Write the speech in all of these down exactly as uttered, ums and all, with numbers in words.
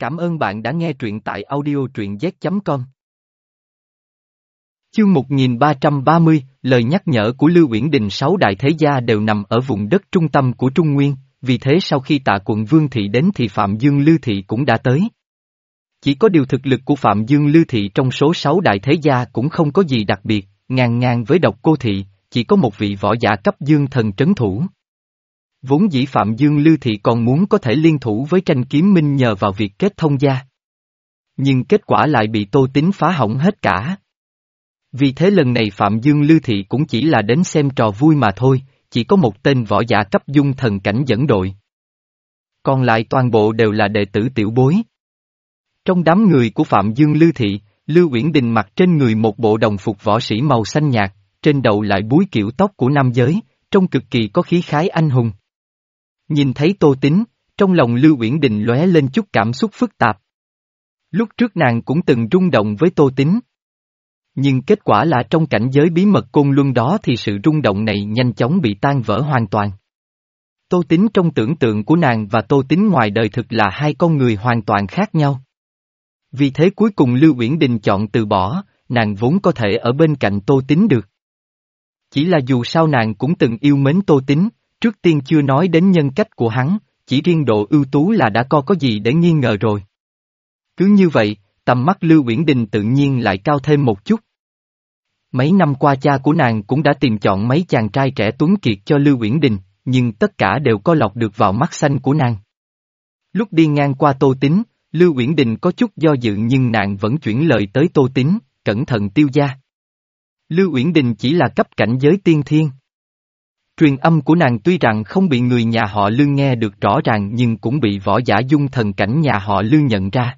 Cảm ơn bạn đã nghe truyện tại audio truyện z chấm com. Chương một nghìn ba trăm ba mươi, lời nhắc nhở của Lưu Uyển Đình. Sáu đại thế gia đều nằm ở vùng đất trung tâm của Trung Nguyên, vì thế sau khi Tạ quận Vương Thị đến thì Phạm Dương Lưu Thị cũng đã tới. Chỉ có điều thực lực của Phạm Dương Lưu Thị trong số sáu đại thế gia cũng không có gì đặc biệt, ngang ngang với Độc Cô Thị, chỉ có một vị võ giả cấp dương thần trấn thủ. Vốn dĩ Phạm Dương Lưu Thị còn muốn có thể liên thủ với Tranh Kiếm Minh nhờ vào việc kết thông gia. Nhưng kết quả lại bị Tô Tín phá hỏng hết cả. Vì thế lần này Phạm Dương Lưu Thị cũng chỉ là đến xem trò vui mà thôi, chỉ có một tên võ giả cấp dung thần cảnh dẫn đội. Còn lại toàn bộ đều là đệ tử tiểu bối. Trong đám người của Phạm Dương Lưu Thị, Lưu Uyển Đình mặc trên người một bộ đồng phục võ sĩ màu xanh nhạt, trên đầu lại búi kiểu tóc của nam giới, trông cực kỳ có khí khái anh hùng. Nhìn thấy Tô Tín, trong lòng Lưu Uyển Đình lóe lên chút cảm xúc phức tạp. Lúc trước nàng cũng từng rung động với Tô Tín. Nhưng kết quả là trong cảnh giới bí mật côn luân đó thì sự rung động này nhanh chóng bị tan vỡ hoàn toàn. Tô Tín trong tưởng tượng của nàng và Tô Tín ngoài đời thực là hai con người hoàn toàn khác nhau. Vì thế cuối cùng Lưu Uyển Đình chọn từ bỏ, nàng vốn có thể ở bên cạnh Tô Tín được. Chỉ là dù sao nàng cũng từng yêu mến Tô Tín, trước tiên chưa nói đến nhân cách của hắn, chỉ riêng độ ưu tú là đã co có gì để nghi ngờ rồi. Cứ như vậy, tầm mắt Lưu Uyển Đình tự nhiên lại cao thêm một chút. Mấy năm qua cha của nàng cũng đã tìm chọn mấy chàng trai trẻ tuấn kiệt cho Lưu Uyển Đình, nhưng tất cả đều có lọt được vào mắt xanh của nàng. Lúc đi ngang qua Tô Tín, Lưu Uyển Đình có chút do dự nhưng nàng vẫn chuyển lời tới Tô Tín, cẩn thận tiêu gia. Lưu Uyển Đình chỉ là cấp cảnh giới tiên thiên. Truyền âm của nàng tuy rằng không bị người nhà họ Lưu nghe được rõ ràng nhưng cũng bị võ giả dung thần cảnh nhà họ Lưu nhận ra.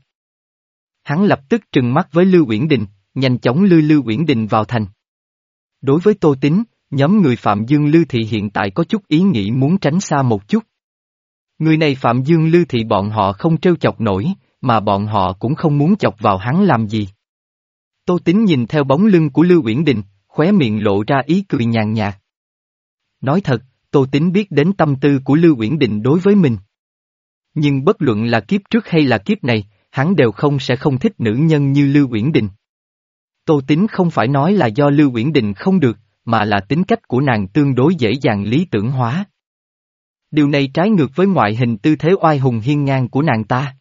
Hắn lập tức trừng mắt với Lưu Uyển Đình, nhanh chóng lôi Lưu Uyển Đình vào thành. Đối với Tô Tín, nhóm người Phạm Dương Lưu Thị hiện tại có chút ý nghĩ muốn tránh xa một chút. Người này Phạm Dương Lưu Thị bọn họ không trêu chọc nổi, mà bọn họ cũng không muốn chọc vào hắn làm gì. Tô Tín nhìn theo bóng lưng của Lưu Uyển Đình, khóe miệng lộ ra ý cười nhàn nhạt. Nói thật, Tô Tín biết đến tâm tư của Lưu Uyển Đình đối với mình. Nhưng bất luận là kiếp trước hay là kiếp này, hắn đều không sẽ không thích nữ nhân như Lưu Uyển Đình. Tô Tín không phải nói là do Lưu Uyển Đình không được, mà là tính cách của nàng tương đối dễ dàng lý tưởng hóa. Điều này trái ngược với ngoại hình tư thế oai hùng hiên ngang của nàng ta.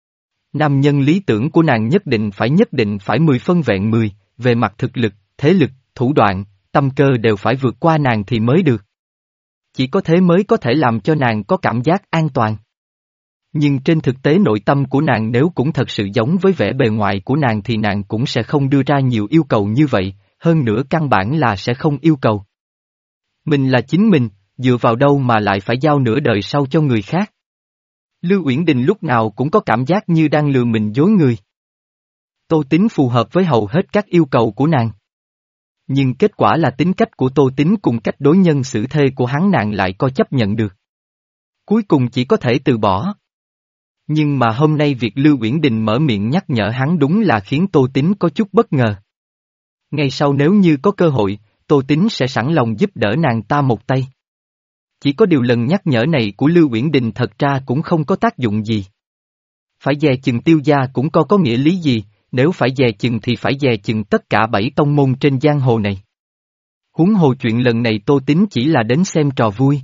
Nam nhân lý tưởng của nàng nhất định phải nhất định phải mười phân vẹn mười, về mặt thực lực, thế lực, thủ đoạn, tâm cơ đều phải vượt qua nàng thì mới được. Chỉ có thế mới có thể làm cho nàng có cảm giác an toàn. Nhưng trên thực tế nội tâm của nàng nếu cũng thật sự giống với vẻ bề ngoài của nàng thì nàng cũng sẽ không đưa ra nhiều yêu cầu như vậy, hơn nữa căn bản là sẽ không yêu cầu. Mình là chính mình, dựa vào đâu mà lại phải giao nửa đời sau cho người khác. Lưu Uyển Đình lúc nào cũng có cảm giác như đang lừa mình dối người. Tô Tín phù hợp với hầu hết các yêu cầu của nàng. Nhưng kết quả là tính cách của Tô Tín cùng cách đối nhân xử thê của hắn nàng lại có chấp nhận được. Cuối cùng chỉ có thể từ bỏ. Nhưng mà hôm nay việc Lưu Uyển Đình mở miệng nhắc nhở hắn đúng là khiến Tô Tín có chút bất ngờ. Ngày sau nếu như có cơ hội, Tô Tín sẽ sẵn lòng giúp đỡ nàng ta một tay. Chỉ có điều lần nhắc nhở này của Lưu Uyển Đình thật ra cũng không có tác dụng gì. Phải dè chừng tiêu gia cũng có có nghĩa lý gì, nếu phải dè chừng thì phải dè chừng tất cả bảy tông môn trên giang hồ này. Huống hồ chuyện lần này Tô Tín chỉ là đến xem trò vui.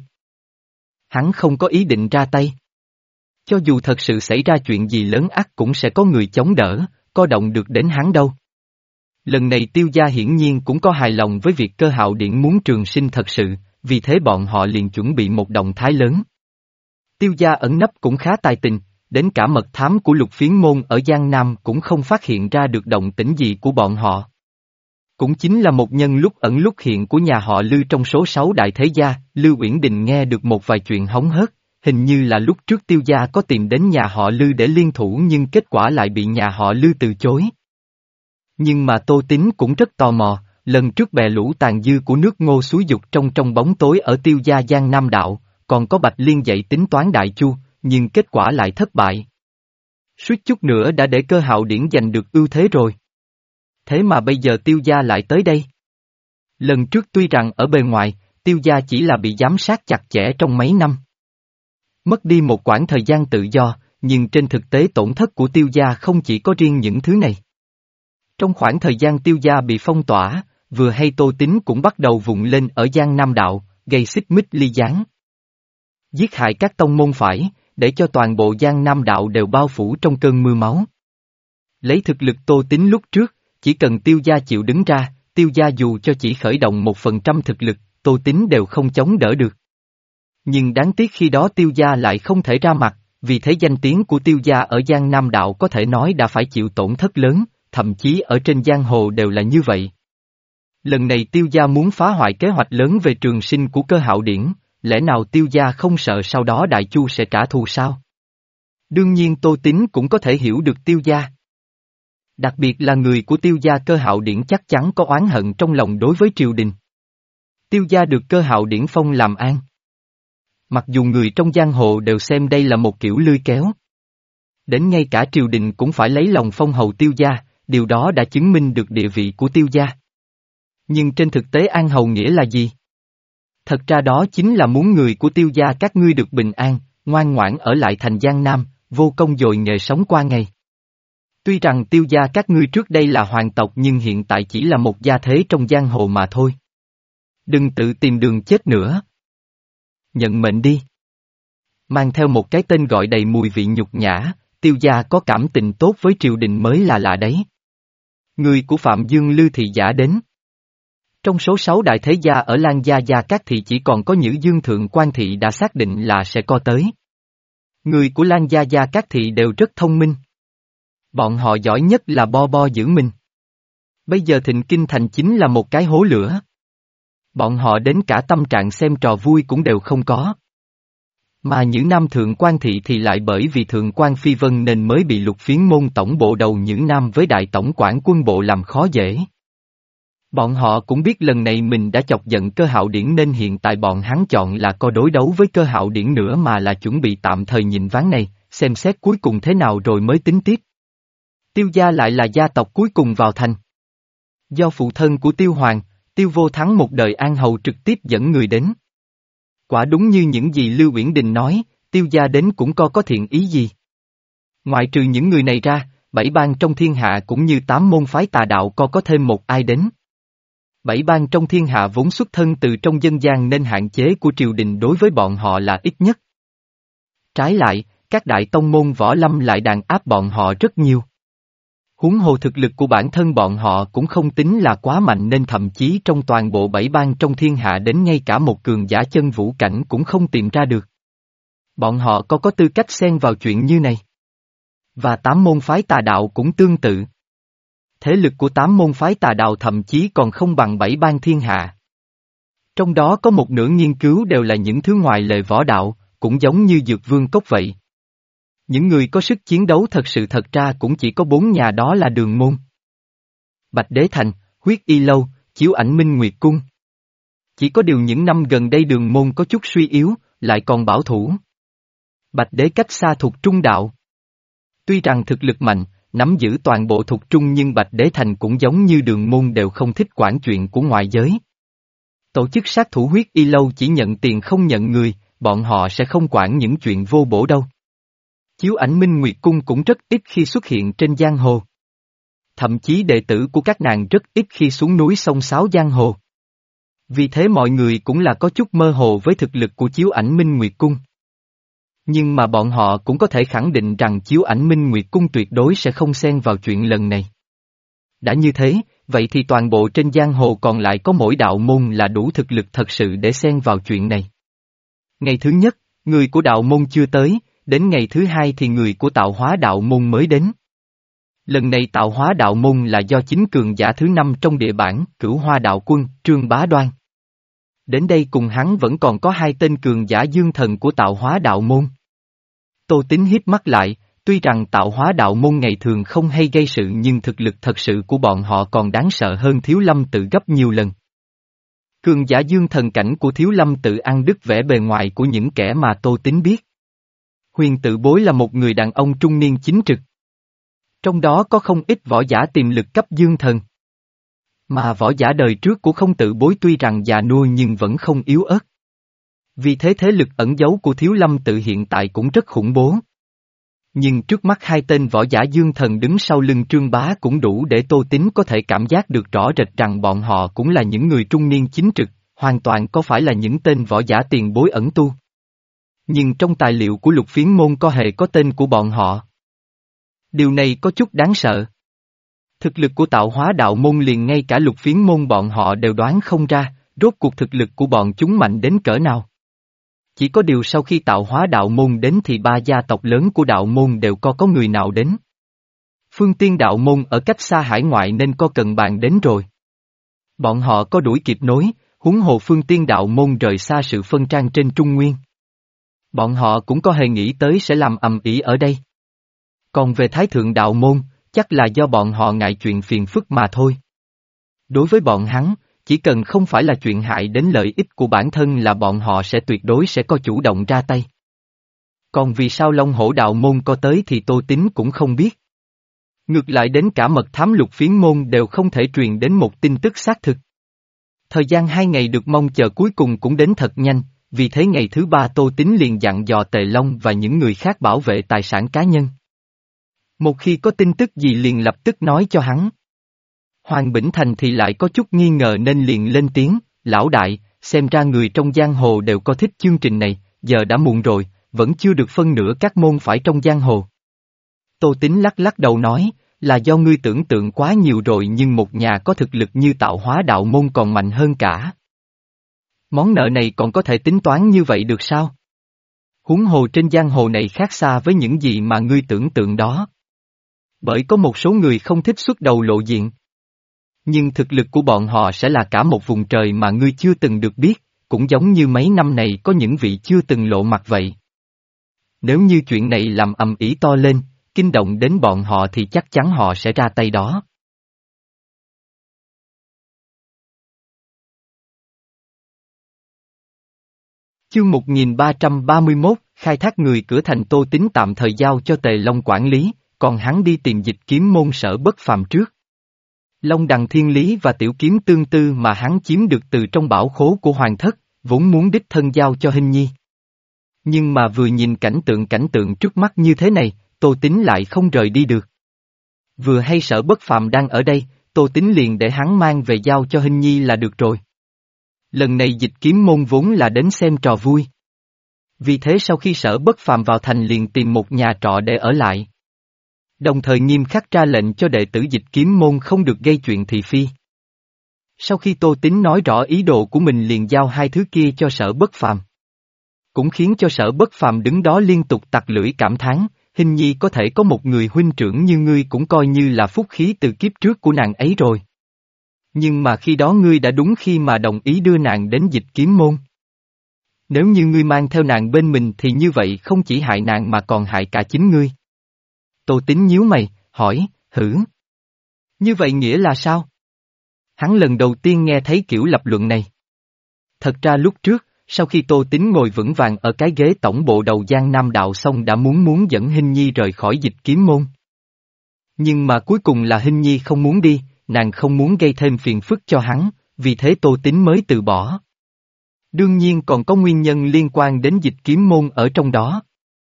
Hắn không có ý định ra tay. Cho dù thật sự xảy ra chuyện gì lớn ắt cũng sẽ có người chống đỡ, có động được đến hắn đâu. Lần này tiêu gia hiển nhiên cũng có hài lòng với việc Cơ Hạo Điển muốn trường sinh thật sự, vì thế bọn họ liền chuẩn bị một động thái lớn. Tiêu gia ẩn nấp cũng khá tài tình, đến cả mật thám của Lục Phiến Môn ở Giang Nam cũng không phát hiện ra được động tĩnh gì của bọn họ. Cũng chính là một nhân lúc ẩn lúc hiện của nhà họ Lưu trong số sáu đại thế gia, Lưu Uyển Đình nghe được một vài chuyện hóng hớt, hình như là lúc trước tiêu gia có tìm đến nhà họ Lưu để liên thủ nhưng kết quả lại bị nhà họ Lưu từ chối. Nhưng mà Tô Tín cũng rất tò mò, lần trước bè lũ tàn dư của nước Ngô xúi dục trong trong bóng tối ở tiêu gia Giang Nam Đạo, còn có Bạch Liên dạy tính toán đại chu, nhưng kết quả lại thất bại. Suýt chút nữa đã để Cơ Hạo Điển giành được ưu thế rồi. Thế mà bây giờ tiêu gia lại tới đây. Lần trước tuy rằng ở bề ngoài, tiêu gia chỉ là bị giám sát chặt chẽ trong mấy năm. Mất đi một quãng thời gian tự do, nhưng trên thực tế tổn thất của Tiêu gia không chỉ có riêng những thứ này. Trong khoảng thời gian Tiêu gia bị phong tỏa, vừa hay Tô Tín cũng bắt đầu vùng lên ở Giang Nam Đạo, gây xích mích ly gián. Giết hại các tông môn phải, để cho toàn bộ Giang Nam Đạo đều bao phủ trong cơn mưa máu. Lấy thực lực Tô Tín lúc trước, chỉ cần Tiêu gia chịu đứng ra, Tiêu gia dù cho chỉ khởi động một phần trăm thực lực, Tô Tín đều không chống đỡ được. Nhưng đáng tiếc khi đó Tiêu gia lại không thể ra mặt, vì thế danh tiếng của Tiêu gia ở Giang Nam Đạo có thể nói đã phải chịu tổn thất lớn, thậm chí ở trên giang hồ đều là như vậy. Lần này Tiêu gia muốn phá hoại kế hoạch lớn về trường sinh của Cơ Hạo Điển, lẽ nào Tiêu gia không sợ sau đó Đại Chu sẽ trả thù sao? Đương nhiên Tô Tín cũng có thể hiểu được Tiêu gia. Đặc biệt là người của Tiêu gia Cơ Hạo Điển chắc chắn có oán hận trong lòng đối với triều đình. Tiêu gia được Cơ Hạo Điển phong làm an. Mặc dù người trong giang hồ đều xem đây là một kiểu lươi kéo. Đến ngay cả triều đình cũng phải lấy lòng phong hầu Tiêu gia, điều đó đã chứng minh được địa vị của Tiêu gia. Nhưng trên thực tế an hầu nghĩa là gì? Thật ra đó chính là muốn người của Tiêu gia các ngươi được bình an, ngoan ngoãn ở lại thành Giang Nam, vô công dồi nghề sống qua ngày. Tuy rằng Tiêu gia các ngươi trước đây là hoàng tộc nhưng hiện tại chỉ là một gia thế trong giang hồ mà thôi. Đừng tự tìm đường chết nữa. Nhận mệnh đi. Mang theo một cái tên gọi đầy mùi vị nhục nhã, Tiêu gia có cảm tình tốt với triều đình mới là lạ đấy. Người của Phạm Dương Lư Thị giả đến. Trong số sáu đại thế gia ở Lan Gia Gia Cát Thị chỉ còn có Nhữ Dương Thượng Quan Thị đã xác định là sẽ co tới. Người của Lan Gia Gia Cát Thị đều rất thông minh. Bọn họ giỏi nhất là bo bo giữ mình. Bây giờ Thịnh Kinh Thành chính là một cái hố lửa. Bọn họ đến cả tâm trạng xem trò vui cũng đều không có. Mà Nhữ Nam Thượng Quan Thị thì lại bởi vì Thượng Quan Phi Vân nên mới bị Lục Phiến môn tổng bộ đầu Nhữ Nam với đại tổng quản quân bộ làm khó dễ. Bọn họ cũng biết lần này mình đã chọc giận Cơ Hạo Điển nên hiện tại bọn hắn chọn là co đối đấu với Cơ Hạo Điển nữa mà là chuẩn bị tạm thời nhịn ván này, xem xét cuối cùng thế nào rồi mới tính tiếp. Tiêu gia lại là gia tộc cuối cùng vào thành. Do phụ thân của Tiêu Hoàng, Tiêu Vô Thắng một đời an hầu trực tiếp dẫn người đến. Quả đúng như những gì Lưu Uyển Đình nói, Tiêu gia đến cũng co có thiện ý gì. Ngoại trừ những người này ra, bảy bang trong thiên hạ cũng như tám môn phái tà đạo co có thêm một ai đến. Bảy bang trong thiên hạ vốn xuất thân từ trong dân gian nên hạn chế của triều đình đối với bọn họ là ít nhất. Trái lại, các đại tông môn võ lâm lại đàn áp bọn họ rất nhiều. Huống hồ thực lực của bản thân bọn họ cũng không tính là quá mạnh nên thậm chí trong toàn bộ bảy bang trong thiên hạ đến ngay cả một cường giả chân vũ cảnh cũng không tìm ra được. Bọn họ có có tư cách xen vào chuyện như này. Và tám môn phái tà đạo cũng tương tự. Thế lực của tám môn phái tà đạo thậm chí còn không bằng bảy bang thiên hạ. Trong đó có một nửa nghiên cứu đều là những thứ ngoài lề võ đạo, cũng giống như Dược Vương Cốc vậy. Những người có sức chiến đấu thật sự thật ra cũng chỉ có bốn nhà, đó là Đường Môn, Bạch Đế Thành, Huyết Y Lâu, Chiếu Ảnh Minh Nguyệt Cung. Chỉ có điều những năm gần đây Đường Môn có chút suy yếu, lại còn bảo thủ. Bạch Đế cách xa Thục Trung đạo. Tuy rằng thực lực mạnh, nắm giữ toàn bộ Thục Trung nhưng Bạch Đế Thành cũng giống như Đường Môn đều không thích quản chuyện của ngoại giới. Tổ chức sát thủ Huyết Y Lâu chỉ nhận tiền không nhận người, bọn họ sẽ không quản những chuyện vô bổ đâu. Chiếu Ảnh Minh Nguyệt Cung cũng rất ít khi xuất hiện trên giang hồ. Thậm chí đệ tử của các nàng rất ít khi xuống núi sông sáo giang hồ. Vì thế mọi người cũng là có chút mơ hồ với thực lực của Chiếu Ảnh Minh Nguyệt Cung. Nhưng mà bọn họ cũng có thể khẳng định rằng Chiếu Ảnh Minh Nguyệt Cung tuyệt đối sẽ không xen vào chuyện lần này. Đã như thế, vậy thì toàn bộ trên giang hồ còn lại có mỗi đạo môn là đủ thực lực thật sự để xen vào chuyện này. Ngày thứ nhất, người của đạo môn chưa tới, đến ngày thứ hai thì người của Tạo Hóa đạo môn mới đến. Lần này Tạo Hóa đạo môn là do chính cường giả thứ năm trong địa bản, Cửu Hoa đạo quân, Trương Bá Đoan. Đến đây cùng hắn vẫn còn có hai tên cường giả dương thần của Tạo Hóa đạo môn. Tô Tín hít mắt lại, tuy rằng Tạo Hóa đạo môn ngày thường không hay gây sự nhưng thực lực thật sự của bọn họ còn đáng sợ hơn Thiếu Lâm tự gấp nhiều lần. Cường giả dương thần cảnh của Thiếu Lâm tự ăn đứt vẻ bề ngoài của những kẻ mà Tô Tín biết. Huyền Tự Bối là một người đàn ông trung niên chính trực. Trong đó có không ít võ giả tiềm lực cấp dương thần. Mà võ giả đời trước của Không Tự Bối tuy rằng già nua nhưng vẫn không yếu ớt. Vì thế thế lực ẩn giấu của Thiếu Lâm tự hiện tại cũng rất khủng bố. Nhưng trước mắt hai tên võ giả dương thần đứng sau lưng Trương Bá cũng đủ để Tô Tín có thể cảm giác được rõ rệt rằng bọn họ cũng là những người trung niên chính trực, hoàn toàn có phải là những tên võ giả tiền bối ẩn tu. Nhưng trong tài liệu của Lục Phiến môn có hề có tên của bọn họ. Điều này có chút đáng sợ. Thực lực của tạo hóa đạo môn liền ngay cả Lục Phiến môn bọn họ đều đoán không ra, rốt cuộc thực lực của bọn chúng mạnh đến cỡ nào. Chỉ có điều sau khi tạo hóa đạo môn đến thì ba gia tộc lớn của đạo môn đều có có người nào đến. Phương Tiên đạo môn ở cách xa hải ngoại nên có cần bàn đến rồi. Bọn họ có đuổi kịp nối, huống hồ Phương Tiên đạo môn rời xa sự phân trang trên Trung Nguyên. Bọn họ cũng có hề nghĩ tới sẽ làm ầm ĩ ở đây. Còn về Thái Thượng đạo môn, chắc là do bọn họ ngại chuyện phiền phức mà thôi. Đối với bọn hắn, chỉ cần không phải là chuyện hại đến lợi ích của bản thân là bọn họ sẽ tuyệt đối sẽ có chủ động ra tay. Còn vì sao Long Hổ đạo môn có tới thì Tô Tín cũng không biết. Ngược lại đến cả mật thám Lục Phiến môn đều không thể truyền đến một tin tức xác thực. Thời gian hai ngày được mong chờ cuối cùng cũng đến thật nhanh, vì thế ngày thứ ba Tô Tín liền dặn dò Tề Long và những người khác bảo vệ tài sản cá nhân. Một khi có tin tức gì liền lập tức nói cho hắn. Hoàng Bỉnh Thành thì lại có chút nghi ngờ nên liền lên tiếng, lão đại, xem ra người trong giang hồ đều có thích chương trình này, giờ đã muộn rồi, vẫn chưa được phân nửa các môn phải trong giang hồ. Tô Tín lắc lắc đầu nói, là do ngươi tưởng tượng quá nhiều rồi nhưng một nhà có thực lực như tạo hóa đạo môn còn mạnh hơn cả. Món nợ này còn có thể tính toán như vậy được sao? Huống hồ trên giang hồ này khác xa với những gì mà ngươi tưởng tượng đó. Bởi có một số người không thích xuất đầu lộ diện. Nhưng thực lực của bọn họ sẽ là cả một vùng trời mà ngươi chưa từng được biết, cũng giống như mấy năm này có những vị chưa từng lộ mặt vậy. Nếu như chuyện này làm ầm ĩ to lên, kinh động đến bọn họ thì chắc chắn họ sẽ ra tay đó. Chương một nghìn ba trăm ba mươi mốt, khai thác người cửa thành Tô Tín tạm thời giao cho Tề Long quản lý, còn hắn đi tìm Dịch Kiếm môn Sở Bất Phàm trước. Long đằng thiên lý và tiểu kiếm tương tư mà hắn chiếm được từ trong bảo khố của hoàng thất, vốn muốn đích thân giao cho Hinh Nhi. Nhưng mà vừa nhìn cảnh tượng cảnh tượng trước mắt như thế này, Tô Tín lại không rời đi được. Vừa hay Sở Bất Phàm đang ở đây, Tô Tín liền để hắn mang về giao cho Hinh Nhi là được rồi. Lần này Dịch Kiếm môn vốn là đến xem trò vui. Vì thế sau khi Sở Bất Phàm vào thành liền tìm một nhà trọ để ở lại. Đồng thời nghiêm khắc ra lệnh cho đệ tử Dịch Kiếm môn không được gây chuyện thị phi. Sau khi Tô Tín nói rõ ý đồ của mình liền giao hai thứ kia cho Sở Bất Phàm. Cũng khiến cho Sở Bất Phàm đứng đó liên tục tặc lưỡi cảm thán, Hinh Nhi có thể có một người huynh trưởng như ngươi cũng coi như là phúc khí từ kiếp trước của nàng ấy rồi. Nhưng mà khi đó ngươi đã đúng khi mà đồng ý đưa nàng đến Dịch Kiếm môn. Nếu như ngươi mang theo nàng bên mình thì như vậy không chỉ hại nàng mà còn hại cả chính ngươi. Tô Tín nhíu mày, hỏi, hử? Như vậy nghĩa là sao? Hắn lần đầu tiên nghe thấy kiểu lập luận này. Thật ra lúc trước, sau khi Tô Tín ngồi vững vàng ở cái ghế tổng bộ đầu Giang Nam đạo xong đã muốn muốn dẫn Hinh Nhi rời khỏi Dịch Kiếm môn. Nhưng mà cuối cùng là Hinh Nhi không muốn đi, nàng không muốn gây thêm phiền phức cho hắn, vì thế Tô Tín mới từ bỏ. Đương nhiên còn có nguyên nhân liên quan đến Dịch Kiếm môn ở trong đó.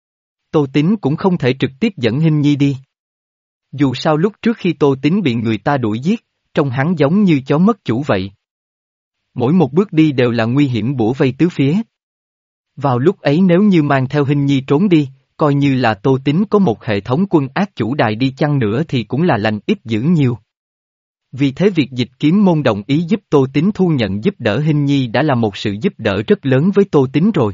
Tô Tín cũng không thể trực tiếp dẫn Hinh Nhi đi. Dù sao lúc trước khi Tô Tín bị người ta đuổi giết, trông hắn giống như chó mất chủ vậy. Mỗi một bước đi đều là nguy hiểm bủa vây tứ phía. Vào lúc ấy nếu như mang theo Hinh Nhi trốn đi, coi như là Tô Tín có một hệ thống quân ác chủ đài đi chăng nữa thì cũng là lành ít dữ nhiều. Vì thế việc Dịch Kiếm môn đồng ý giúp Tô Tín thu nhận giúp đỡ Hinh Nhi đã là một sự giúp đỡ rất lớn với Tô Tín rồi.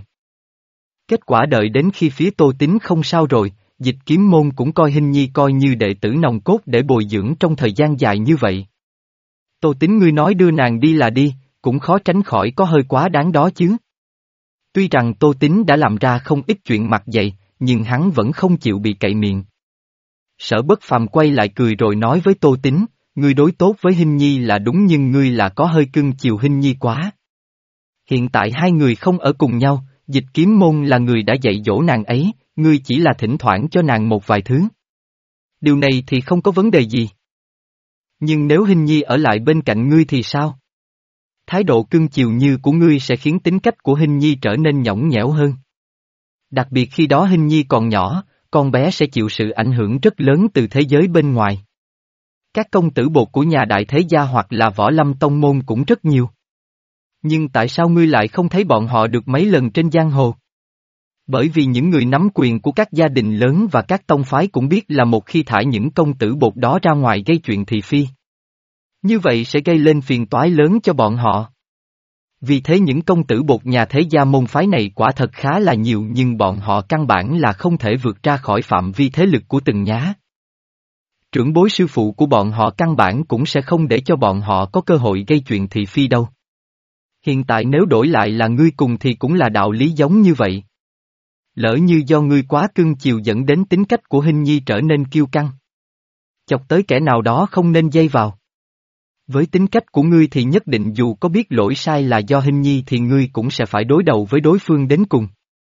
Kết quả đợi đến khi phía Tô Tín không sao rồi, Dịch Kiếm môn cũng coi Hinh Nhi coi như đệ tử nòng cốt để bồi dưỡng trong thời gian dài như vậy. Tô Tín ngươi nói đưa nàng đi là đi, cũng khó tránh khỏi có hơi quá đáng đó chứ. Tuy rằng Tô Tín đã làm ra không ít chuyện mặt dày, nhưng hắn vẫn không chịu bị cậy miệng. Sở Bất Phàm quay lại cười rồi nói với Tô Tín, ngươi đối tốt với Hinh Nhi là đúng nhưng ngươi là có hơi cưng chiều Hinh Nhi quá. Hiện tại hai người không ở cùng nhau, Dịch Kiếm môn là người đã dạy dỗ nàng ấy, ngươi chỉ là thỉnh thoảng cho nàng một vài thứ. Điều này thì không có vấn đề gì. Nhưng nếu Hinh Nhi ở lại bên cạnh ngươi thì sao? Thái độ cưng chiều như của ngươi sẽ khiến tính cách của Hinh Nhi trở nên nhõng nhẽo hơn. Đặc biệt khi đó Hinh Nhi còn nhỏ, con bé sẽ chịu sự ảnh hưởng rất lớn từ thế giới bên ngoài. Các công tử bột của nhà đại thế gia hoặc là võ lâm tông môn cũng rất nhiều. Nhưng tại sao ngươi lại không thấy bọn họ được mấy lần trên giang hồ? Bởi vì những người nắm quyền của các gia đình lớn và các tông phái cũng biết là một khi thả những công tử bột đó ra ngoài gây chuyện thị phi. Như vậy sẽ gây lên phiền toái lớn cho bọn họ. Vì thế những công tử bột nhà thế gia môn phái này quả thật khá là nhiều nhưng bọn họ căn bản là không thể vượt ra khỏi phạm vi thế lực của từng nhá. Trưởng bối sư phụ của bọn họ căn bản cũng sẽ không để cho bọn họ có cơ hội gây chuyện thị phi đâu. Hiện tại nếu đổi lại là ngươi cùng thì cũng là đạo lý giống như vậy. Lỡ như do ngươi quá cưng chiều dẫn đến tính cách của Hình Nhi trở nên kiêu căng. Chọc tới kẻ nào đó không nên dây vào. Với tính cách của ngươi thì nhất định dù có biết lỗi sai là do Hình Nhi thì ngươi cũng sẽ phải đối đầu với đối phương đến cùng.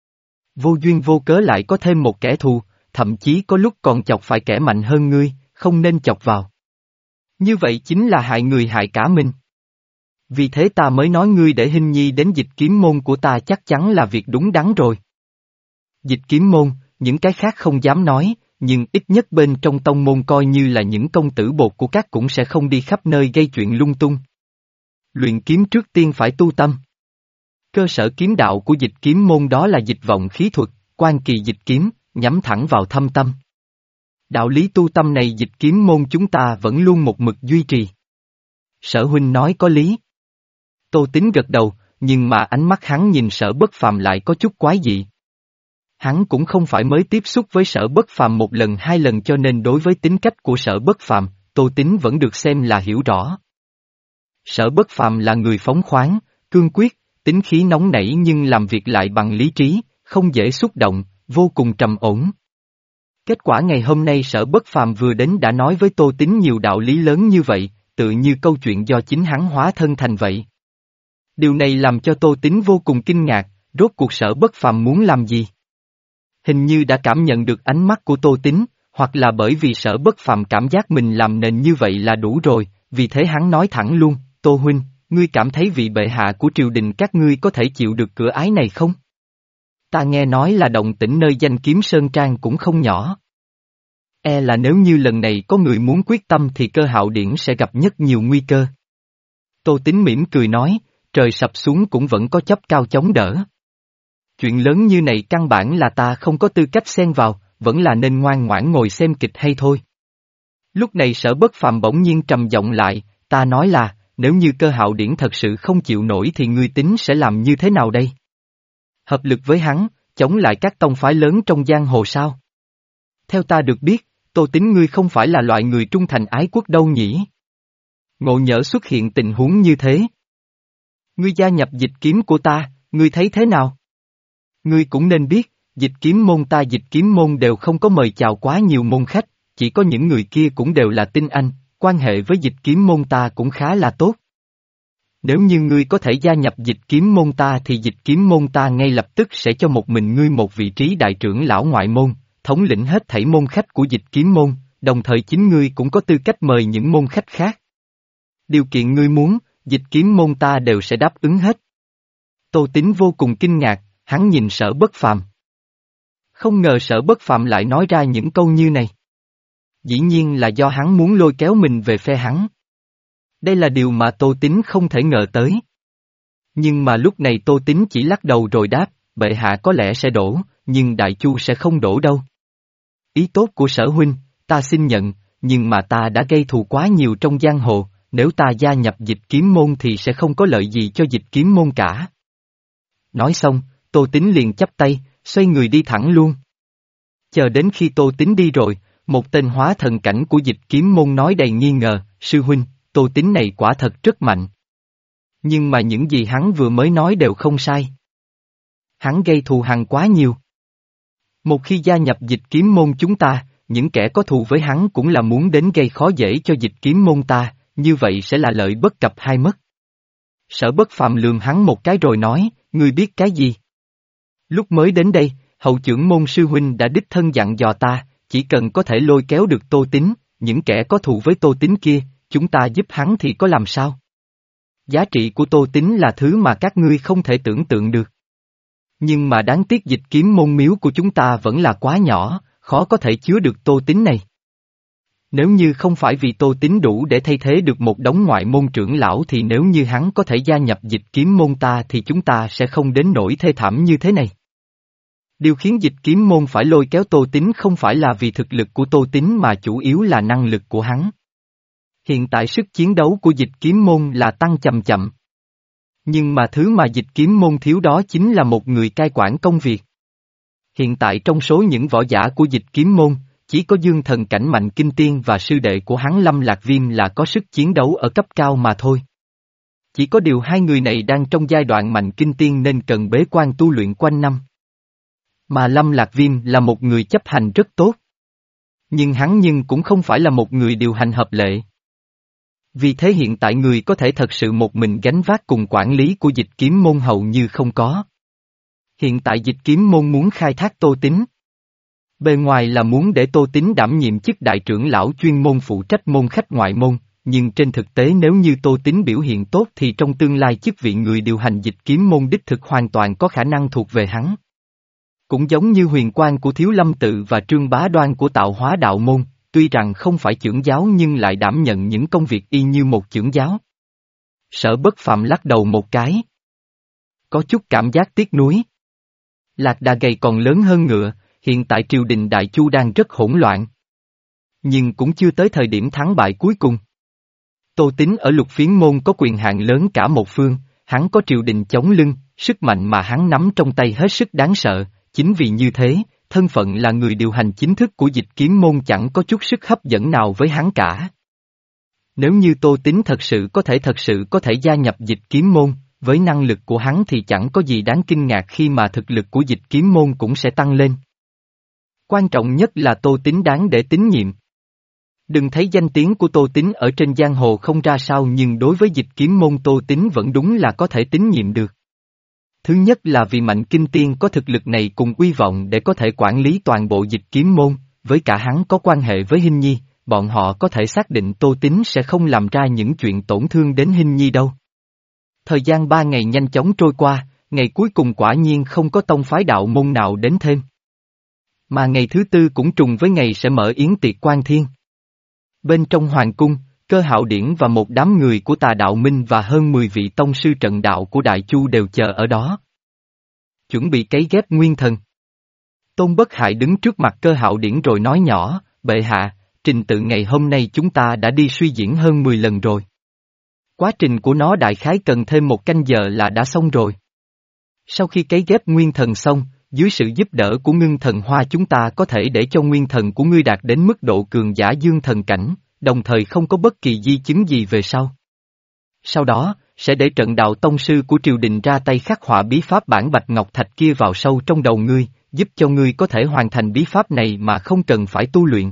Vô duyên vô cớ lại có thêm một kẻ thù, thậm chí có lúc còn chọc phải kẻ mạnh hơn ngươi, không nên chọc vào. Như vậy chính là hại người hại cả mình. Vì thế ta mới nói ngươi để Hình Nhi đến dịch kiếm môn của ta chắc chắn là việc đúng đắn rồi. Dịch kiếm môn, những cái khác không dám nói, nhưng ít nhất bên trong tông môn coi như là những công tử bột của các cũng sẽ không đi khắp nơi gây chuyện lung tung. Luyện kiếm trước tiên phải tu tâm. Cơ sở kiếm đạo của dịch kiếm môn đó là dịch vọng khí thuật, quan kỳ dịch kiếm, nhắm thẳng vào thâm tâm. Đạo lý tu tâm này dịch kiếm môn chúng ta vẫn luôn một mực duy trì. Sở huynh nói có lý. Tô Tín gật đầu, nhưng mà ánh mắt hắn nhìn Sở Bất Phàm lại có chút quái dị. Hắn cũng không phải mới tiếp xúc với Sở Bất Phàm một lần hai lần cho nên đối với tính cách của Sở Bất Phàm, Tô Tín vẫn được xem là hiểu rõ. Sở Bất Phàm là người phóng khoáng, cương quyết, tính khí nóng nảy nhưng làm việc lại bằng lý trí, không dễ xúc động, vô cùng trầm ổn. Kết quả ngày hôm nay Sở Bất Phàm vừa đến đã nói với Tô Tín nhiều đạo lý lớn như vậy, tự như câu chuyện do chính hắn hóa thân thành vậy. Điều này làm cho Tô Tín vô cùng kinh ngạc, rốt cuộc Sở Bất Phàm muốn làm gì? Hình như đã cảm nhận được ánh mắt của Tô Tín, hoặc là bởi vì Sở Bất Phàm cảm giác mình làm nên như vậy là đủ rồi, vì thế hắn nói thẳng luôn, Tô huynh, ngươi cảm thấy vị bệ hạ của triều đình các ngươi có thể chịu được cửa ái này không? Ta nghe nói là động tĩnh nơi danh kiếm Sơn Trang cũng không nhỏ. E là nếu như lần này có người muốn quyết tâm thì Cơ Hạo Điển sẽ gặp nhất nhiều nguy cơ. Tô Tín mỉm cười nói, trời sập xuống cũng vẫn có chấp cao chống đỡ. Chuyện lớn như này căn bản là ta không có tư cách xen vào, vẫn là nên ngoan ngoãn ngồi xem kịch hay thôi. Lúc này Sở Bất Phàm bỗng nhiên trầm giọng lại, ta nói là, nếu như Cơ Hạo Điển thật sự không chịu nổi thì ngươi tính sẽ làm như thế nào đây? Hợp lực với hắn, chống lại các tông phái lớn trong giang hồ sao? Theo ta được biết, Tô Tín ngươi không phải là loại người trung thành ái quốc đâu nhỉ? Ngộ nhỡ xuất hiện tình huống như thế. Ngươi gia nhập dịch kiếm của ta, ngươi thấy thế nào? Ngươi cũng nên biết, dịch kiếm môn ta dịch kiếm môn đều không có mời chào quá nhiều môn khách, chỉ có những người kia cũng đều là tinh anh, quan hệ với dịch kiếm môn ta cũng khá là tốt. Nếu như ngươi có thể gia nhập dịch kiếm môn ta thì dịch kiếm môn ta ngay lập tức sẽ cho một mình ngươi một vị trí đại trưởng lão ngoại môn, thống lĩnh hết thảy môn khách của dịch kiếm môn, đồng thời chính ngươi cũng có tư cách mời những môn khách khác. Điều kiện ngươi muốn, dịch kiếm môn ta đều sẽ đáp ứng hết. Tô Tín vô cùng kinh ngạc, hắn nhìn Sở Bất Phàm. Không ngờ Sở Bất Phàm lại nói ra những câu như này. Dĩ nhiên là do hắn muốn lôi kéo mình về phe hắn. Đây là điều mà Tô Tín không thể ngờ tới. Nhưng mà lúc này Tô Tín chỉ lắc đầu rồi đáp, bệ hạ có lẽ sẽ đổ, nhưng Đại Chu sẽ không đổ đâu. Ý tốt của Sở huynh, ta xin nhận, nhưng mà ta đã gây thù quá nhiều trong giang hồ, nếu ta gia nhập dịch kiếm môn thì sẽ không có lợi gì cho dịch kiếm môn cả. Nói xong, Tô Tín liền chắp tay, xoay người đi thẳng luôn. Chờ đến khi Tô Tín đi rồi, một tên hóa thần cảnh của dịch kiếm môn nói đầy nghi ngờ, sư huynh, Tô Tín này quả thật rất mạnh. Nhưng mà những gì hắn vừa mới nói đều không sai. Hắn gây thù hằn quá nhiều. Một khi gia nhập dịch kiếm môn chúng ta, những kẻ có thù với hắn cũng là muốn đến gây khó dễ cho dịch kiếm môn ta, như vậy sẽ là lợi bất cập hai mất. Sở Bất Phàm lườm hắn một cái rồi nói, ngươi biết cái gì? Lúc mới đến đây, hậu trưởng môn sư huynh đã đích thân dặn dò ta, chỉ cần có thể lôi kéo được Tô Tín, những kẻ có thù với Tô Tín kia, chúng ta giúp hắn thì có làm sao? Giá trị của Tô Tín là thứ mà các ngươi không thể tưởng tượng được. Nhưng mà đáng tiếc dịch kiếm môn miếu của chúng ta vẫn là quá nhỏ, khó có thể chứa được Tô Tín này. Nếu như không phải vì Tô Tín đủ để thay thế được một đống ngoại môn trưởng lão thì nếu như hắn có thể gia nhập dịch kiếm môn ta thì chúng ta sẽ không đến nỗi thê thảm như thế này. Điều khiến dịch kiếm môn phải lôi kéo Tô Tín không phải là vì thực lực của Tô Tín mà chủ yếu là năng lực của hắn. Hiện tại sức chiến đấu của dịch kiếm môn là tăng chậm chậm. Nhưng mà thứ mà dịch kiếm môn thiếu đó chính là một người cai quản công việc. Hiện tại trong số những võ giả của dịch kiếm môn, chỉ có Dương Thần Cảnh Mạnh Kinh Tiên và sư đệ của hắn Lâm Lạc Viêm là có sức chiến đấu ở cấp cao mà thôi. Chỉ có điều hai người này đang trong giai đoạn Mạnh Kinh Tiên nên cần bế quan tu luyện quanh năm. Mà Lâm Lạc Viêm là một người chấp hành rất tốt. Nhưng hắn nhưng cũng không phải là một người điều hành hợp lệ. Vì thế hiện tại người có thể thật sự một mình gánh vác cùng quản lý của dịch kiếm môn hầu như không có. Hiện tại dịch kiếm môn muốn khai thác Tô Tín. Bề ngoài là muốn để Tô Tín đảm nhiệm chức đại trưởng lão chuyên môn phụ trách môn khách ngoại môn, nhưng trên thực tế nếu như Tô Tín biểu hiện tốt thì trong tương lai chức vị người điều hành dịch kiếm môn đích thực hoàn toàn có khả năng thuộc về hắn. Cũng giống như Huyền Quang của Thiếu Lâm Tự và Trương Bá Đoan của Tạo Hóa Đạo Môn, tuy rằng không phải chưởng giáo nhưng lại đảm nhận những công việc y như một chưởng giáo. Sở Bất Phàm lắc đầu một cái. Có chút cảm giác tiếc nuối. Lạc đà gầy còn lớn hơn ngựa, hiện tại triều đình Đại Chu đang rất hỗn loạn. Nhưng cũng chưa tới thời điểm thắng bại cuối cùng. Tô Tín ở Lục Phiến môn có quyền hạn lớn cả một phương, hắn có triều đình chống lưng, sức mạnh mà hắn nắm trong tay hết sức đáng sợ, chính vì như thế, thân phận là người điều hành chính thức của dịch kiếm môn chẳng có chút sức hấp dẫn nào với hắn cả. Nếu như Tô Tín thật sự có thể thật sự có thể gia nhập dịch kiếm môn, với năng lực của hắn thì chẳng có gì đáng kinh ngạc khi mà thực lực của dịch kiếm môn cũng sẽ tăng lên. Quan trọng nhất là Tô Tín đáng để tín nhiệm. Đừng thấy danh tiếng của Tô Tín ở trên giang hồ không ra sao nhưng đối với dịch kiếm môn Tô Tín vẫn đúng là có thể tín nhiệm được. Thứ nhất là vì Mạnh Kinh Tiên có thực lực này cùng uy vọng để có thể quản lý toàn bộ dịch kiếm môn, với cả hắn có quan hệ với Hinh Nhi, bọn họ có thể xác định Tô Tín sẽ không làm ra những chuyện tổn thương đến Hinh Nhi đâu. Thời gian ba ngày nhanh chóng trôi qua, ngày cuối cùng quả nhiên không có tông phái đạo môn nào đến thêm. Mà ngày thứ tư cũng trùng với ngày sẽ mở yến tiệc quan thiên. Bên trong hoàng cung, Cơ Hạo Điển và một đám người của Tà Đạo Minh và hơn mười vị tông sư trận đạo của Đại Chu đều chờ ở đó. Chuẩn bị cấy ghép nguyên thần. Tôn Bất Hại đứng trước mặt Cơ Hạo Điển rồi nói nhỏ, bệ hạ, trình tự ngày hôm nay chúng ta đã đi suy diễn hơn mười lần rồi. Quá trình của nó đại khái cần thêm một canh giờ là đã xong rồi. Sau khi cấy ghép nguyên thần xong, dưới sự giúp đỡ của ngưng thần hoa chúng ta có thể để cho nguyên thần của ngươi đạt đến mức độ cường giả dương thần cảnh, đồng thời không có bất kỳ di chứng gì về sau. Sau đó, sẽ để trận đạo tông sư của triều đình ra tay khắc họa bí pháp bản bạch ngọc thạch kia vào sâu trong đầu ngươi, giúp cho ngươi có thể hoàn thành bí pháp này mà không cần phải tu luyện.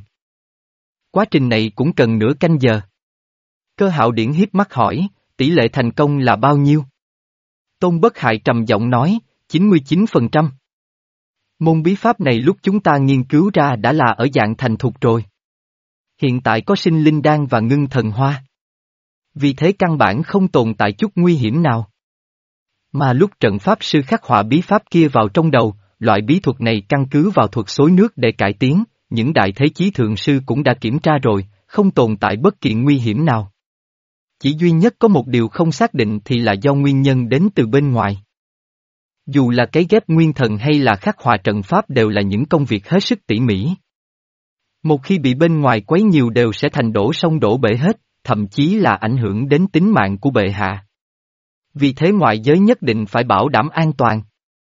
Quá trình này cũng cần nửa canh giờ. Cơ Hạo Điển hiếp mắt hỏi, tỷ lệ thành công là bao nhiêu? Tôn Bất Hại trầm giọng nói, chín mươi chín phần trăm. Môn bí pháp này lúc chúng ta nghiên cứu ra đã là ở dạng thành thục rồi. Hiện tại có sinh linh đan và ngưng thần hoa. Vì thế căn bản không tồn tại chút nguy hiểm nào. Mà lúc trận pháp sư khắc họa bí pháp kia vào trong đầu, loại bí thuật này căn cứ vào thuật xối nước để cải tiến, những đại thế chí thượng sư cũng đã kiểm tra rồi, không tồn tại bất kỳ nguy hiểm nào. Chỉ duy nhất có một điều không xác định thì là do nguyên nhân đến từ bên ngoài. Dù là cấy ghép nguyên thần hay là khắc họa trận pháp đều là những công việc hết sức tỉ mỉ. Một khi bị bên ngoài quấy nhiều đều sẽ thành đổ sông đổ bể hết, thậm chí là ảnh hưởng đến tính mạng của bệ hạ. Vì thế ngoại giới nhất định phải bảo đảm an toàn.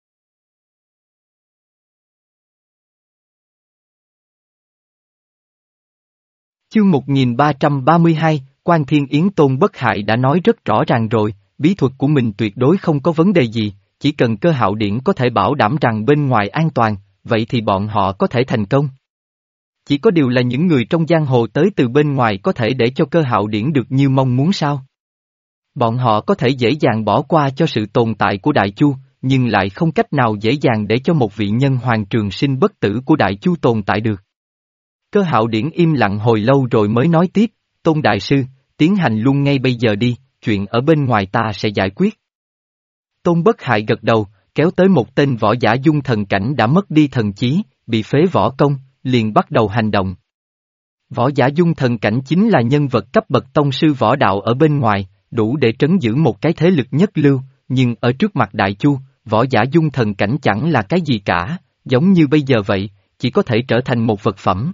Chương một nghìn ba trăm ba mươi hai, Quan Thiên Yến Tôn Bất Hại đã nói rất rõ ràng rồi, bí thuật của mình tuyệt đối không có vấn đề gì, chỉ cần Cơ Hạo Điển có thể bảo đảm rằng bên ngoài an toàn, vậy thì bọn họ có thể thành công. Chỉ có điều là những người trong giang hồ tới từ bên ngoài có thể để cho Cơ Hạo Điển được như mong muốn sao? Bọn họ có thể dễ dàng bỏ qua cho sự tồn tại của Đại Chu, nhưng lại không cách nào dễ dàng để cho một vị nhân hoàng trường sinh bất tử của Đại Chu tồn tại được. Cơ Hạo Điển im lặng hồi lâu rồi mới nói tiếp, Tôn Đại Sư, tiến hành luôn ngay bây giờ đi, chuyện ở bên ngoài ta sẽ giải quyết. Tôn Bất Hại gật đầu, kéo tới một tên võ giả dung thần cảnh đã mất đi thần chí, bị phế võ công, liền bắt đầu hành động. Võ giả dung thần cảnh chính là nhân vật cấp bậc tông sư võ đạo ở bên ngoài, đủ để trấn giữ một cái thế lực nhất lưu, nhưng ở trước mặt Đại Chu, võ giả dung thần cảnh chẳng là cái gì cả, giống như bây giờ vậy, chỉ có thể trở thành một vật phẩm.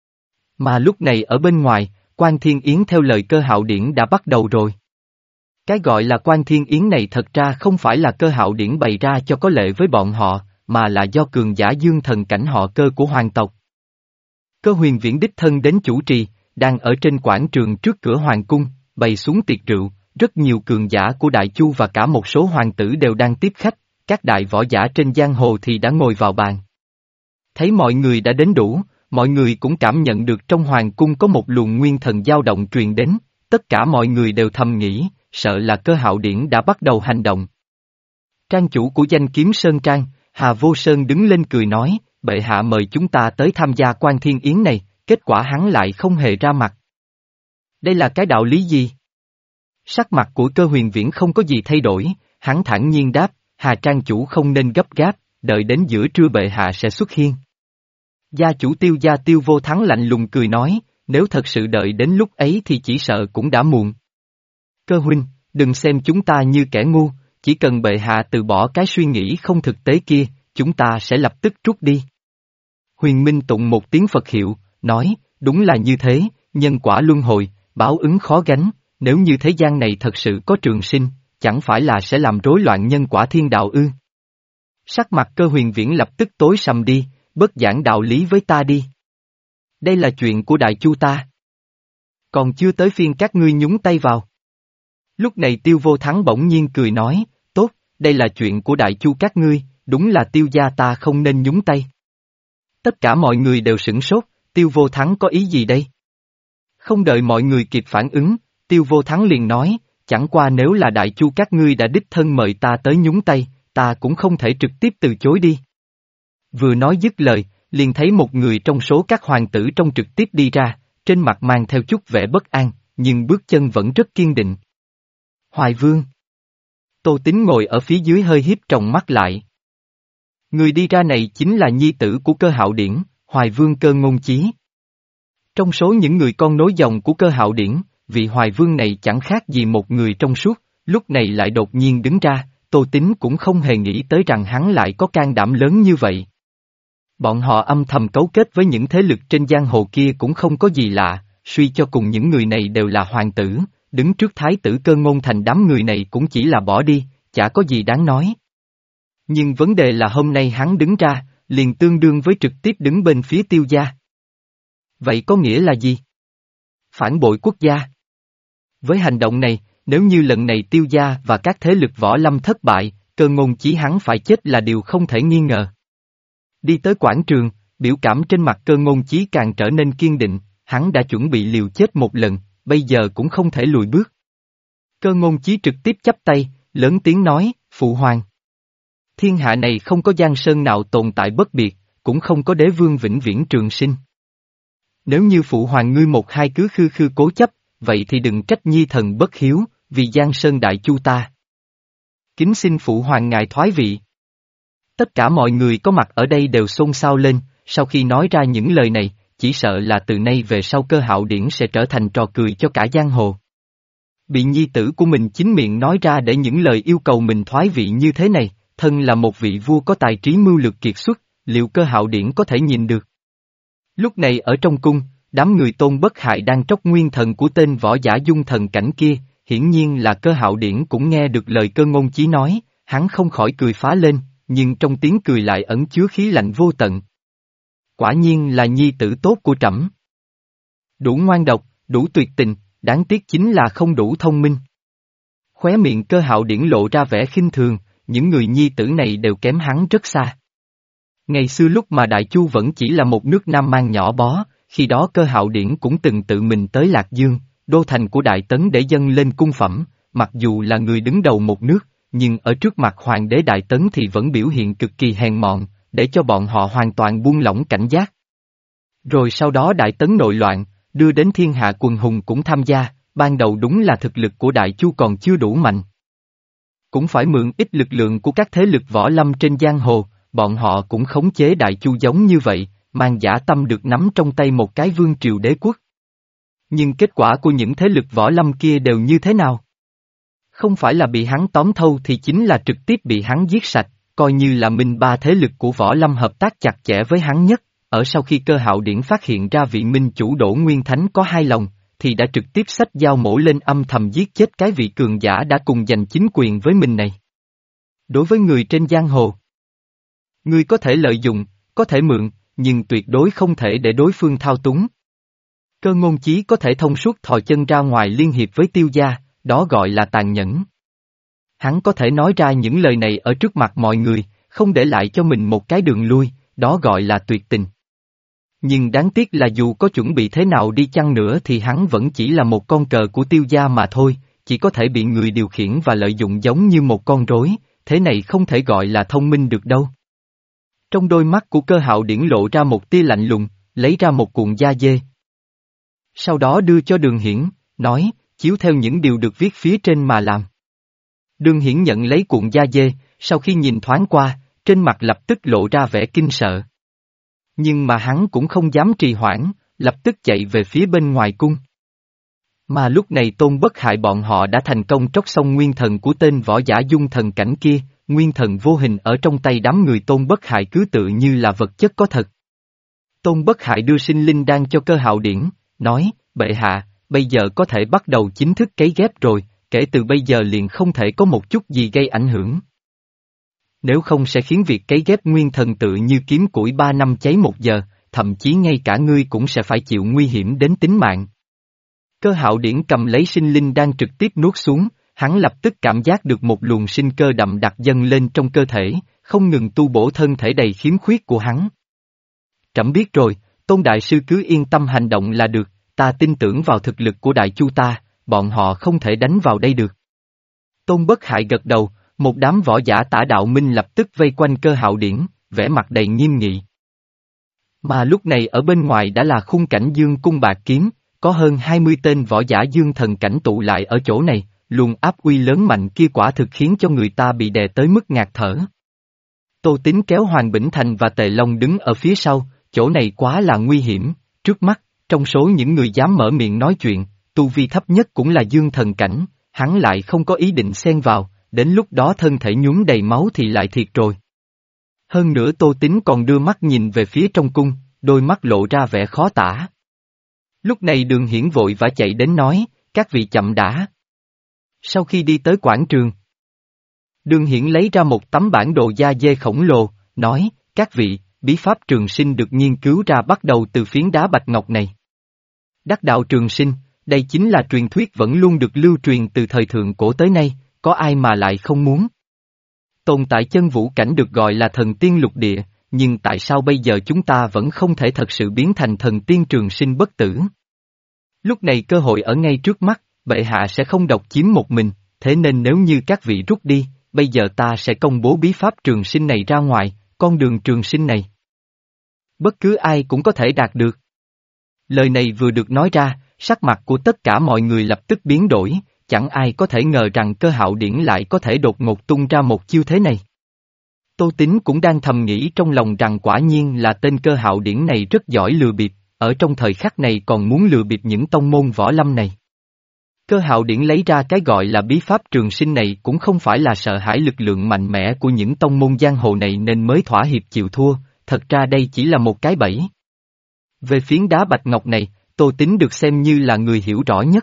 Mà lúc này ở bên ngoài, Quan Thiên Yến theo lời Cơ Hạo Điển đã bắt đầu rồi. Cái gọi là Quan Thiên Yến này thật ra không phải là Cơ Hạo Điển bày ra cho có lệ với bọn họ, mà là do cường giả dương thần cảnh họ Cơ của hoàng tộc. Cơ Huyền Viễn đích thân đến chủ trì, đang ở trên quảng trường trước cửa hoàng cung, bày xuống tiệc rượu, rất nhiều cường giả của Đại Chu và cả một số hoàng tử đều đang tiếp khách, các đại võ giả trên giang hồ thì đã ngồi vào bàn. Thấy mọi người đã đến đủ, mọi người cũng cảm nhận được trong hoàng cung có một luồng nguyên thần dao động truyền đến, tất cả mọi người đều thầm nghĩ, sợ là Cơ Hạo Điển đã bắt đầu hành động. Trang chủ của Danh Kiếm Sơn Trang, Hà Vô Sơn đứng lên cười nói, bệ hạ mời chúng ta tới tham gia Quan Thiên Yến này, kết quả hắn lại không hề ra mặt. Đây là cái đạo lý gì? Sắc mặt của Cơ Huyền Viễn không có gì thay đổi, hắn thản nhiên đáp, Hà Trang chủ không nên gấp gáp, đợi đến giữa trưa bệ hạ sẽ xuất hiện. Gia chủ Tiêu gia Tiêu Vô Thắng lạnh lùng cười nói, nếu thật sự đợi đến lúc ấy thì chỉ sợ cũng đã muộn. Cơ huynh, đừng xem chúng ta như kẻ ngu, chỉ cần bệ hạ từ bỏ cái suy nghĩ không thực tế kia, chúng ta sẽ lập tức rút đi. Huyền Minh tụng một tiếng Phật hiệu, nói, đúng là như thế, nhân quả luân hồi, báo ứng khó gánh, nếu như thế gian này thật sự có trường sinh, chẳng phải là sẽ làm rối loạn nhân quả thiên đạo ư. Sắc mặt Cơ Huyền Viễn lập tức tối sầm đi, bớt giảng đạo lý với ta đi. Đây là chuyện của Đại Chu ta. Còn chưa tới phiên các ngươi nhúng tay vào. Lúc này Tiêu Vô Thắng bỗng nhiên cười nói, tốt, đây là chuyện của Đại Chu các ngươi, đúng là Tiêu gia ta không nên nhúng tay. Tất cả mọi người đều sửng sốt, Tiêu Vô Thắng có ý gì đây? Không đợi mọi người kịp phản ứng, Tiêu Vô Thắng liền nói, chẳng qua nếu là Đại Chu các ngươi đã đích thân mời ta tới nhúng tay, ta cũng không thể trực tiếp từ chối đi. Vừa nói dứt lời, liền thấy một người trong số các hoàng tử trong trực tiếp đi ra, trên mặt mang theo chút vẻ bất an, nhưng bước chân vẫn rất kiên định. Hoài Vương. Tô Tín ngồi ở phía dưới hơi hiếp tròng mắt lại. Người đi ra này chính là nhi tử của Cơ Hạo Điển, Hoài Vương Cơ Ngôn Chí. Trong số những người con nối dòng của Cơ Hạo Điển, vị Hoài Vương này chẳng khác gì một người trong suốt, lúc này lại đột nhiên đứng ra, Tô Tín cũng không hề nghĩ tới rằng hắn lại có can đảm lớn như vậy. Bọn họ âm thầm cấu kết với những thế lực trên giang hồ kia cũng không có gì lạ, suy cho cùng những người này đều là hoàng tử, đứng trước thái tử Cơ Ngôn Thành đám người này cũng chỉ là bỏ đi, chả có gì đáng nói. Nhưng vấn đề là hôm nay hắn đứng ra, liền tương đương với trực tiếp đứng bên phía Tiêu gia. Vậy có nghĩa là gì? Phản bội quốc gia. Với hành động này, nếu như lần này Tiêu gia và các thế lực võ lâm thất bại, Cơ Ngôn Chí hắn phải chết là điều không thể nghi ngờ. Đi tới quảng trường, biểu cảm trên mặt Cơ Ngôn Chí càng trở nên kiên định, hắn đã chuẩn bị liều chết một lần, bây giờ cũng không thể lùi bước. Cơ Ngôn Chí trực tiếp chắp tay, lớn tiếng nói, Phụ Hoàng. Thiên hạ này không có giang sơn nào tồn tại bất biệt, cũng không có đế vương vĩnh viễn trường sinh. Nếu như Phụ Hoàng ngươi một hai cứ khư khư cố chấp, vậy thì đừng trách nhi thần bất hiếu, vì giang sơn Đại Chu ta. Kính xin Phụ Hoàng ngài thoái vị. Tất cả mọi người có mặt ở đây đều xôn xao lên, sau khi nói ra những lời này, chỉ sợ là từ nay về sau Cơ Hạo Điển sẽ trở thành trò cười cho cả giang hồ. Bị nhi tử của mình chính miệng nói ra để những lời yêu cầu mình thoái vị như thế này, thân là một vị vua có tài trí mưu lược kiệt xuất, liệu Cơ Hạo Điển có thể nhìn được? Lúc này ở trong cung, đám người Tôn Bất Hại đang tróc nguyên thần của tên võ giả dung thần cảnh kia, hiển nhiên là Cơ Hạo Điển cũng nghe được lời Cơ Ngôn Chí nói, hắn không khỏi cười phá lên, nhưng trong tiếng cười lại ẩn chứa khí lạnh vô tận. Quả nhiên là nhi tử tốt của trẫm. Đủ ngoan độc, đủ tuyệt tình, đáng tiếc chính là không đủ thông minh. Khóe miệng Cơ Hạo Điển lộ ra vẻ khinh thường, những người nhi tử này đều kém hắn rất xa. Ngày xưa lúc mà Đại Chu vẫn chỉ là một nước Nam Man nhỏ bó, khi đó Cơ Hạo Điển cũng từng tự mình tới Lạc Dương, đô thành của Đại Tấn để dâng lên cung phẩm, mặc dù là người đứng đầu một nước, nhưng ở trước mặt Hoàng đế Đại Tấn thì vẫn biểu hiện cực kỳ hèn mọn, để cho bọn họ hoàn toàn buông lỏng cảnh giác. Rồi sau đó Đại Tấn nội loạn, đưa đến thiên hạ quần hùng cũng tham gia, ban đầu đúng là thực lực của Đại Chu còn chưa đủ mạnh. Cũng phải mượn ít lực lượng của các thế lực võ lâm trên giang hồ, bọn họ cũng khống chế Đại Chu giống như vậy, mang dã tâm được nắm trong tay một cái vương triều đế quốc. Nhưng kết quả của những thế lực võ lâm kia đều như thế nào? Không phải là bị hắn tóm thâu thì chính là trực tiếp bị hắn giết sạch, coi như là minh ba thế lực của võ lâm hợp tác chặt chẽ với hắn nhất, ở sau khi Cơ Hạo Điển phát hiện ra vị minh chủ Đỗ Nguyên Thánh có hai lòng, thì đã trực tiếp xách dao mổ lên âm thầm giết chết cái vị cường giả đã cùng giành chính quyền với mình này. Đối với người trên giang hồ, ngươi có thể lợi dụng, có thể mượn, nhưng tuyệt đối không thể để đối phương thao túng. Cơ Ngôn Chí có thể thông suốt thò chân ra ngoài liên hiệp với Tiêu gia, đó gọi là tàn nhẫn. Hắn có thể nói ra những lời này ở trước mặt mọi người, không để lại cho mình một cái đường lui, đó gọi là tuyệt tình. Nhưng đáng tiếc là dù có chuẩn bị thế nào đi chăng nữa thì hắn vẫn chỉ là một con cờ của Tiêu gia mà thôi, chỉ có thể bị người điều khiển và lợi dụng giống như một con rối, thế này không thể gọi là thông minh được đâu. Trong đôi mắt của Cơ Hạo Điển lộ ra một tia lạnh lùng, lấy ra một cuộn da dê. Sau đó đưa cho Đường Hiển, nói, chiếu theo những điều được viết phía trên mà làm. Đường Hiển nhận lấy cuộn da dê, sau khi nhìn thoáng qua, trên mặt lập tức lộ ra vẻ kinh sợ. Nhưng mà hắn cũng không dám trì hoãn, lập tức chạy về phía bên ngoài cung. Mà lúc này Tôn Bất Hại bọn họ đã thành công tróc xong nguyên thần của tên võ giả dung thần cảnh kia, nguyên thần vô hình ở trong tay đám người Tôn Bất Hại cứ tự như là vật chất có thật. Tôn Bất Hại đưa sinh linh đan cho Cơ Hạo Điển, nói, bệ hạ, bây giờ có thể bắt đầu chính thức cấy ghép rồi, kể từ bây giờ liền không thể có một chút gì gây ảnh hưởng. Nếu không sẽ khiến việc cấy ghép nguyên thần tự như kiếm củi ba năm cháy một giờ, thậm chí ngay cả ngươi cũng sẽ phải chịu nguy hiểm đến tính mạng. Cơ Hạo Điển cầm lấy sinh linh đan trực tiếp nuốt xuống, hắn lập tức cảm giác được một luồng sinh cơ đậm đặc dâng lên trong cơ thể, không ngừng tu bổ thân thể đầy khiếm khuyết của hắn. Trẫm biết rồi, Tôn Đại Sư cứ yên tâm hành động là được, ta tin tưởng vào thực lực của Đại Chu ta, bọn họ không thể đánh vào đây được. Tôn Bất Hại gật đầu, một đám võ giả Tả Đạo Minh lập tức vây quanh Cơ Hạo Điển, vẻ mặt đầy nghiêm nghị. Mà lúc này ở bên ngoài đã là khung cảnh Dương Cung Bạc Kiếm, có hơn hai mươi tên võ giả dương thần cảnh tụ lại ở chỗ này, luồng áp uy lớn mạnh kia quả thực khiến cho người ta bị đè tới mức ngạt thở. Tô Tín kéo Hoàng Bỉnh Thành và Tề Long đứng ở phía sau, chỗ này quá là nguy hiểm, trước mắt, trong số những người dám mở miệng nói chuyện, tu vi thấp nhất cũng là dương thần cảnh, hắn lại không có ý định xen vào, đến lúc đó thân thể nhuốm đầy máu thì lại thiệt rồi. Hơn nữa Tô Tín còn đưa mắt nhìn về phía trong cung, đôi mắt lộ ra vẻ khó tả. Lúc này Đường Hiển vội vã chạy đến nói, các vị chậm đã. Sau khi đi tới quảng trường, Đường Hiển lấy ra một tấm bản đồ da dê khổng lồ, nói, các vị, bí pháp trường sinh được nghiên cứu ra bắt đầu từ phiến đá bạch ngọc này. Đắc đạo trường sinh, đây chính là truyền thuyết vẫn luôn được lưu truyền từ thời thượng cổ tới nay, có ai mà lại không muốn. Tồn tại chân vũ cảnh được gọi là thần tiên lục địa, nhưng tại sao bây giờ chúng ta vẫn không thể thật sự biến thành thần tiên trường sinh bất tử? Lúc này cơ hội ở ngay trước mắt, bệ hạ sẽ không độc chiếm một mình, thế nên nếu như các vị rút đi, bây giờ ta sẽ công bố bí pháp trường sinh này ra ngoài, con đường trường sinh này. Bất cứ ai cũng có thể đạt được. Lời này vừa được nói ra, sắc mặt của tất cả mọi người lập tức biến đổi, chẳng ai có thể ngờ rằng Cơ Hạo Điển lại có thể đột ngột tung ra một chiêu thế này. Tô Tín cũng đang thầm nghĩ trong lòng rằng quả nhiên là tên Cơ Hạo Điển này rất giỏi lừa bịp, ở trong thời khắc này còn muốn lừa bịp những tông môn võ lâm này. Cơ Hạo Điển lấy ra cái gọi là bí pháp trường sinh này cũng không phải là sợ hãi lực lượng mạnh mẽ của những tông môn giang hồ này nên mới thỏa hiệp chịu thua, thật ra đây chỉ là một cái bẫy. Về phiến đá bạch ngọc này, Tô Tín được xem như là người hiểu rõ nhất.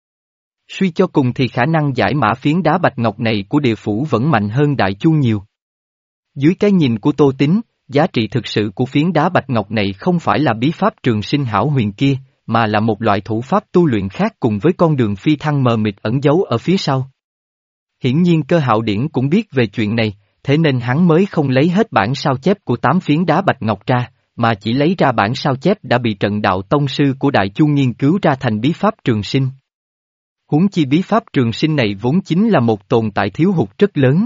Suy cho cùng thì khả năng giải mã phiến đá bạch ngọc này của địa phủ vẫn mạnh hơn Đại Chu nhiều. Dưới cái nhìn của Tô Tín, giá trị thực sự của phiến đá bạch ngọc này không phải là bí pháp trường sinh hảo huyền kia, mà là một loại thủ pháp tu luyện khác cùng với con đường phi thăng mờ mịt ẩn giấu ở phía sau. Hiển nhiên Cơ Hạo Điển cũng biết về chuyện này, thế nên hắn mới không lấy hết bản sao chép của tám phiến đá bạch ngọc ra, mà chỉ lấy ra bản sao chép đã bị trận đạo tông sư của Đại Chu nghiên cứu ra thành bí pháp trường sinh. Huống chi bí pháp trường sinh này vốn chính là một tồn tại thiếu hụt rất lớn.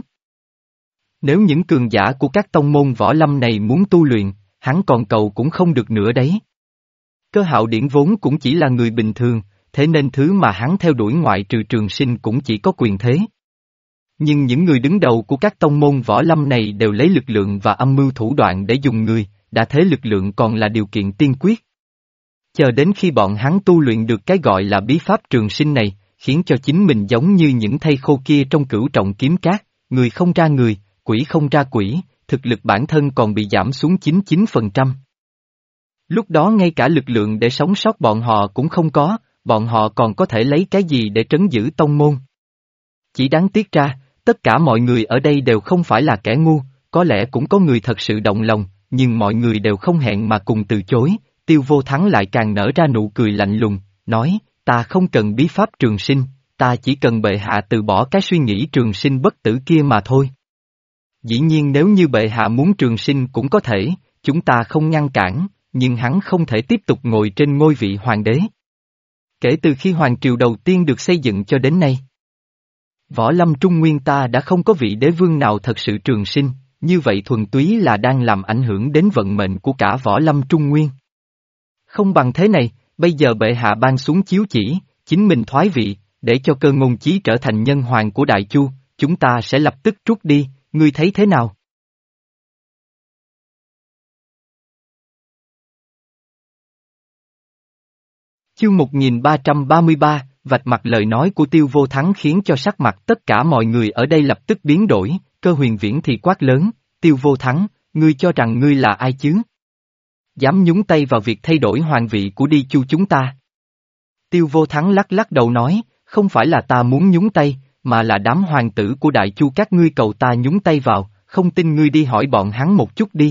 Nếu những cường giả của các tông môn võ lâm này muốn tu luyện, hắn còn cầu cũng không được nữa đấy. Cơ Hạo Điển vốn cũng chỉ là người bình thường, thế nên thứ mà hắn theo đuổi ngoại trừ trường sinh cũng chỉ có quyền thế. Nhưng những người đứng đầu của các tông môn võ lâm này đều lấy lực lượng và âm mưu thủ đoạn để dùng người, đã thế lực lượng còn là điều kiện tiên quyết. Chờ đến khi bọn hắn tu luyện được cái gọi là bí pháp trường sinh này, khiến cho chính mình giống như những thây khô kia trong cửu trọng kiếm cát, người không ra người, quỷ không ra quỷ, thực lực bản thân còn bị giảm xuống chín mươi chín phần trăm. Lúc đó ngay cả lực lượng để sống sót bọn họ cũng không có, bọn họ còn có thể lấy cái gì để trấn giữ tông môn. Chỉ đáng tiếc ra, tất cả mọi người ở đây đều không phải là kẻ ngu, có lẽ cũng có người thật sự động lòng, nhưng mọi người đều không hẹn mà cùng từ chối. Tiêu Vô Thắng lại càng nở ra nụ cười lạnh lùng, nói, ta không cần bí pháp trường sinh, ta chỉ cần bệ hạ từ bỏ cái suy nghĩ trường sinh bất tử kia mà thôi. Dĩ nhiên nếu như bệ hạ muốn trường sinh cũng có thể, chúng ta không ngăn cản, nhưng hắn không thể tiếp tục ngồi trên ngôi vị hoàng đế. Kể từ khi hoàng triều đầu tiên được xây dựng cho đến nay, Võ Lâm Trung Nguyên ta đã không có vị đế vương nào thật sự trường sinh, như vậy thuần túy là đang làm ảnh hưởng đến vận mệnh của cả Võ Lâm Trung Nguyên. Không bằng thế này, bây giờ bệ hạ ban xuống chiếu chỉ, chính mình thoái vị, để cho Cơ Ngôn Chí trở thành nhân hoàng của Đại Chu, chúng ta sẽ lập tức rút đi, ngươi thấy thế nào? Chương một nghìn ba trăm ba mươi ba, vạch mặt lời nói của Tiêu Vô Thắng khiến cho sắc mặt tất cả mọi người ở đây lập tức biến đổi, Cơ Huyền Viễn thì quát lớn, Tiêu Vô Thắng, ngươi cho rằng ngươi là ai chứ? Dám nhúng tay vào việc thay đổi hoàng vị của Đi Chu chúng ta. Tiêu Vô Thắng lắc lắc đầu nói, không phải là ta muốn nhúng tay, mà là đám hoàng tử của Đại Chu các ngươi cầu ta nhúng tay vào, không tin ngươi đi hỏi bọn hắn một chút đi.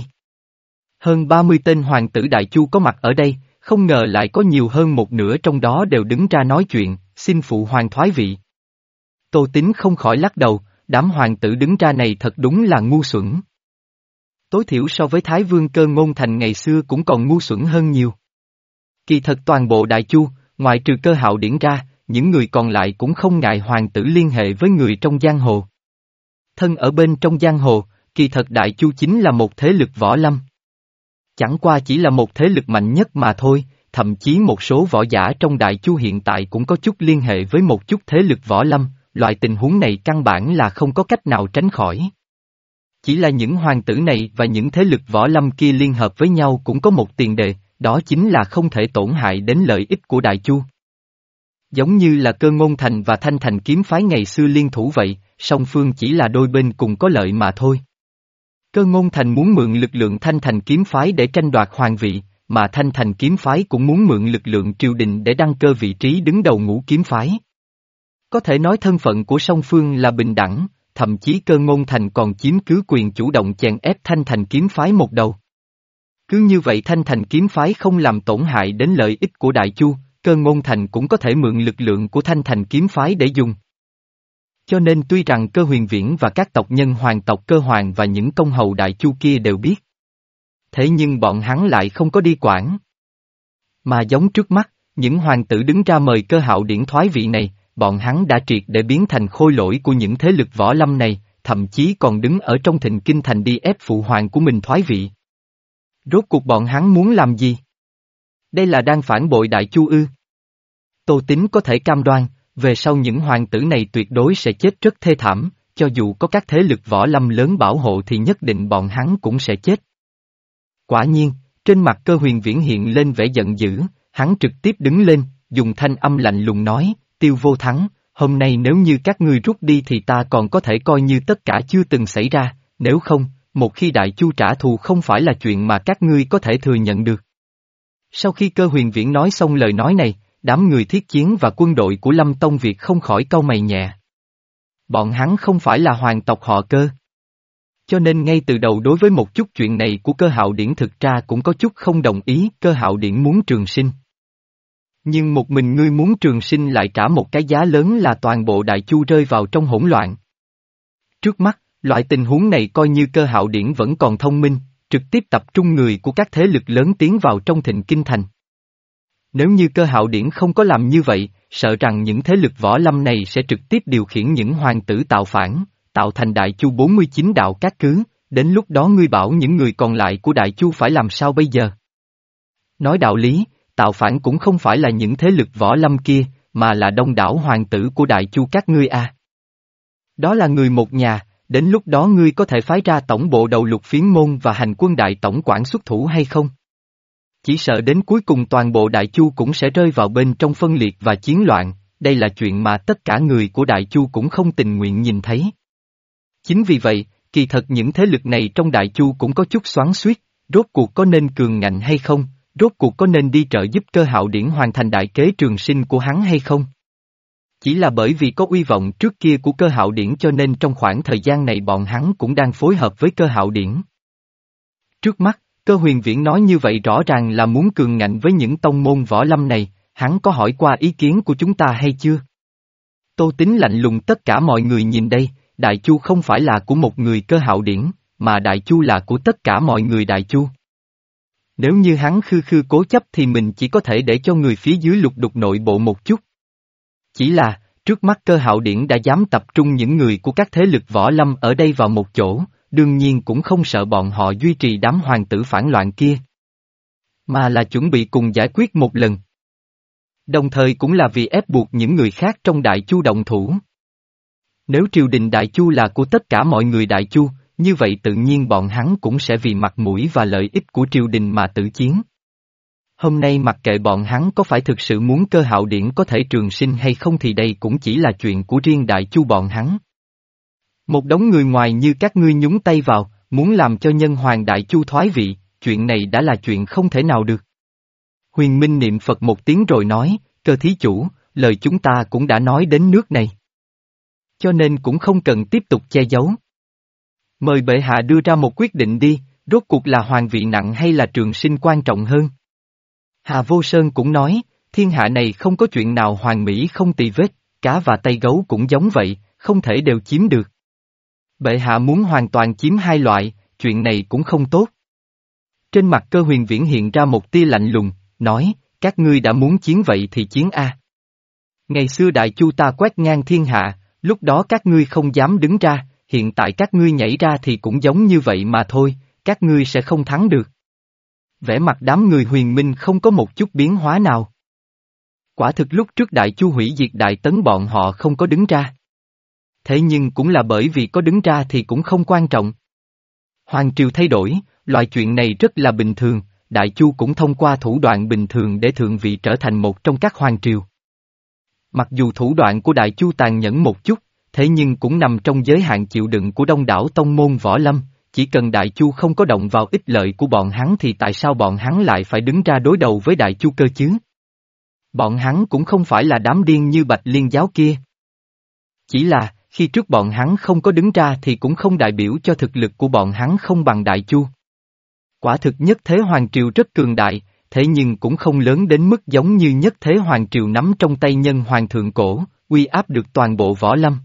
Hơn ba mươi tên hoàng tử Đại Chu có mặt ở đây, không ngờ lại có nhiều hơn một nửa trong đó đều đứng ra nói chuyện, xin phụ hoàng thoái vị. Tô Tín không khỏi lắc đầu, đám hoàng tử đứng ra này thật đúng là ngu xuẩn. Tối thiểu so với Thái Vương Cơ Ngôn Thành ngày xưa cũng còn ngu xuẩn hơn nhiều. Kỳ thật toàn bộ Đại Chu, ngoại trừ Cơ Hạo Điển ra, những người còn lại cũng không ngại hoàng tử liên hệ với người trong giang hồ. Thân ở bên trong giang hồ, kỳ thật Đại Chu chính là một thế lực võ lâm. Chẳng qua chỉ là một thế lực mạnh nhất mà thôi, thậm chí một số võ giả trong Đại Chu hiện tại cũng có chút liên hệ với một chút thế lực võ lâm, loại tình huống này căn bản là không có cách nào tránh khỏi. Chỉ là những hoàng tử này và những thế lực võ lâm kia liên hợp với nhau cũng có một tiền đề, đó chính là không thể tổn hại đến lợi ích của Đại Chu. Giống như là Cơ Ngôn Thành và Thanh Thành kiếm phái ngày xưa liên thủ vậy, song phương chỉ là đôi bên cùng có lợi mà thôi. Cơ Ngôn Thành muốn mượn lực lượng Thanh Thành kiếm phái để tranh đoạt hoàng vị, mà Thanh Thành kiếm phái cũng muốn mượn lực lượng triều đình để đăng cơ vị trí đứng đầu ngũ kiếm phái. Có thể nói thân phận của song phương là bình đẳng, thậm chí Cơ Ngôn Thành còn chiếm cứ quyền chủ động chèn ép Thanh Thành kiếm phái một đầu. Cứ như vậy Thanh Thành kiếm phái không làm tổn hại đến lợi ích của Đại Chu, Cơ Ngôn Thành cũng có thể mượn lực lượng của Thanh Thành kiếm phái để dùng. Cho nên tuy rằng Cơ Huyền Viễn và các tộc nhân hoàng tộc Cơ Hoàng và những công hầu Đại Chu kia đều biết. Thế nhưng bọn hắn lại không có đi quản. Mà giống trước mắt, những hoàng tử đứng ra mời Cơ Hạo Điển thoái vị này, bọn hắn đã triệt để biến thành khôi lỗi của những thế lực võ lâm này, thậm chí còn đứng ở trong Thịnh Kinh Thành đi ép phụ hoàng của mình thoái vị. Rốt cuộc bọn hắn muốn làm gì? Đây là đang phản bội Đại Chu ư? Tô Tín có thể cam đoan, về sau những hoàng tử này tuyệt đối sẽ chết rất thê thảm, cho dù có các thế lực võ lâm lớn bảo hộ thì nhất định bọn hắn cũng sẽ chết. Quả nhiên, trên mặt Cơ Huyền Viễn hiện lên vẻ giận dữ, hắn trực tiếp đứng lên, dùng thanh âm lạnh lùng nói, Tiêu Vô Thắng, hôm nay nếu như các ngươi rút đi thì ta còn có thể coi như tất cả chưa từng xảy ra, nếu không, một khi Đại Chu trả thù không phải là chuyện mà các ngươi có thể thừa nhận được. Sau khi Cơ Huyền Viễn nói xong lời nói này, đám người thiết chiến và quân đội của Lâm Tông Việt không khỏi cau mày nhẹ. Bọn hắn không phải là hoàng tộc họ Cơ. Cho nên ngay từ đầu đối với một chút chuyện này của Cơ Hạo Điển thực ra cũng có chút không đồng ý, Cơ Hạo Điển muốn trường sinh. Nhưng một mình ngươi muốn trường sinh lại trả một cái giá lớn là toàn bộ Đại Chu rơi vào trong hỗn loạn. Trước mắt, loại tình huống này coi như Cơ Hạo Điển vẫn còn thông minh, trực tiếp tập trung người của các thế lực lớn tiến vào trong Thịnh Kinh Thành. Nếu như Cơ Hạo Điển không có làm như vậy, sợ rằng những thế lực võ lâm này sẽ trực tiếp điều khiển những hoàng tử tạo phản, tạo thành Đại Chu bốn mươi chín đạo các cứ, đến lúc đó ngươi bảo những người còn lại của Đại Chu phải làm sao bây giờ? Nói đạo lý, tạo phản cũng không phải là những thế lực võ lâm kia, mà là đông đảo hoàng tử của Đại Chu các ngươi a. Đó là người một nhà, đến lúc đó ngươi có thể phái ra tổng bộ đầu lục phiến môn và hành quân đại tổng quản xuất thủ hay không? Chỉ sợ đến cuối cùng toàn bộ Đại Chu cũng sẽ rơi vào bên trong phân liệt và chiến loạn, đây là chuyện mà tất cả người của Đại Chu cũng không tình nguyện nhìn thấy. Chính vì vậy, kỳ thật những thế lực này trong Đại Chu cũng có chút xoắn xuýt, rốt cuộc có nên cường ngạnh hay không, rốt cuộc có nên đi trợ giúp Cơ Hạo Điển hoàn thành đại kế trường sinh của hắn hay không? Chỉ là bởi vì có uy vọng trước kia của Cơ Hạo Điển cho nên trong khoảng thời gian này bọn hắn cũng đang phối hợp với Cơ Hạo Điển. Trước mắt, Cơ Huyền Viễn nói như vậy rõ ràng là muốn cường ngạnh với những tông môn võ lâm này, hắn có hỏi qua ý kiến của chúng ta hay chưa? Tô Tín lạnh lùng tất cả mọi người nhìn đây, Đại Chu không phải là của một người Cơ Hạo Điển, mà Đại Chu là của tất cả mọi người Đại Chu. Nếu như hắn khư khư cố chấp thì mình chỉ có thể để cho người phía dưới lục đục nội bộ một chút. Chỉ là, trước mắt Cơ Hạo Điển đã dám tập trung những người của các thế lực võ lâm ở đây vào một chỗ, đương nhiên cũng không sợ bọn họ duy trì đám hoàng tử phản loạn kia. Mà là chuẩn bị cùng giải quyết một lần. Đồng thời cũng là vì ép buộc những người khác trong Đại Chu động thủ. Nếu triều đình Đại Chu là của tất cả mọi người Đại Chu, như vậy tự nhiên bọn hắn cũng sẽ vì mặt mũi và lợi ích của triều đình mà tử chiến. Hôm nay mặc kệ bọn hắn có phải thực sự muốn Cơ Hạo Điển có thể trường sinh hay không thì đây cũng chỉ là chuyện của riêng Đại Chu bọn hắn. Một đống người ngoài như các ngươi nhúng tay vào, muốn làm cho nhân hoàng Đại Chu thoái vị, chuyện này đã là chuyện không thể nào được. Huyền Minh niệm Phật một tiếng rồi nói, Cơ thí chủ, lời chúng ta cũng đã nói đến nước này. Cho nên cũng không cần tiếp tục che giấu. Mời bệ hạ đưa ra một quyết định đi, rốt cuộc là hoàng vị nặng hay là trường sinh quan trọng hơn? Hà Vô Sơn cũng nói, thiên hạ này không có chuyện nào hoàn mỹ không tì vết, cá và tay gấu cũng giống vậy, không thể đều chiếm được. Bệ hạ muốn hoàn toàn chiếm hai loại, chuyện này cũng không tốt. Trên mặt Cơ Huyền Viễn hiện ra một tia lạnh lùng, nói, các ngươi đã muốn chiến vậy thì chiến a. Ngày xưa Đại Chu ta quét ngang thiên hạ, lúc đó các ngươi không dám đứng ra, hiện tại các ngươi nhảy ra thì cũng giống như vậy mà thôi, các ngươi sẽ không thắng được. Vẻ mặt đám người Huyền Minh không có một chút biến hóa nào. Quả thực lúc trước Đại Chu hủy diệt Đại Tấn bọn họ không có đứng ra. Thế nhưng cũng là bởi vì có đứng ra thì cũng không quan trọng. Hoàng triều thay đổi, loại chuyện này rất là bình thường, Đại Chu cũng thông qua thủ đoạn bình thường để thượng vị trở thành một trong các hoàng triều. Mặc dù thủ đoạn của Đại Chu tàn nhẫn một chút, thế nhưng cũng nằm trong giới hạn chịu đựng của đông đảo tông môn võ lâm, chỉ cần Đại Chu không có động vào ích lợi của bọn hắn thì tại sao bọn hắn lại phải đứng ra đối đầu với Đại Chu cơ chứ? Bọn hắn cũng không phải là đám điên như Bạch Liên giáo kia. Chỉ là, khi trước bọn hắn không có đứng ra thì cũng không đại biểu cho thực lực của bọn hắn không bằng Đại Chu. Quả thực nhất thế hoàng triều rất cường đại, thế nhưng cũng không lớn đến mức giống như nhất thế hoàng triều nắm trong tay nhân hoàng thượng cổ, uy áp được toàn bộ võ lâm.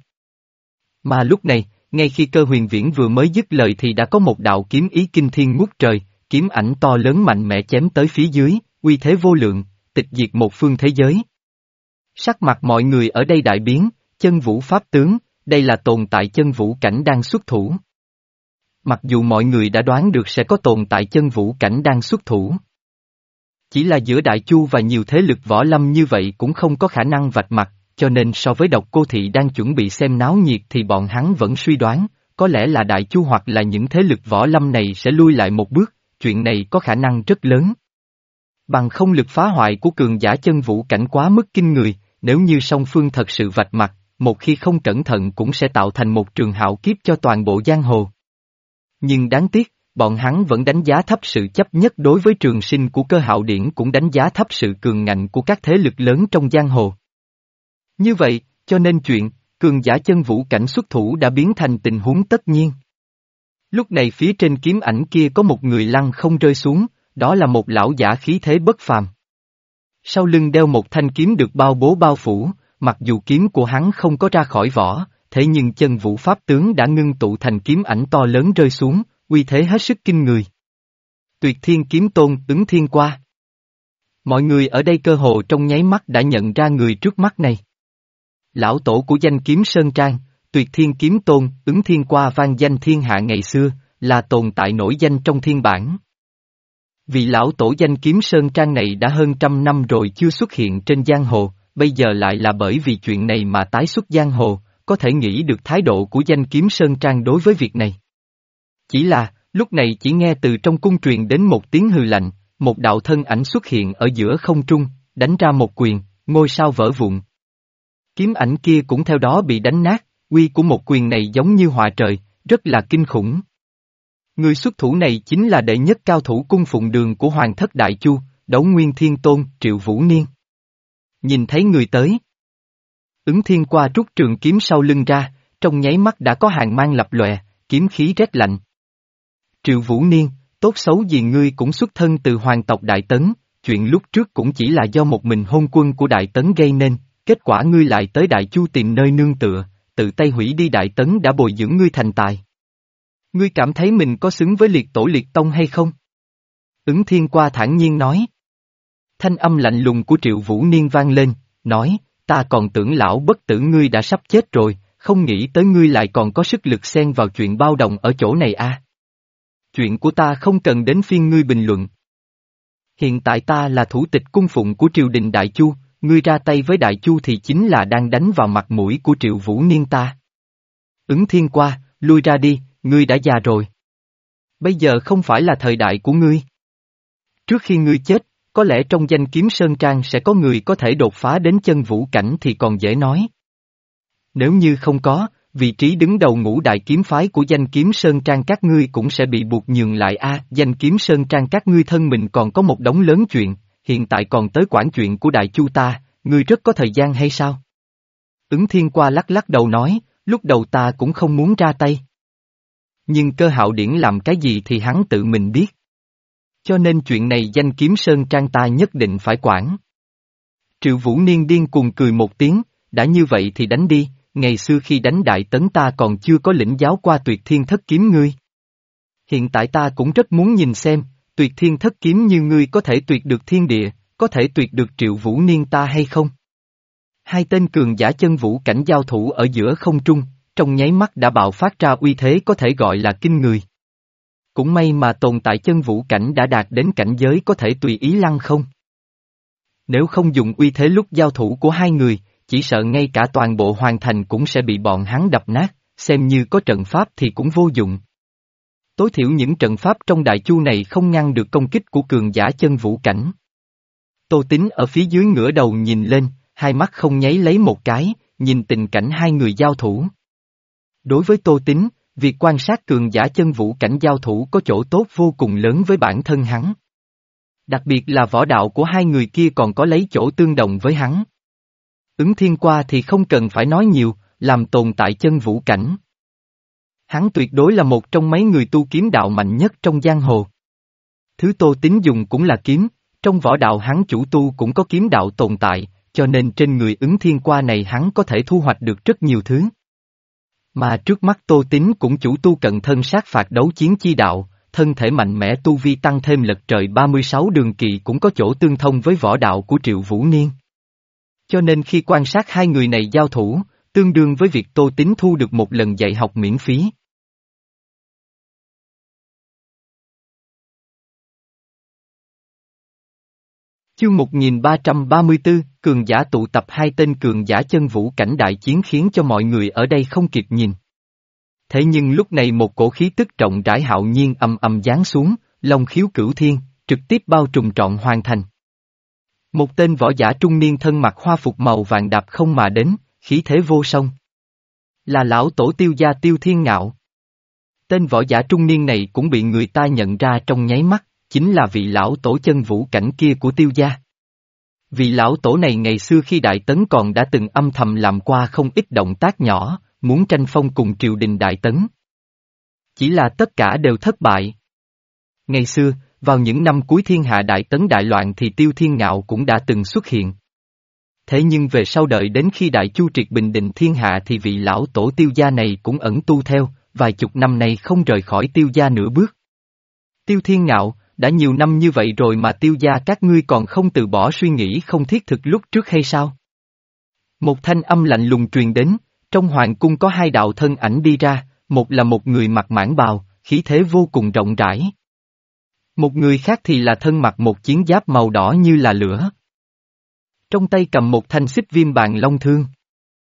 Mà lúc này, ngay khi Cơ Huyền Viễn vừa mới dứt lời thì đã có một đạo kiếm ý kinh thiên ngút trời, kiếm ảnh to lớn mạnh mẽ chém tới phía dưới, uy thế vô lượng, tịch diệt một phương thế giới. Sắc mặt mọi người ở đây đại biến, chân vũ pháp tướng, đây là tồn tại chân vũ cảnh đang xuất thủ. Mặc dù mọi người đã đoán được sẽ có tồn tại chân vũ cảnh đang xuất thủ. Chỉ là giữa Đại Chu và nhiều thế lực võ lâm như vậy cũng không có khả năng vạch mặt, cho nên so với Độc Cô Thị đang chuẩn bị xem náo nhiệt thì bọn hắn vẫn suy đoán, có lẽ là Đại Chu hoặc là những thế lực võ lâm này sẽ lui lại một bước, chuyện này có khả năng rất lớn. Bằng không lực phá hoại của cường giả chân vũ cảnh quá mức kinh người, nếu như song phương thật sự vạch mặt, một khi không cẩn thận cũng sẽ tạo thành một trường hạo kiếp cho toàn bộ giang hồ. Nhưng đáng tiếc, bọn hắn vẫn đánh giá thấp sự chấp nhất đối với trường sinh của Cơ Hạo Điển cũng đánh giá thấp sự cường ngạnh của các thế lực lớn trong giang hồ. Như vậy, cho nên chuyện, cường giả chân vũ cảnh xuất thủ đã biến thành tình huống tất nhiên. Lúc này phía trên kiếm ảnh kia có một người lăn không rơi xuống, đó là một lão giả khí thế bất phàm. Sau lưng đeo một thanh kiếm được bao bố bao phủ, mặc dù kiếm của hắn không có ra khỏi vỏ, thế nhưng chân vũ pháp tướng đã ngưng tụ thành kiếm ảnh to lớn rơi xuống, uy thế hết sức kinh người. Tuyệt Thiên Kiếm Tôn ứng thiên qua. Mọi người ở đây cơ hồ trong nháy mắt đã nhận ra người trước mắt này. Lão tổ của danh kiếm Sơn Trang, Tuyệt Thiên Kiếm Tôn ứng thiên qua vang danh thiên hạ ngày xưa, là tồn tại nổi danh trong thiên bản. Vị lão tổ danh kiếm Sơn Trang này đã hơn trăm năm rồi chưa xuất hiện trên giang hồ, bây giờ lại là bởi vì chuyện này mà tái xuất giang hồ, có thể nghĩ được thái độ của danh kiếm Sơn Trang đối với việc này. Chỉ là, lúc này chỉ nghe từ trong cung truyền đến một tiếng hừ lạnh, một đạo thân ảnh xuất hiện ở giữa không trung, đánh ra một quyền, ngôi sao vỡ vụn. Kiếm ảnh kia cũng theo đó bị đánh nát, uy của một quyền này giống như họa trời, rất là kinh khủng. Người xuất thủ này chính là đệ nhất cao thủ cung phụng đường của Hoàng thất Đại Chu, Đấu Nguyên Thiên Tôn, Triệu Vũ Niên. Nhìn thấy người tới. Ứng Thiên qua rút trường kiếm sau lưng ra, trong nháy mắt đã có hàng mang lập lòe, kiếm khí rét lạnh. Triệu Vũ Niên, tốt xấu gì ngươi cũng xuất thân từ hoàng tộc Đại Tấn, chuyện lúc trước cũng chỉ là do một mình hôn quân của Đại Tấn gây nên, kết quả ngươi lại tới Đại Chu tìm nơi nương tựa, tự tay hủy đi Đại Tấn đã bồi dưỡng ngươi thành tài. Ngươi cảm thấy mình có xứng với liệt tổ liệt tông hay không? Ứng Thiên qua thản nhiên nói. Thanh âm lạnh lùng của Triệu Vũ Niên vang lên, nói, ta còn tưởng lão bất tử ngươi đã sắp chết rồi, không nghĩ tới ngươi lại còn có sức lực xen vào chuyện bao đồng ở chỗ này a. Chuyện của ta không cần đến phiên ngươi bình luận. Hiện tại ta là thủ tịch cung phụng của triều đình Đại Chu, ngươi ra tay với Đại Chu thì chính là đang đánh vào mặt mũi của Triệu Vũ Niên ta. Ứng Thiên qua, lui ra đi, ngươi đã già rồi. Bây giờ không phải là thời đại của ngươi. Trước khi ngươi chết, có lẽ trong danh kiếm Sơn Trang sẽ có người có thể đột phá đến chân vũ cảnh thì còn dễ nói. Nếu như không có, vị trí đứng đầu ngũ đại kiếm phái của danh kiếm Sơn Trang các ngươi cũng sẽ bị buộc nhường lại a. Danh kiếm Sơn Trang các ngươi thân mình còn có một đống lớn chuyện, hiện tại còn tới quản chuyện của Đại Chu ta, ngươi rất có thời gian hay sao? Ứng Thiên qua lắc lắc đầu nói, lúc đầu ta cũng không muốn ra tay. Nhưng Cơ Hạo Điển làm cái gì thì hắn tự mình biết. Cho nên chuyện này danh kiếm Sơn Trang ta nhất định phải quản. Triệu Vũ Niên điên cuồng cười một tiếng, đã như vậy thì đánh đi, ngày xưa khi đánh Đại Tấn ta còn chưa có lĩnh giáo qua Tuyệt Thiên Thất Kiếm ngươi. Hiện tại ta cũng rất muốn nhìn xem, Tuyệt Thiên Thất Kiếm như ngươi có thể tuyệt được thiên địa, có thể tuyệt được Triệu Vũ Niên ta hay không? Hai tên cường giả chân vũ cảnh giao thủ ở giữa không trung, trong nháy mắt đã bạo phát ra uy thế có thể gọi là kinh người. Cũng may mà tồn tại chân vũ cảnh đã đạt đến cảnh giới có thể tùy ý lăng không. Nếu không dùng uy thế lúc giao thủ của hai người, chỉ sợ ngay cả toàn bộ hoàn thành cũng sẽ bị bọn hắn đập nát, xem như có trận pháp thì cũng vô dụng. Tối thiểu những trận pháp trong Đại Chu này không ngăn được công kích của cường giả chân vũ cảnh. Tô Tín ở phía dưới ngửa đầu nhìn lên, hai mắt không nháy lấy một cái, nhìn tình cảnh hai người giao thủ. Đối với Tô Tín, việc quan sát cường giả chân vũ cảnh giao thủ có chỗ tốt vô cùng lớn với bản thân hắn. Đặc biệt là võ đạo của hai người kia còn có lấy chỗ tương đồng với hắn. Ứng Thiên qua thì không cần phải nói nhiều, làm tồn tại chân vũ cảnh. Hắn tuyệt đối là một trong mấy người tu kiếm đạo mạnh nhất trong giang hồ. Thứ Tô Tín dùng cũng là kiếm, trong võ đạo hắn chủ tu cũng có kiếm đạo tồn tại, cho nên trên người Ứng Thiên qua này hắn có thể thu hoạch được rất nhiều thứ. Mà trước mắt Tô Tín cũng chủ tu cận thân sát phạt đấu chiến chi đạo, thân thể mạnh mẽ tu vi tăng thêm lật trời ba mươi sáu đường kỳ cũng có chỗ tương thông với võ đạo của Triệu Vũ Niên. Cho nên khi quan sát hai người này giao thủ, tương đương với việc Tô Tín thu được một lần dạy học miễn phí. Chương một nghìn ba trăm ba mươi tư, cường giả tụ tập hai tên cường giả chân vũ cảnh đại chiến khiến cho mọi người ở đây không kịp nhìn. Thế nhưng lúc này một cổ khí tức trọng rãi hạo nhiên ầm ầm giáng xuống, long khiếu cửu thiên, trực tiếp bao trùm trọn hoàn thành. Một tên võ giả trung niên thân mặc hoa phục màu vàng đạp không mà đến, khí thế vô song. Là lão tổ Tiêu gia Tiêu Thiên Ngạo. Tên võ giả trung niên này cũng bị người ta nhận ra trong nháy mắt, chính là vị lão tổ chân vũ cảnh kia của Tiêu gia. Vị lão tổ này ngày xưa khi Đại Tấn còn đã từng âm thầm làm qua không ít động tác nhỏ, muốn tranh phong cùng triều đình Đại Tấn. Chỉ là tất cả đều thất bại. Ngày xưa, vào những năm cuối thiên hạ Đại Tấn đại loạn thì Tiêu Thiên Ngạo cũng đã từng xuất hiện. Thế nhưng về sau đợi đến khi Đại Chu triệt bình định thiên hạ thì vị lão tổ Tiêu gia này cũng ẩn tu theo, vài chục năm nay không rời khỏi Tiêu gia nửa bước. Tiêu Thiên Ngạo, đã nhiều năm như vậy rồi mà Tiêu gia các ngươi còn không từ bỏ suy nghĩ không thiết thực lúc trước hay sao? Một thanh âm lạnh lùng truyền đến, trong hoàng cung có hai đạo thân ảnh đi ra, một là một người mặc mãng bào, khí thế vô cùng rộng rãi. Một người khác thì là thân mặc một chiến giáp màu đỏ như là lửa. Trong tay cầm một thanh xích viêm bàn long thương.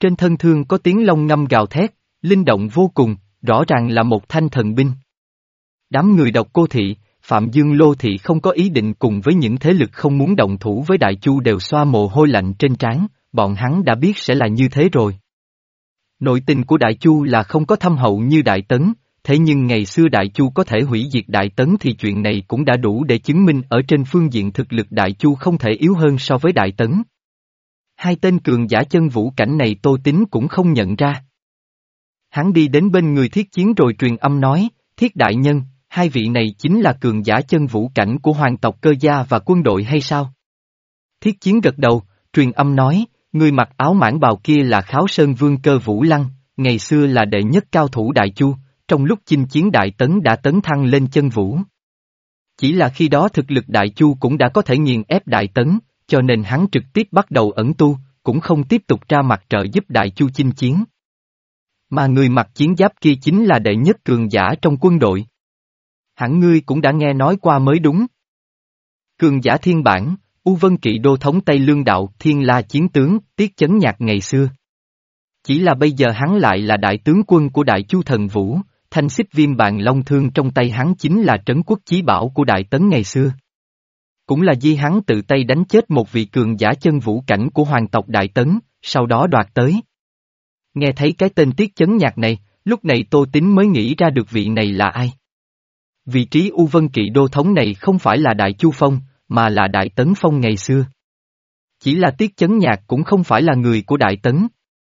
Trên thân thương có tiếng long ngâm gào thét, linh động vô cùng, rõ ràng là một thanh thần binh. Đám người Độc Cô Thị, Phạm Dương Lô Thị không có ý định cùng với những thế lực không muốn động thủ với Đại Chu đều xoa mồ hôi lạnh trên trán, bọn hắn đã biết sẽ là như thế rồi. Nội tình của Đại Chu là không có thâm hậu như Đại Tấn, thế nhưng ngày xưa Đại Chu có thể hủy diệt Đại Tấn thì chuyện này cũng đã đủ để chứng minh ở trên phương diện thực lực Đại Chu không thể yếu hơn so với Đại Tấn. Hai tên cường giả chân vũ cảnh này Tô Tín cũng không nhận ra. Hắn đi đến bên người Thiết Chiến rồi truyền âm nói, Thiết đại nhân, hai vị này chính là cường giả chân vũ cảnh của hoàng tộc Cơ gia và quân đội hay sao? Thiết Chiến gật đầu, truyền âm nói, người mặc áo mãng bào kia là Kháo Sơn Vương Cơ Vũ Lăng, ngày xưa là đệ nhất cao thủ Đại Chu, trong lúc chinh chiến Đại Tấn đã tấn thăng lên chân vũ. Chỉ là khi đó thực lực Đại Chu cũng đã có thể nghiền ép Đại Tấn, cho nên hắn trực tiếp bắt đầu ẩn tu, cũng không tiếp tục ra mặt trợ giúp Đại Chu chinh chiến. Mà người mặc chiến giáp kia chính là đệ nhất cường giả trong quân đội. Hẳn ngươi cũng đã nghe nói qua mới đúng. Cường giả thiên bản, U Vân Kỵ đô thống Tây Lương đạo Thiên La chiến tướng, Tiết Chấn Nhạc ngày xưa. Chỉ là bây giờ hắn lại là đại tướng quân của Đại Chu Thần Vũ, thanh xích viêm bàn long thương trong tay hắn chính là trấn quốc chí bảo của Đại Tấn ngày xưa. Cũng là di hắn tự tay đánh chết một vị cường giả chân vũ cảnh của hoàng tộc Đại Tấn, sau đó đoạt tới. Nghe thấy cái tên Tiết Chấn Nhạc này, lúc này Tô Tín mới nghĩ ra được vị này là ai. Vị trí U Vân Kỵ đô thống này không phải là Đại Chu Phong, mà là Đại Tấn Phong ngày xưa. Chỉ là Tiết Chấn Nhạc cũng không phải là người của Đại Tấn,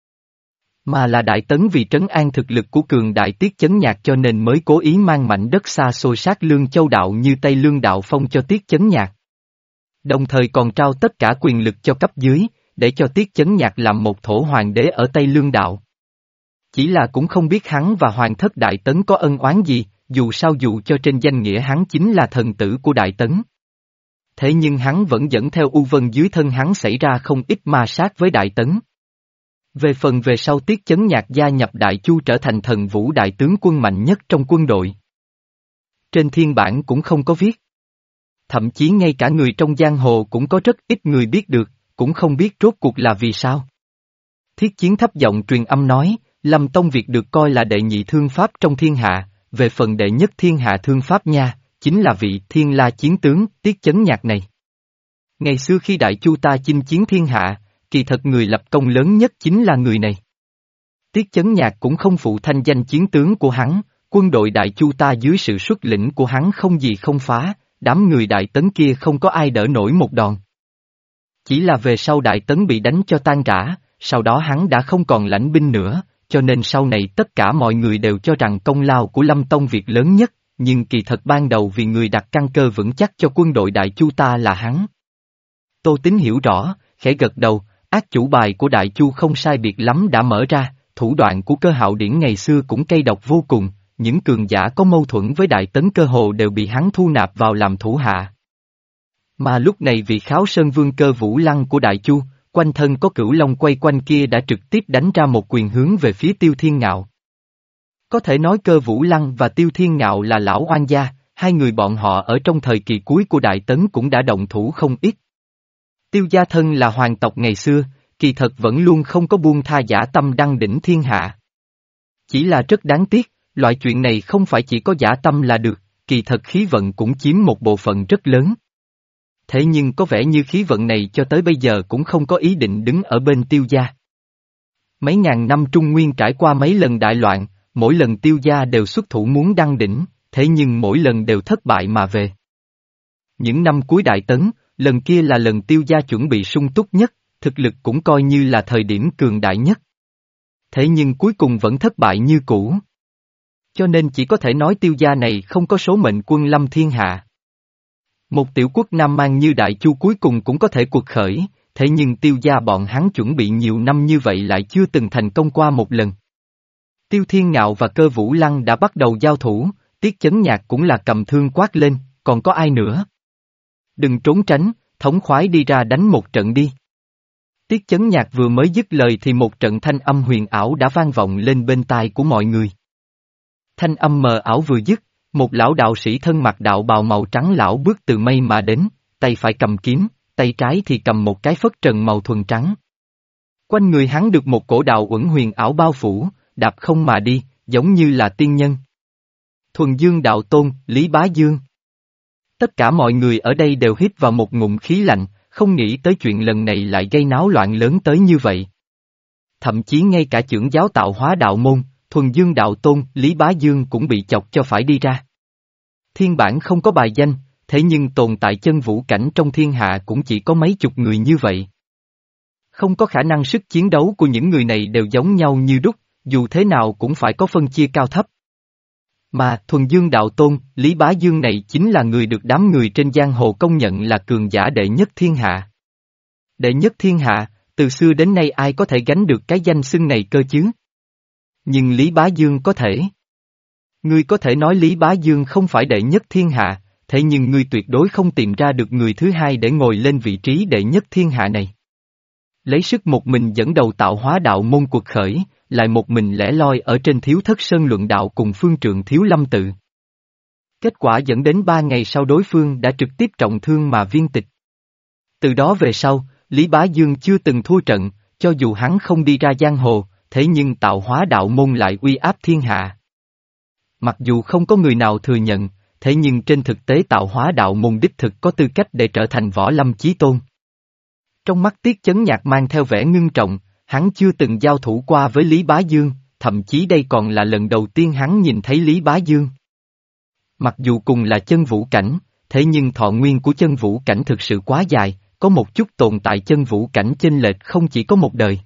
mà là Đại Tấn vì trấn an thực lực của cường đại Tiết Chấn Nhạc cho nên mới cố ý mang mảnh đất xa xôi sát Lương Châu đạo như Tây Lương đạo Phong cho Tiết Chấn Nhạc. Đồng thời còn trao tất cả quyền lực cho cấp dưới, để cho Tiết Chấn Nhạc làm một thổ hoàng đế ở Tây Lương đạo. Chỉ là cũng không biết hắn và hoàng thất Đại Tấn có ân oán gì, dù sao dù cho trên danh nghĩa hắn chính là thần tử của Đại Tấn. Thế nhưng hắn vẫn dẫn theo U Vân dưới thân hắn xảy ra không ít ma sát với Đại Tấn. Về phần về sau Tiết Chấn Nhạc gia nhập Đại Chu trở thành thần vũ đại tướng quân mạnh nhất trong quân đội. Trên thiên bản cũng không có viết. Thậm chí ngay cả người trong giang hồ cũng có rất ít người biết được, cũng không biết rốt cuộc là vì sao. Thiết Chiến thấp giọng truyền âm nói, Lâm Tông Việt được coi là đệ nhị thương pháp trong thiên hạ, về phần đệ nhất thiên hạ thương pháp nha, chính là vị Thiên La chiến tướng Tiết Chấn Nhạc này. Ngày xưa khi Đại Chu ta chinh chiến thiên hạ, kỳ thật người lập công lớn nhất chính là người này. Tiết Chấn Nhạc cũng không phụ thanh danh chiến tướng của hắn, quân đội Đại Chu ta dưới sự xuất lĩnh của hắn không gì không phá, đám người Đại Tấn kia không có ai đỡ nổi một đòn. Chỉ là về sau Đại Tấn bị đánh cho tan rã, sau đó hắn đã không còn lãnh binh nữa, cho nên sau này tất cả mọi người đều cho rằng công lao của Lâm Tông Việt lớn nhất, nhưng kỳ thật ban đầu vì người đặt căn cơ vững chắc cho quân đội Đại Chu ta là hắn. Tô Tín hiểu rõ, khẽ gật đầu, ác chủ bài của Đại Chu không sai biệt lắm đã mở ra, thủ đoạn của Cơ Hạo Điển ngày xưa cũng cay độc vô cùng, những cường giả có mâu thuẫn với Đại Tấn cơ hồ đều bị hắn thu nạp vào làm thủ hạ. Mà lúc này vị Kháo Sơn Vương Cơ Vũ Lăng của Đại Chu, quanh thân có cửu long quay quanh kia đã trực tiếp đánh ra một quyền hướng về phía Tiêu Thiên Ngạo. Có thể nói Cơ Vũ Lăng và Tiêu Thiên Ngạo là lão oan gia, hai người bọn họ ở trong thời kỳ cuối của Đại Tấn cũng đã động thủ không ít. Tiêu gia thân là hoàng tộc ngày xưa, kỳ thật vẫn luôn không có buông tha dã tâm đăng đỉnh thiên hạ. Chỉ là rất đáng tiếc, loại chuyện này không phải chỉ có dã tâm là được, kỳ thật khí vận cũng chiếm một bộ phận rất lớn. Thế nhưng có vẻ như khí vận này cho tới bây giờ cũng không có ý định đứng ở bên Tiêu gia. Mấy ngàn năm Trung Nguyên trải qua mấy lần đại loạn, mỗi lần Tiêu gia đều xuất thủ muốn đăng đỉnh, thế nhưng mỗi lần đều thất bại mà về. Những năm cuối Đại Tấn, lần kia là lần Tiêu gia chuẩn bị sung túc nhất, thực lực cũng coi như là thời điểm cường đại nhất. Thế nhưng cuối cùng vẫn thất bại như cũ. Cho nên chỉ có thể nói Tiêu gia này không có số mệnh quân lâm thiên hạ. Một tiểu quốc Nam Man như Đại Chu cuối cùng cũng có thể cuộc khởi, thế nhưng Tiêu gia bọn hắn chuẩn bị nhiều năm như vậy lại chưa từng thành công qua một lần. Tiêu Thiên Ngạo và Cơ Vũ Lăng đã bắt đầu giao thủ, Tiết Chấn Nhạc cũng là cầm thương quát lên, còn có ai nữa? Đừng trốn tránh, thống khoái đi ra đánh một trận đi. Tiết Chấn Nhạc vừa mới dứt lời thì một trận thanh âm huyền ảo đã vang vọng lên bên tai của mọi người. Thanh âm mờ ảo vừa dứt, một lão đạo sĩ thân mặc đạo bào màu trắng lão bước từ mây mà đến, tay phải cầm kiếm, tay trái thì cầm một cái phất trần màu thuần trắng. Quanh người hắn được một cổ đạo uẩn huyền ảo bao phủ, đạp không mà đi, giống như là tiên nhân. Thuần Dương đạo tôn, Lý Bá Dương. Tất cả mọi người ở đây đều hít vào một ngụm khí lạnh, không nghĩ tới chuyện lần này lại gây náo loạn lớn tới như vậy. Thậm chí ngay cả chưởng giáo tạo hóa đạo môn, Thuần Dương đạo tôn, Lý Bá Dương cũng bị chọc cho phải đi ra. Thiên bản không có bài danh, thế nhưng tồn tại chân vũ cảnh trong thiên hạ cũng chỉ có mấy chục người như vậy. Không có khả năng sức chiến đấu của những người này đều giống nhau như đúc, dù thế nào cũng phải có phân chia cao thấp. Mà Thuần Dương đạo tôn, Lý Bá Dương này chính là người được đám người trên giang hồ công nhận là cường giả đệ nhất thiên hạ. Đệ nhất thiên hạ, từ xưa đến nay ai có thể gánh được cái danh xưng này cơ chứ? Nhưng Lý Bá Dương có thể. Ngươi có thể nói Lý Bá Dương không phải đệ nhất thiên hạ, thế nhưng ngươi tuyệt đối không tìm ra được người thứ hai để ngồi lên vị trí đệ nhất thiên hạ này. Lấy sức một mình dẫn đầu tạo hóa đạo môn cuộc khởi, lại một mình lẻ loi ở trên Thiếu Thất Sơn luận đạo cùng phương trượng Thiếu Lâm tự. Kết quả dẫn đến ba ngày sau đối phương đã trực tiếp trọng thương mà viên tịch. Từ đó về sau, Lý Bá Dương chưa từng thua trận, cho dù hắn không đi ra giang hồ, thế nhưng tạo hóa đạo môn lại uy áp thiên hạ. Mặc dù không có người nào thừa nhận, thế nhưng trên thực tế tạo hóa đạo môn đích thực có tư cách để trở thành võ lâm chí tôn. Trong mắt Tiết Chấn Nhạc mang theo vẻ ngưng trọng, hắn chưa từng giao thủ qua với Lý Bá Dương, thậm chí đây còn là lần đầu tiên hắn nhìn thấy Lý Bá Dương. Mặc dù cùng là chân vũ cảnh, thế nhưng thọ nguyên của chân vũ cảnh thực sự quá dài, có một chút tồn tại chân vũ cảnh chênh lệch không chỉ có một đời,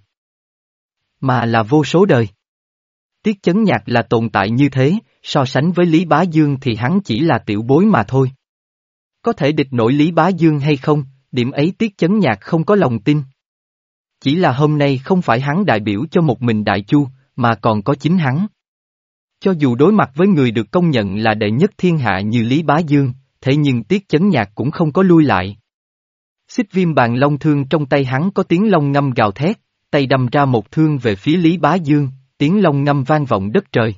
mà là vô số đời. Tiết Chấn Nhạc là tồn tại như thế, so sánh với Lý Bá Dương thì hắn chỉ là tiểu bối mà thôi. Có thể địch nổi Lý Bá Dương hay không, điểm ấy Tiết Chấn Nhạc không có lòng tin. Chỉ là hôm nay không phải hắn đại biểu cho một mình Đại Chu, mà còn có chính hắn. Cho dù đối mặt với người được công nhận là đệ nhất thiên hạ như Lý Bá Dương, thế nhưng Tiết Chấn Nhạc cũng không có lui lại. Xích viêm bàn long thương trong tay hắn có tiếng long ngâm gào thét, tay đâm ra một thương về phía Lý Bá Dương, tiếng long ngâm vang vọng đất trời.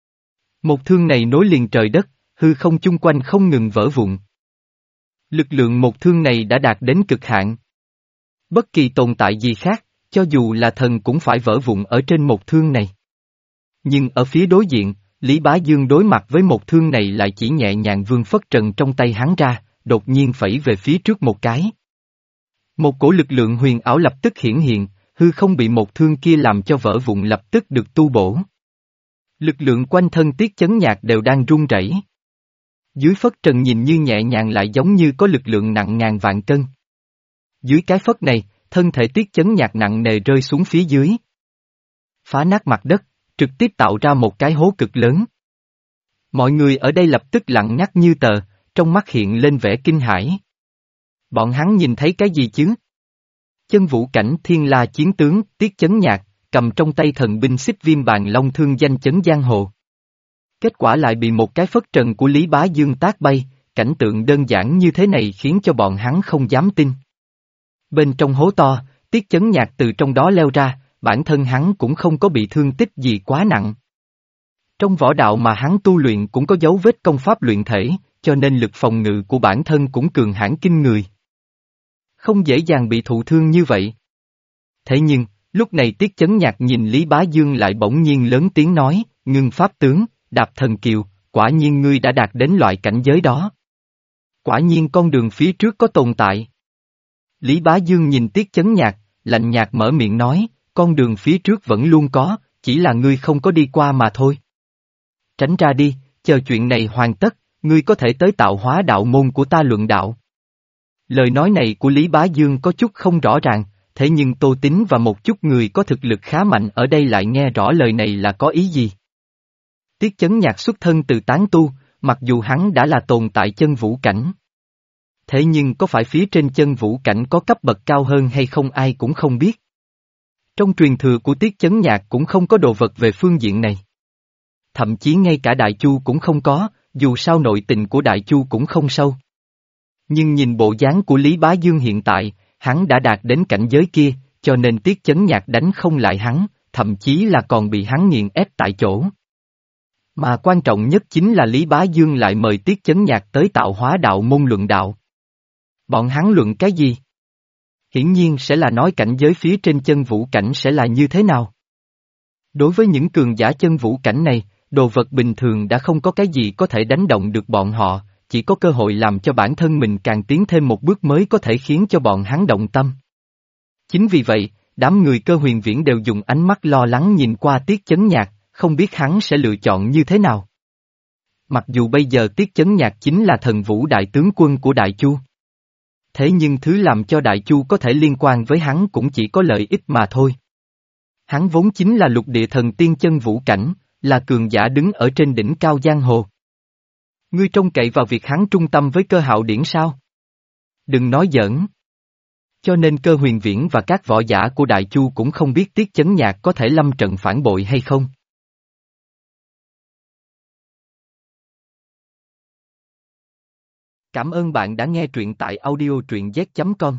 Một thương này nối liền trời đất, hư không chung quanh không ngừng vỡ vụn. Lực lượng một thương này đã đạt đến cực hạn. Bất kỳ tồn tại gì khác, cho dù là thần cũng phải vỡ vụn ở trên một thương này. Nhưng ở phía đối diện, Lý Bá Dương đối mặt với một thương này lại chỉ nhẹ nhàng vương phất trần trong tay hắn ra, đột nhiên phẩy về phía trước một cái. Một cổ lực lượng huyền ảo lập tức hiển hiện, hư không bị một thương kia làm cho vỡ vụn lập tức được tu bổ. Lực lượng quanh thân Tiết Chấn Nhạc đều đang run rẩy. Dưới phất trần nhìn như nhẹ nhàng lại giống như có lực lượng nặng ngàn vạn cân. Dưới cái phất này, thân thể Tiết Chấn Nhạc nặng nề rơi xuống phía dưới. Phá nát mặt đất, trực tiếp tạo ra một cái hố cực lớn. Mọi người ở đây lập tức lặng ngắt như tờ, trong mắt hiện lên vẻ kinh hãi. Bọn hắn nhìn thấy cái gì chứ? Chân vũ cảnh thiên la chiến tướng, Tiết Chấn Nhạc, cầm trong tay thần binh xích viêm bàn long thương danh chấn giang hồ. Kết quả lại bị một cái phất trần của Lý Bá Dương tát bay, cảnh tượng đơn giản như thế này khiến cho bọn hắn không dám tin. Bên trong hố to, Tiết Chấn Nhạc từ trong đó leo ra, bản thân hắn cũng không có bị thương tích gì quá nặng. Trong võ đạo mà hắn tu luyện cũng có dấu vết công pháp luyện thể, cho nên lực phòng ngự của bản thân cũng cường hãn kinh người. Không dễ dàng bị thụ thương như vậy. Thế nhưng, lúc này Tiết Chấn Nhạc nhìn Lý Bá Dương lại bỗng nhiên lớn tiếng nói, ngưng pháp tướng, đạp thần kiều, quả nhiên ngươi đã đạt đến loại cảnh giới đó. Quả nhiên con đường phía trước có tồn tại. Lý Bá Dương nhìn Tiết Chấn Nhạc, lạnh nhạt mở miệng nói, con đường phía trước vẫn luôn có, chỉ là ngươi không có đi qua mà thôi. Tránh ra đi, chờ chuyện này hoàn tất, ngươi có thể tới tạo hóa đạo môn của ta luận đạo. Lời nói này của Lý Bá Dương có chút không rõ ràng, thế nhưng Tô Tín và một chút người có thực lực khá mạnh ở đây lại nghe rõ lời này là có ý gì. Tiết Chấn Nhạc xuất thân từ tán tu, mặc dù hắn đã là tồn tại chân vũ cảnh. Thế nhưng có phải phía trên chân vũ cảnh có cấp bậc cao hơn hay không ai cũng không biết. Trong truyền thừa của Tiết Chấn Nhạc cũng không có đồ vật về phương diện này. Thậm chí ngay cả Đại Chu cũng không có, dù sao nội tình của Đại Chu cũng không sâu. Nhưng nhìn bộ dáng của Lý Bá Dương hiện tại, hắn đã đạt đến cảnh giới kia, cho nên Tiết Chấn Nhạc đánh không lại hắn, thậm chí là còn bị hắn nghiền ép tại chỗ. Mà quan trọng nhất chính là Lý Bá Dương lại mời Tiết Chấn Nhạc tới tạo hóa đạo môn luận đạo. Bọn hắn luận cái gì? Hiển nhiên sẽ là nói cảnh giới phía trên chân vũ cảnh sẽ là như thế nào. Đối với những cường giả chân vũ cảnh này, đồ vật bình thường đã không có cái gì có thể đánh động được bọn họ, chỉ có cơ hội làm cho bản thân mình càng tiến thêm một bước mới có thể khiến cho bọn hắn động tâm. Chính vì vậy, đám người Cơ Huyền Viễn đều dùng ánh mắt lo lắng nhìn qua Tiết Chấn Nhạc, không biết hắn sẽ lựa chọn như thế nào. Mặc dù bây giờ Tiết Chấn Nhạc chính là thần vũ đại tướng quân của Đại Chu. Thế nhưng thứ làm cho Đại Chu có thể liên quan với hắn cũng chỉ có lợi ích mà thôi. Hắn vốn chính là lục địa thần tiên chân vũ cảnh, là cường giả đứng ở trên đỉnh cao giang hồ. Ngươi trông cậy vào việc hắn trung tâm với Cơ Hạo Điển sao? Đừng nói giỡn. Cho nên Cơ Huyền Viễn và các võ giả của Đại Chu cũng không biết Tiết Chấn Nhạc có thể lâm trận phản bội hay không. Cảm ơn bạn đã nghe truyện tại audio truyện z chấm com.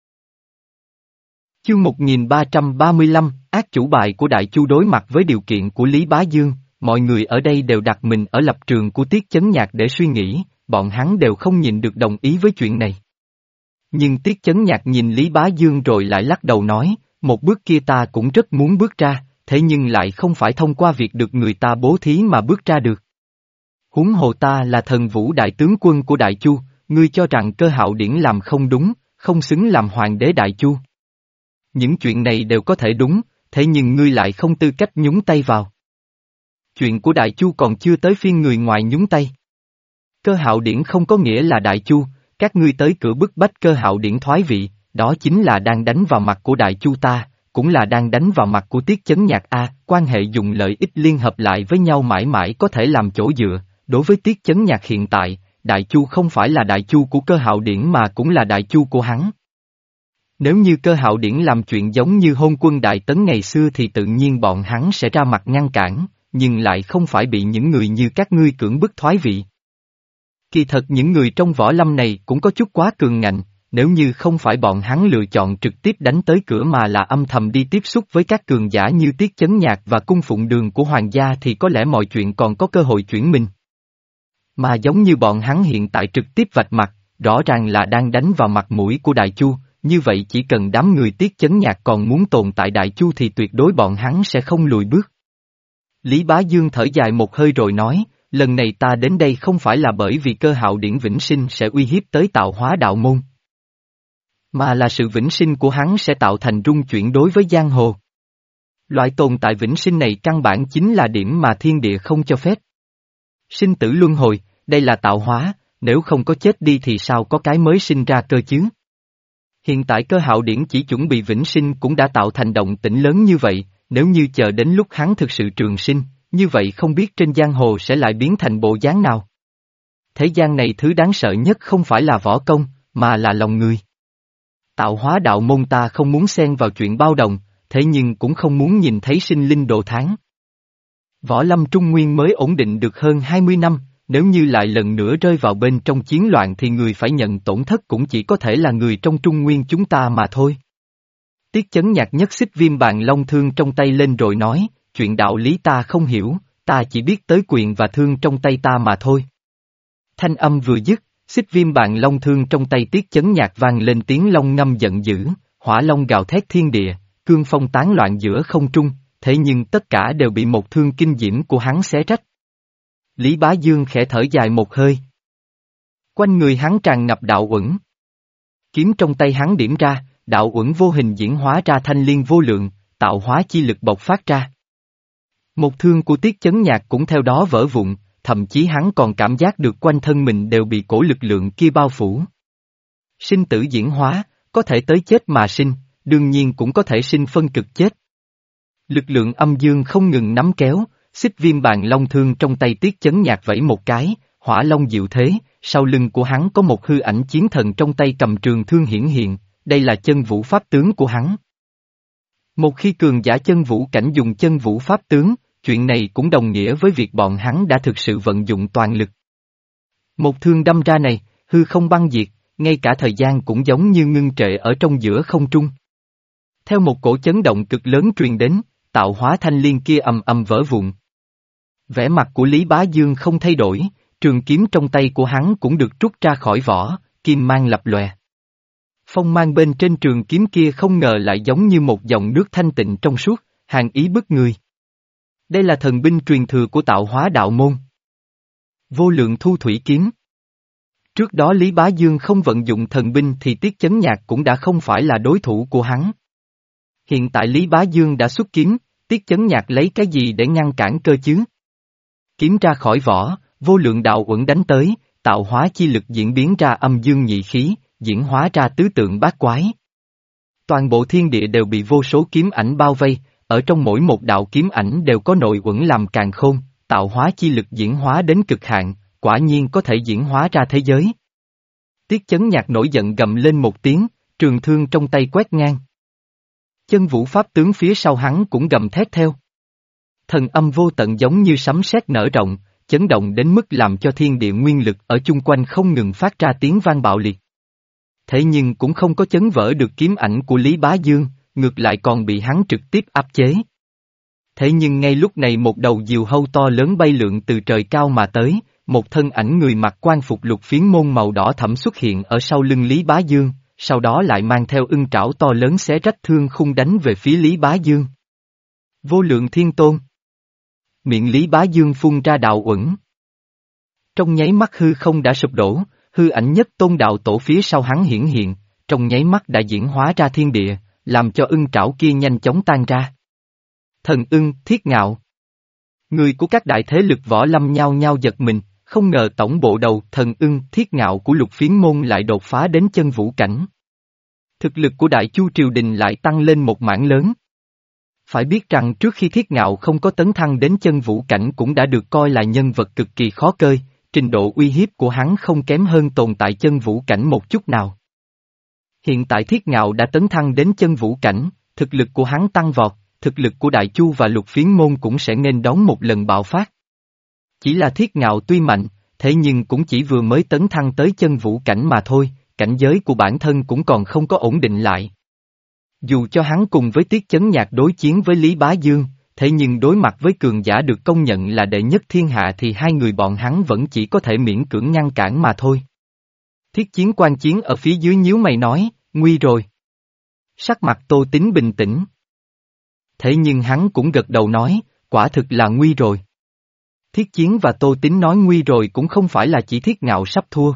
Chương một nghìn ba trăm ba mươi lăm, ác chủ bài của Đại Chu đối mặt với điều kiện của Lý Bá Dương, mọi người ở đây đều đặt mình ở lập trường của Tiết Chấn Nhạc để suy nghĩ, bọn hắn đều không nhìn được đồng ý với chuyện này. Nhưng Tiết Chấn Nhạc nhìn Lý Bá Dương rồi lại lắc đầu nói, một bước kia ta cũng rất muốn bước ra, thế nhưng lại không phải thông qua việc được người ta bố thí mà bước ra được. Huống hồ ta là thần vũ đại tướng quân của Đại Chu, ngươi cho rằng Cơ Hạo Điển làm không đúng, không xứng làm hoàng đế Đại Chu. Những chuyện này đều có thể đúng, thế nhưng ngươi lại không tư cách nhúng tay vào. Chuyện của Đại Chu còn chưa tới phiên người ngoài nhúng tay. Cơ Hạo Điển không có nghĩa là Đại Chu, các ngươi tới cửa bức bách Cơ Hạo Điển thoái vị, đó chính là đang đánh vào mặt của Đại Chu ta, cũng là đang đánh vào mặt của Tiết Chấn Nhạc a, quan hệ dùng lợi ích liên hợp lại với nhau mãi mãi có thể làm chỗ dựa, đối với Tiết Chấn Nhạc hiện tại, Đại Chu không phải là Đại Chu của Cơ Hạo Điển mà cũng là Đại Chu của hắn. Nếu như Cơ Hạo Điển làm chuyện giống như Hôn Quân Đại Tấn ngày xưa thì tự nhiên bọn hắn sẽ ra mặt ngăn cản, nhưng lại không phải bị những người như các ngươi cưỡng bức thoái vị. Kỳ thật những người trong võ lâm này cũng có chút quá cường ngạnh, nếu như không phải bọn hắn lựa chọn trực tiếp đánh tới cửa mà là âm thầm đi tiếp xúc với các cường giả như Tiết Chấn Nhạc và cung phụng đường của hoàng gia thì có lẽ mọi chuyện còn có cơ hội chuyển mình. Mà giống như bọn hắn hiện tại trực tiếp vạch mặt, rõ ràng là đang đánh vào mặt mũi của Đại Chu, như vậy chỉ cần đám người Tiết Chấn Nhạc còn muốn tồn tại Đại Chu thì tuyệt đối bọn hắn sẽ không lùi bước. Lý Bá Dương thở dài một hơi rồi nói, lần này ta đến đây không phải là bởi vì Cơ Hạo Điển vĩnh sinh sẽ uy hiếp tới Tạo Hóa đạo môn, mà là sự vĩnh sinh của hắn sẽ tạo thành rung chuyển đối với giang hồ. Loại tồn tại vĩnh sinh này căn bản chính là điểm mà thiên địa không cho phép. Sinh tử luân hồi, đây là tạo hóa, nếu không có chết đi thì sao có cái mới sinh ra cơ chứ? Hiện tại Cơ Hạo Điển chỉ chuẩn bị vĩnh sinh cũng đã tạo thành động tĩnh lớn như vậy, nếu như chờ đến lúc hắn thực sự trường sinh, như vậy không biết trên giang hồ sẽ lại biến thành bộ dáng nào. Thế gian này thứ đáng sợ nhất không phải là võ công, mà là lòng người. Tạo Hóa đạo môn ta không muốn xen vào chuyện bao đồng, thế nhưng cũng không muốn nhìn thấy sinh linh đồ thán. Võ lâm Trung Nguyên mới ổn định được hơn hai mươi năm, nếu như lại lần nữa rơi vào bên trong chiến loạn thì người phải nhận tổn thất cũng chỉ có thể là người trong Trung Nguyên chúng ta mà thôi. Tiết Chấn Nhạc nhất xích viêm bàn long thương trong tay lên rồi nói, chuyện đạo lý ta không hiểu, ta chỉ biết tới quyền và thương trong tay ta mà thôi. Thanh âm vừa dứt, xích viêm bàn long thương trong tay Tiết Chấn Nhạc vang lên tiếng long ngâm giận dữ, hỏa long gào thét thiên địa, cương phong tán loạn giữa không trung, thế nhưng tất cả đều bị một thương kinh diễm của hắn xé rách. Lý Bá Dương khẽ thở dài một hơi. Quanh người hắn tràn ngập đạo uẩn. Kiếm trong tay hắn điểm ra, đạo uẩn vô hình diễn hóa ra thanh liên vô lượng, tạo hóa chi lực bộc phát ra. Một thương của Tiết Chấn Nhạc cũng theo đó vỡ vụn, thậm chí hắn còn cảm giác được quanh thân mình đều bị cổ lực lượng kia bao phủ. Sinh tử diễn hóa, có thể tới chết mà sinh, đương nhiên cũng có thể sinh phân cực chết. Lực lượng âm dương không ngừng nắm kéo, xích viêm bàn long thương trong tay Tiết Chấn Nhạc vẫy một cái, hỏa long diệu thế, sau lưng của hắn có một hư ảnh chiến thần trong tay cầm trường thương hiển hiện, đây là chân vũ pháp tướng của hắn. Một khi cường giả chân vũ cảnh dùng chân vũ pháp tướng, chuyện này cũng đồng nghĩa với việc bọn hắn đã thực sự vận dụng toàn lực. Một thương đâm ra này, hư không băng diệt, ngay cả thời gian cũng giống như ngưng trệ ở trong giữa không trung. Theo một cổ chấn động cực lớn truyền đến, tạo hóa thanh liên kia ầm ầm vỡ vụn. Vẻ mặt của Lý Bá Dương không thay đổi, trường kiếm trong tay của hắn cũng được rút ra khỏi vỏ, kim mang lập lòe. Phong mang bên trên trường kiếm kia không ngờ lại giống như một dòng nước thanh tịnh trong suốt, hàn ý bức người. Đây là thần binh truyền thừa của tạo hóa đạo môn. Vô lượng thu thủy kiếm. Trước đó Lý Bá Dương không vận dụng thần binh thì Tiết Chấn Nhạc cũng đã không phải là đối thủ của hắn. Hiện tại Lý Bá Dương đã xuất kiếm, Tiết Chấn Nhạc lấy cái gì để ngăn cản cơ chứ? Kiếm ra khỏi vỏ, vô lượng đạo uẩn đánh tới, tạo hóa chi lực diễn biến ra âm dương nhị khí, diễn hóa ra tứ tượng bát quái. Toàn bộ thiên địa đều bị vô số kiếm ảnh bao vây, ở trong mỗi một đạo kiếm ảnh đều có nội uẩn làm càn khôn, tạo hóa chi lực diễn hóa đến cực hạn, quả nhiên có thể diễn hóa ra thế giới. Tiết Chấn Nhạc nổi giận gầm lên một tiếng, trường thương trong tay quét ngang. Chân vũ pháp tướng phía sau hắn cũng gầm thét theo. Thần âm vô tận giống như sấm sét nở rộng, chấn động đến mức làm cho thiên địa nguyên lực ở chung quanh không ngừng phát ra tiếng vang bạo liệt. Thế nhưng cũng không có chấn vỡ được kiếm ảnh của Lý Bá Dương, ngược lại còn bị hắn trực tiếp áp chế. Thế nhưng ngay lúc này một đầu diều hâu to lớn bay lượn từ trời cao mà tới, một thân ảnh người mặc quan phục lục phiến môn màu đỏ thẫm xuất hiện ở sau lưng Lý Bá Dương, sau đó lại mang theo ưng trảo to lớn xé rách thương khung đánh về phía Lý Bá Dương. Vô lượng thiên tôn. Miệng Lý Bá Dương phun ra đạo uẩn. Trong nháy mắt hư không đã sụp đổ, hư ảnh nhất tôn đạo tổ phía sau hắn hiển hiện, trong nháy mắt đã diễn hóa ra thiên địa, làm cho ưng trảo kia nhanh chóng tan ra. Thần ưng, thiết ngạo. Người của các đại thế lực võ lâm nhao nhao giật mình, không ngờ tổng bộ đầu thần ưng, thiết ngạo của lục phiến môn lại đột phá đến chân vũ cảnh. Thực lực của Đại Chu triều đình lại tăng lên một mảng lớn. Phải biết rằng trước khi thiết ngạo không có tấn thăng đến chân vũ cảnh cũng đã được coi là nhân vật cực kỳ khó cơi, trình độ uy hiếp của hắn không kém hơn tồn tại chân vũ cảnh một chút nào. Hiện tại thiết ngạo đã tấn thăng đến chân vũ cảnh, thực lực của hắn tăng vọt, thực lực của Đại Chu và lục phiến môn cũng sẽ nghênh đón một lần bạo phát. Chỉ là thiết ngạo tuy mạnh, thế nhưng cũng chỉ vừa mới tấn thăng tới chân vũ cảnh mà thôi, cảnh giới của bản thân cũng còn không có ổn định lại. Dù cho hắn cùng với Tiết Chấn Nhạc đối chiến với Lý Bá Dương, thế nhưng đối mặt với cường giả được công nhận là đệ nhất thiên hạ thì hai người bọn hắn vẫn chỉ có thể miễn cưỡng ngăn cản mà thôi. Thiết Chiến quan chiến ở phía dưới nhíu mày nói, nguy rồi. Sắc mặt Tô Tín bình tĩnh. Thế nhưng hắn cũng gật đầu nói, quả thực là nguy rồi. Thiết Chiến và Tô Tín nói nguy rồi cũng không phải là chỉ Thiết Ngạo sắp thua.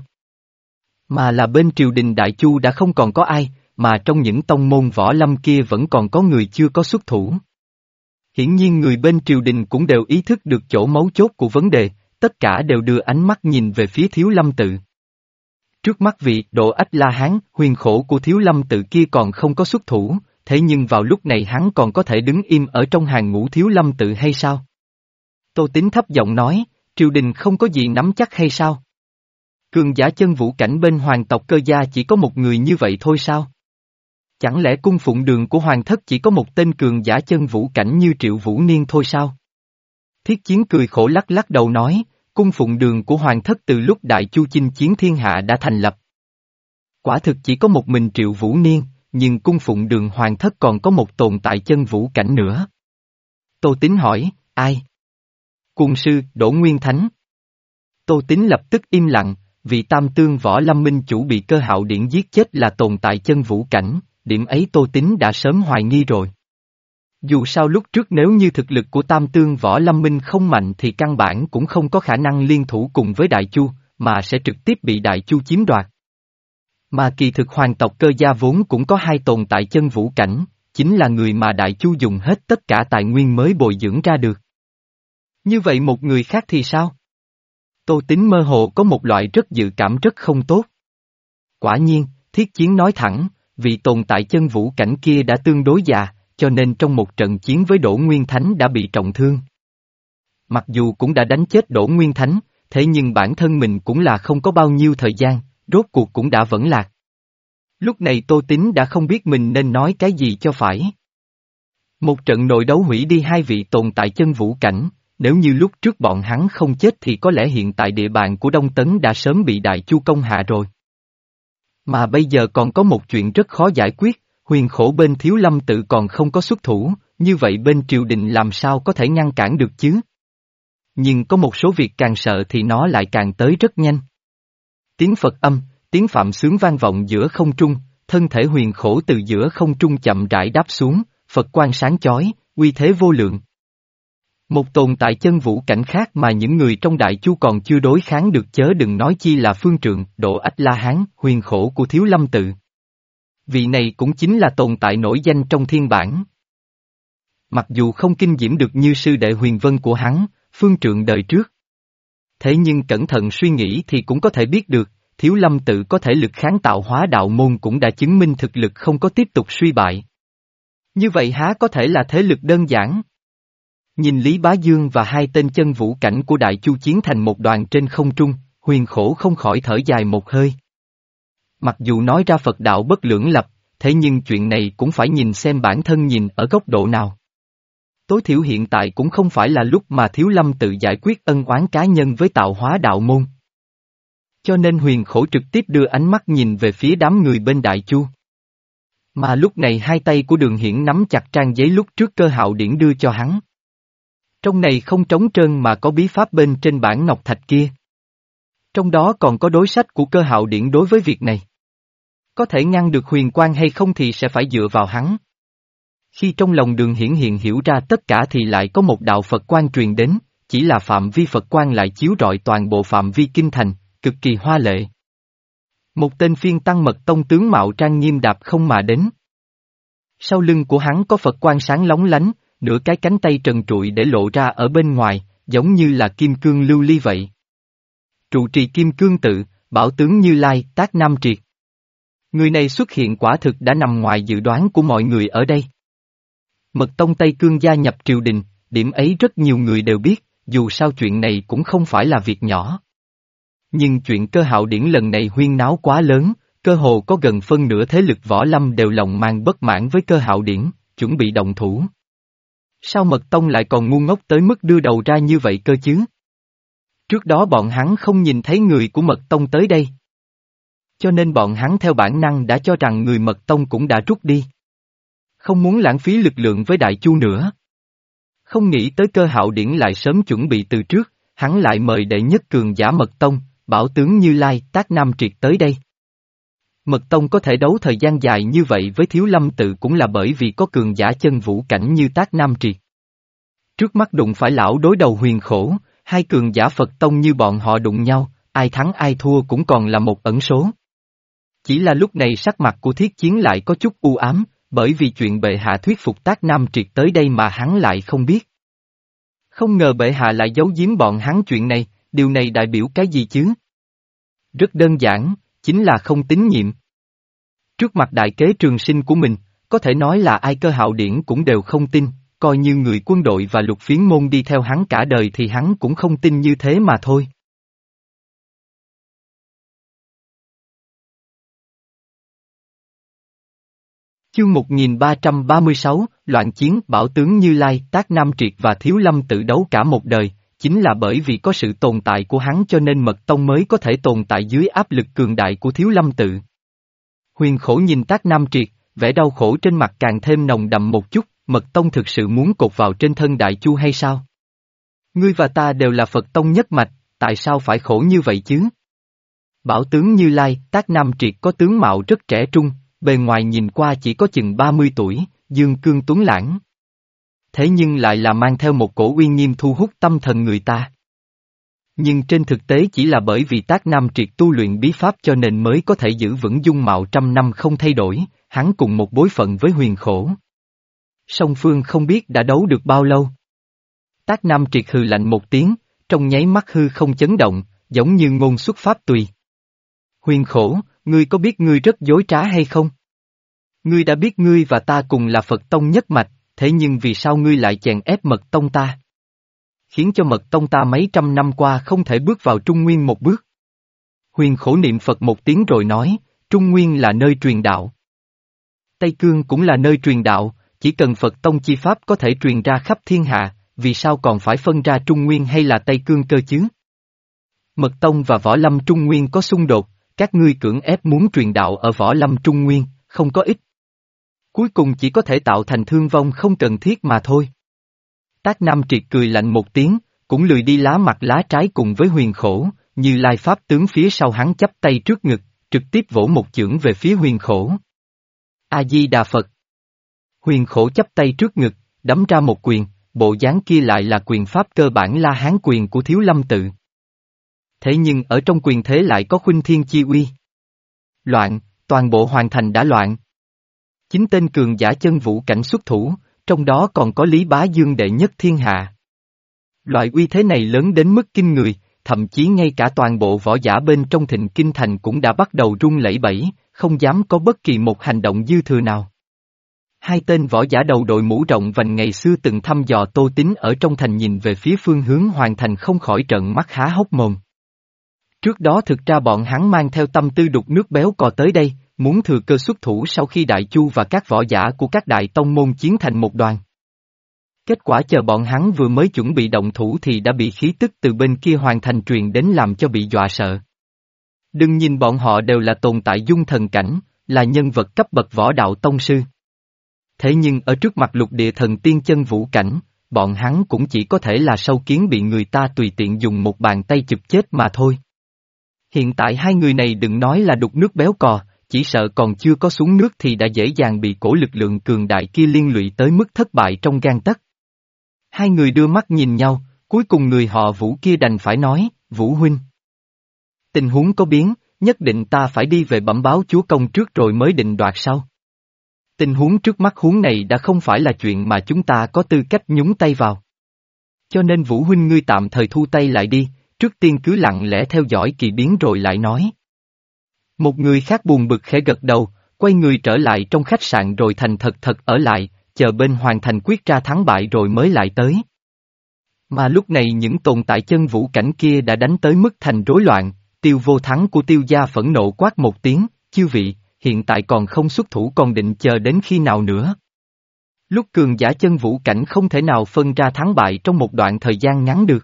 Mà là bên triều đình Đại Chu đã không còn có ai, mà trong những tông môn võ lâm kia vẫn còn có người chưa có xuất thủ. Hiển nhiên người bên triều đình cũng đều ý thức được chỗ mấu chốt của vấn đề, tất cả đều đưa ánh mắt nhìn về phía Thiếu Lâm Tự. Trước mắt vị Độ Ách La Hán huyền khổ của Thiếu Lâm Tự kia còn không có xuất thủ, thế nhưng vào lúc này hắn còn có thể đứng im ở trong hàng ngũ Thiếu Lâm Tự hay sao? Tô Tín thấp giọng nói, triều đình không có gì nắm chắc hay sao? Cường giả chân vũ cảnh bên hoàng tộc Cơ gia chỉ có một người như vậy thôi sao? Chẳng lẽ cung phụng đường của hoàng thất chỉ có một tên cường giả chân vũ cảnh như Triệu Vũ Niên thôi sao? Thiết Chiến cười khổ lắc lắc đầu nói, cung phụng đường của hoàng thất từ lúc Đại Chu chinh chiến thiên hạ đã thành lập. Quả thực chỉ có một mình Triệu Vũ Niên, nhưng cung phụng đường hoàng thất còn có một tồn tại chân vũ cảnh nữa. Tô Tín hỏi, ai? Cung sư, Đỗ Nguyên Thánh. Tô Tín lập tức im lặng, vì Tam Tương Võ Lâm Minh chủ bị Cơ Hạo Điển giết chết là tồn tại chân vũ cảnh, điểm ấy Tô Tín đã sớm hoài nghi rồi. Dù sao lúc trước nếu như thực lực của Tam Tương Võ Lâm Minh không mạnh thì căn bản cũng không có khả năng liên thủ cùng với Đại Chu, mà sẽ trực tiếp bị Đại Chu chiếm đoạt. Mà kỳ thực hoàng tộc Cơ gia vốn cũng có hai tồn tại chân vũ cảnh, chính là người mà Đại Chu dùng hết tất cả tài nguyên mới bồi dưỡng ra được. Như vậy một người khác thì sao? Tô Tín mơ hồ có một loại rất dự cảm rất không tốt. Quả nhiên, Thiết Chiến nói thẳng, vì tồn tại chân vũ cảnh kia đã tương đối già, cho nên trong một trận chiến với Đỗ Nguyên Thánh đã bị trọng thương. Mặc dù cũng đã đánh chết Đỗ Nguyên Thánh, thế nhưng bản thân mình cũng là không có bao nhiêu thời gian, rốt cuộc cũng đã vẫn lạc. Lúc này Tô Tín đã không biết mình nên nói cái gì cho phải. Một trận nội đấu hủy đi hai vị tồn tại chân vũ cảnh, nếu như lúc trước bọn hắn không chết thì có lẽ hiện tại địa bàn của Đông Tấn đã sớm bị Đại Chu công hạ rồi. Mà bây giờ còn có một chuyện rất khó giải quyết, huyền khổ bên Thiếu Lâm Tự còn không có xuất thủ, như vậy bên triều đình làm sao có thể ngăn cản được chứ? Nhưng có một số việc càng sợ thì nó lại càng tới rất nhanh. Tiếng Phật âm, tiếng Phạm Sướng vang vọng giữa không trung, thân thể huyền khổ từ giữa không trung chậm rãi đáp xuống, Phật quang sáng chói, uy thế vô lượng. Một tồn tại chân vũ cảnh khác mà những người trong đại chu còn chưa đối kháng được, chớ đừng nói chi là phương trượng, độ ách la hán, huyền khổ của Thiếu Lâm tự. Vị này cũng chính là tồn tại nổi danh trong thiên bản. Mặc dù không kinh diễm được như sư đệ Huyền Vân của hắn, phương trượng đời trước. Thế nhưng cẩn thận suy nghĩ thì cũng có thể biết được, Thiếu Lâm tự có thể lực kháng tạo hóa đạo môn cũng đã chứng minh thực lực không có tiếp tục suy bại. Như vậy há có thể là thế lực đơn giản? Nhìn Lý Bá Dương và hai tên chân vũ cảnh của Đại Chu chiến thành một đoàn trên không trung, huyền khổ không khỏi thở dài một hơi. Mặc dù nói ra Phật đạo bất lưỡng lập, thế nhưng chuyện này cũng phải nhìn xem bản thân nhìn ở góc độ nào. Tối thiểu hiện tại cũng không phải là lúc mà Thiếu Lâm tự giải quyết ân oán cá nhân với tạo hóa đạo môn. Cho nên huyền khổ trực tiếp đưa ánh mắt nhìn về phía đám người bên Đại Chu. Mà lúc này hai tay của Đường Hiển nắm chặt trang giấy lúc trước Cơ Hạo Điển đưa cho hắn. Trong này không trống trơn mà có bí pháp bên trên bản ngọc thạch kia. Trong đó còn có đối sách của Cơ Hạo Điển đối với việc này. Có thể ngăn được huyền quang hay không thì sẽ phải dựa vào hắn. Khi trong lòng Đường Hiển hiện hiểu ra tất cả thì lại có một đạo Phật quang truyền đến, chỉ là phạm vi Phật quang lại chiếu rọi toàn bộ phạm vi kinh thành, cực kỳ hoa lệ. Một tên phiên tăng mật tông tướng mạo trang nghiêm đạp không mà đến. Sau lưng của hắn có Phật quang sáng lóng lánh, nửa cái cánh tay trần trụi để lộ ra ở bên ngoài, giống như là kim cương lưu ly vậy. Trụ trì kim cương tự, bảo tướng Như Lai, Tác Nam Triệt. Người này xuất hiện quả thực đã nằm ngoài dự đoán của mọi người ở đây. Mật tông Tây Cương gia nhập triều đình, điểm ấy rất nhiều người đều biết, dù sao chuyện này cũng không phải là việc nhỏ. Nhưng chuyện Cơ Hạo Điển lần này huyên náo quá lớn, cơ hồ có gần phân nửa thế lực võ lâm đều lòng mang bất mãn với Cơ Hạo Điển, chuẩn bị động thủ. Sao Mật tông lại còn ngu ngốc tới mức đưa đầu ra như vậy cơ chứ? Trước đó bọn hắn không nhìn thấy người của Mật tông tới đây. Cho nên bọn hắn theo bản năng đã cho rằng người Mật tông cũng đã rút đi. Không muốn lãng phí lực lượng với Đại Chu nữa. Không nghĩ tới Cơ Hạo Điển lại sớm chuẩn bị từ trước, hắn lại mời đệ nhất cường giả Mật tông, bảo tướng Như Lai, Tác Nam Triệt tới đây. Mật tông có thể đấu thời gian dài như vậy với Thiếu Lâm tự cũng là bởi vì có cường giả chân vũ cảnh như Tác Nam Triệt. Trước mắt đụng phải lão đối đầu huyền khổ, hai cường giả Phật tông như bọn họ đụng nhau, ai thắng ai thua cũng còn là một ẩn số. Chỉ là lúc này sắc mặt của Thiết Chiến lại có chút u ám, bởi vì chuyện bệ hạ thuyết phục Tác Nam Triệt tới đây mà hắn lại không biết. Không ngờ bệ hạ lại giấu giếm bọn hắn chuyện này, điều này đại biểu cái gì chứ? Rất đơn giản, chính là không tín nhiệm. Trước mặt đại kế trường sinh của mình, có thể nói là ai Cơ Hạo Điển cũng đều không tin, coi như người quân đội và Lục Phiến môn đi theo hắn cả đời thì hắn cũng không tin như thế mà thôi. Chương một nghìn ba trăm ba mươi sáu, Loạn chiến. Bảo tướng Như Lai, Tác Nam Triệt và Thiếu Lâm tự đấu cả một đời, chính là bởi vì có sự tồn tại của hắn cho nên Mật tông mới có thể tồn tại dưới áp lực cường đại của Thiếu Lâm tự. Huyền khổ nhìn Tác Nam Triệt, vẻ đau khổ trên mặt càng thêm nồng đậm một chút, Mật tông thực sự muốn cột vào trên thân Đại Chu hay sao? Ngươi và ta đều là Phật tông nhất mạch, tại sao phải khổ như vậy chứ? Bảo tướng Như Lai, Tác Nam Triệt có tướng mạo rất trẻ trung, bề ngoài nhìn qua chỉ có chừng ba mươi tuổi, dương cương tuấn lãng. Thế nhưng lại là mang theo một cổ uy nghiêm thu hút tâm thần người ta. Nhưng trên thực tế chỉ là bởi vì Tác Nam Triệt tu luyện bí pháp cho nên mới có thể giữ vững dung mạo trăm năm không thay đổi, hắn cùng một bối phận với huyền khổ. Song phương không biết đã đấu được bao lâu. Tác Nam Triệt hừ lạnh một tiếng, trong nháy mắt hư không chấn động, giống như ngôn xuất pháp tùy. Huyền khổ, ngươi có biết ngươi rất dối trá hay không? Ngươi đã biết ngươi và ta cùng là Phật tông nhất mạch, thế nhưng vì sao ngươi lại chèn ép Mật tông ta? Khiến cho Mật tông ta mấy trăm năm qua không thể bước vào Trung Nguyên một bước. Huyền khổ niệm Phật một tiếng rồi nói, Trung Nguyên là nơi truyền đạo. Tây Cương cũng là nơi truyền đạo, chỉ cần Phật tông chi pháp có thể truyền ra khắp thiên hạ, vì sao còn phải phân ra Trung Nguyên hay là Tây Cương cơ chứ? Mật tông và võ lâm Trung Nguyên có xung đột, các ngươi cưỡng ép muốn truyền đạo ở võ lâm Trung Nguyên, không có ích. Cuối cùng chỉ có thể tạo thành thương vong không cần thiết mà thôi. Tác Nam Triệt cười lạnh một tiếng, cũng lười đi lá mặt lá trái cùng với huyền khổ, Như Lai pháp tướng phía sau hắn chắp tay trước ngực, trực tiếp vỗ một chưởng về phía huyền khổ. A-di-đà Phật. Huyền Khổ chắp tay trước ngực, đấm ra một quyền, bộ dáng kia lại là quyền pháp cơ bản La Hán quyền của Thiếu Lâm tự. Thế nhưng ở trong quyền thế lại có khuynh thiên chi uy. Loạn, toàn bộ hoàn thành đã loạn. Chính tên cường giả chân vũ cảnh xuất thủ, trong đó còn có Lý Bá Dương đệ nhất thiên hạ. Loại uy thế này lớn đến mức kinh người, thậm chí ngay cả toàn bộ võ giả bên trong Thịnh Kinh Thành cũng đã bắt đầu run lẩy bẩy, không dám có bất kỳ một hành động dư thừa nào. Hai tên võ giả đầu đội mũ rộng vành ngày xưa từng thăm dò Tô Tín ở trong thành nhìn về phía phương hướng hoàn thành không khỏi trợn mắt há hốc mồm. Trước đó thực ra bọn hắn mang theo tâm tư đục nước béo cò tới đây, muốn thừa cơ xuất thủ sau khi Đại Chu và các võ giả của các đại tông môn chiến thành một đoàn. Kết quả chờ bọn hắn vừa mới chuẩn bị động thủ thì đã bị khí tức từ bên kia hoàn thành truyền đến làm cho bị dọa sợ. Đừng nhìn bọn họ đều là tồn tại dung thần cảnh, là nhân vật cấp bậc võ đạo tông sư. Thế nhưng ở trước mặt lục địa thần tiên chân vũ cảnh, bọn hắn cũng chỉ có thể là sâu kiến bị người ta tùy tiện dùng một bàn tay chụp chết mà thôi. Hiện tại hai người này đừng nói là đục nước béo cò, chỉ sợ còn chưa có xuống nước thì đã dễ dàng bị cổ lực lượng cường đại kia liên lụy tới mức thất bại trong gang tấc. Hai người đưa mắt nhìn nhau, cuối cùng người họ Vũ kia đành phải nói, Vũ huynh. Tình huống có biến, nhất định ta phải đi về bẩm báo chúa công trước rồi mới định đoạt sau. Tình huống trước mắt huống này đã không phải là chuyện mà chúng ta có tư cách nhúng tay vào. Cho nên Vũ huynh ngươi tạm thời thu tay lại đi, trước tiên cứ lặng lẽ theo dõi kỳ biến rồi lại nói. Một người khác buồn bực khẽ gật đầu, quay người trở lại trong khách sạn rồi thành thật thật ở lại, chờ bên hoàn thành quyết ra thắng bại rồi mới lại tới. Mà lúc này những tồn tại chân vũ cảnh kia đã đánh tới mức thành rối loạn, Tiêu Vô Thắng của Tiêu gia phẫn nộ quát một tiếng, chư vị, hiện tại còn không xuất thủ còn định chờ đến khi nào nữa. Lúc cường giả chân vũ cảnh không thể nào phân ra thắng bại trong một đoạn thời gian ngắn được.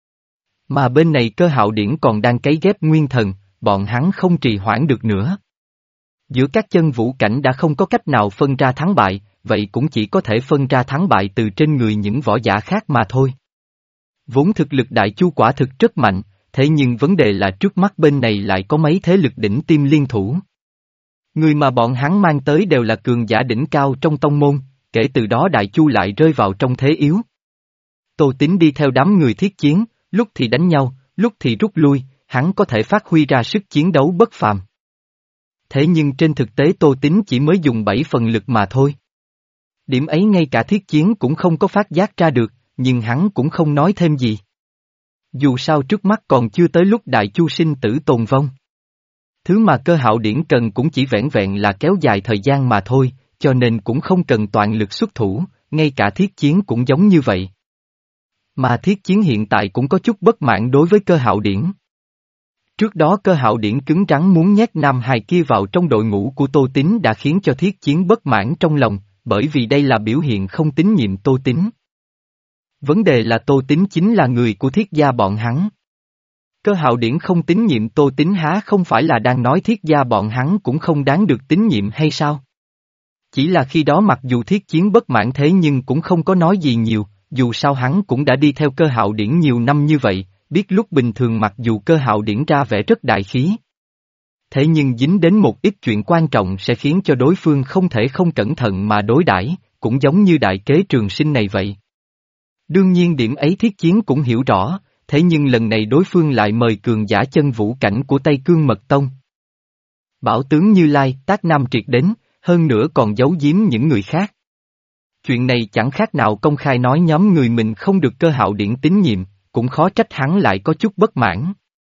Mà bên này Cơ Hạo Điển còn đang cấy ghép nguyên thần, bọn hắn không trì hoãn được nữa. Giữa các chân vũ cảnh đã không có cách nào phân ra thắng bại, vậy cũng chỉ có thể phân ra thắng bại từ trên người những võ giả khác mà thôi. Vốn thực lực Đại Chu quả thực rất mạnh, thế nhưng vấn đề là trước mắt bên này lại có mấy thế lực đỉnh tiêm liên thủ. Người mà bọn hắn mang tới đều là cường giả đỉnh cao trong tông môn, kể từ đó Đại Chu lại rơi vào trong thế yếu. Tô Tín đi theo đám người thiết chiến, lúc thì đánh nhau, lúc thì rút lui, hắn có thể phát huy ra sức chiến đấu bất phàm. Thế nhưng trên thực tế Tô Tín chỉ mới dùng bảy phần lực mà thôi. Điểm ấy ngay cả thiết chiến cũng không có phát giác ra được, nhưng hắn cũng không nói thêm gì. Dù sao trước mắt còn chưa tới lúc Đại Chu sinh tử tồn vong. Thứ mà Cơ Hạo Điển cần cũng chỉ vẻn vẹn là kéo dài thời gian mà thôi, cho nên cũng không cần toàn lực xuất thủ, ngay cả thiết chiến cũng giống như vậy. Mà thiết chiến hiện tại cũng có chút bất mãn đối với Cơ Hạo Điển. Trước đó Cơ Hạo Điển cứng rắn muốn nhét nam hài kia vào trong đội ngũ của Tô Tín đã khiến cho thiết chiến bất mãn trong lòng, bởi vì đây là biểu hiện không tín nhiệm Tô Tín. Vấn đề là Tô Tín chính là người của thiết gia bọn hắn. Cơ Hạo Điển không tín nhiệm Tô Tín há không phải là đang nói thiết gia bọn hắn cũng không đáng được tín nhiệm hay sao? Chỉ là khi đó mặc dù thiết chiến bất mãn thế nhưng cũng không có nói gì nhiều, dù sao hắn cũng đã đi theo Cơ Hạo Điển nhiều năm như vậy, biết lúc bình thường mặc dù Cơ Hạo Điển ra vẻ rất đại khí. Thế nhưng dính đến một ít chuyện quan trọng sẽ khiến cho đối phương không thể không cẩn thận mà đối đãi, cũng giống như đại kế Trường Sinh này vậy. Đương nhiên điểm ấy thiết chiến cũng hiểu rõ, thế nhưng lần này đối phương lại mời cường giả chân vũ cảnh của Tây Cương Mật Tông. Bảo tướng Như Lai, Tác Nam Triệt đến, hơn nữa còn giấu giếm những người khác. Chuyện này chẳng khác nào công khai nói nhóm người mình không được Cơ Hạo Điển tín nhiệm, cũng khó trách hắn lại có chút bất mãn.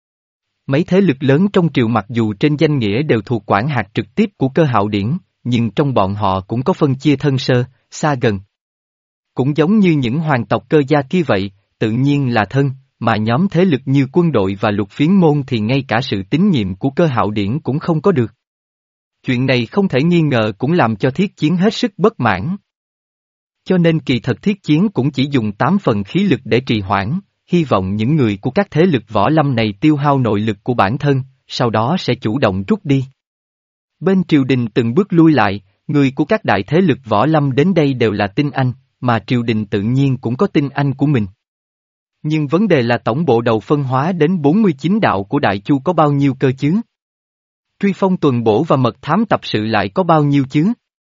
Mấy thế lực lớn trong triều mặc dù trên danh nghĩa đều thuộc quản hạt trực tiếp của Cơ Hạo Điển, nhưng trong bọn họ cũng có phân chia thân sơ, xa gần. Cũng giống như những hoàng tộc Cơ gia kia vậy, tự nhiên là thân, mà nhóm thế lực như quân đội và lục phiến môn thì ngay cả sự tín nhiệm của Cơ Hạo Điển cũng không có được. Chuyện này không thể nghi ngờ cũng làm cho thiết chiến hết sức bất mãn. Cho nên kỳ thật thiết chiến cũng chỉ dùng tám phần khí lực để trì hoãn, hy vọng những người của các thế lực võ lâm này tiêu hao nội lực của bản thân, sau đó sẽ chủ động rút đi. Bên triều đình từng bước lui lại, người của các đại thế lực võ lâm đến đây đều là tinh anh, mà triều đình tự nhiên cũng có tinh anh của mình. Nhưng vấn đề là tổng bộ đầu phân hóa đến bốn mươi chín đạo của Đại Chu có bao nhiêu cơ chứ? Truy phong tuần bổ và mật thám tập sự lại có bao nhiêu chứ?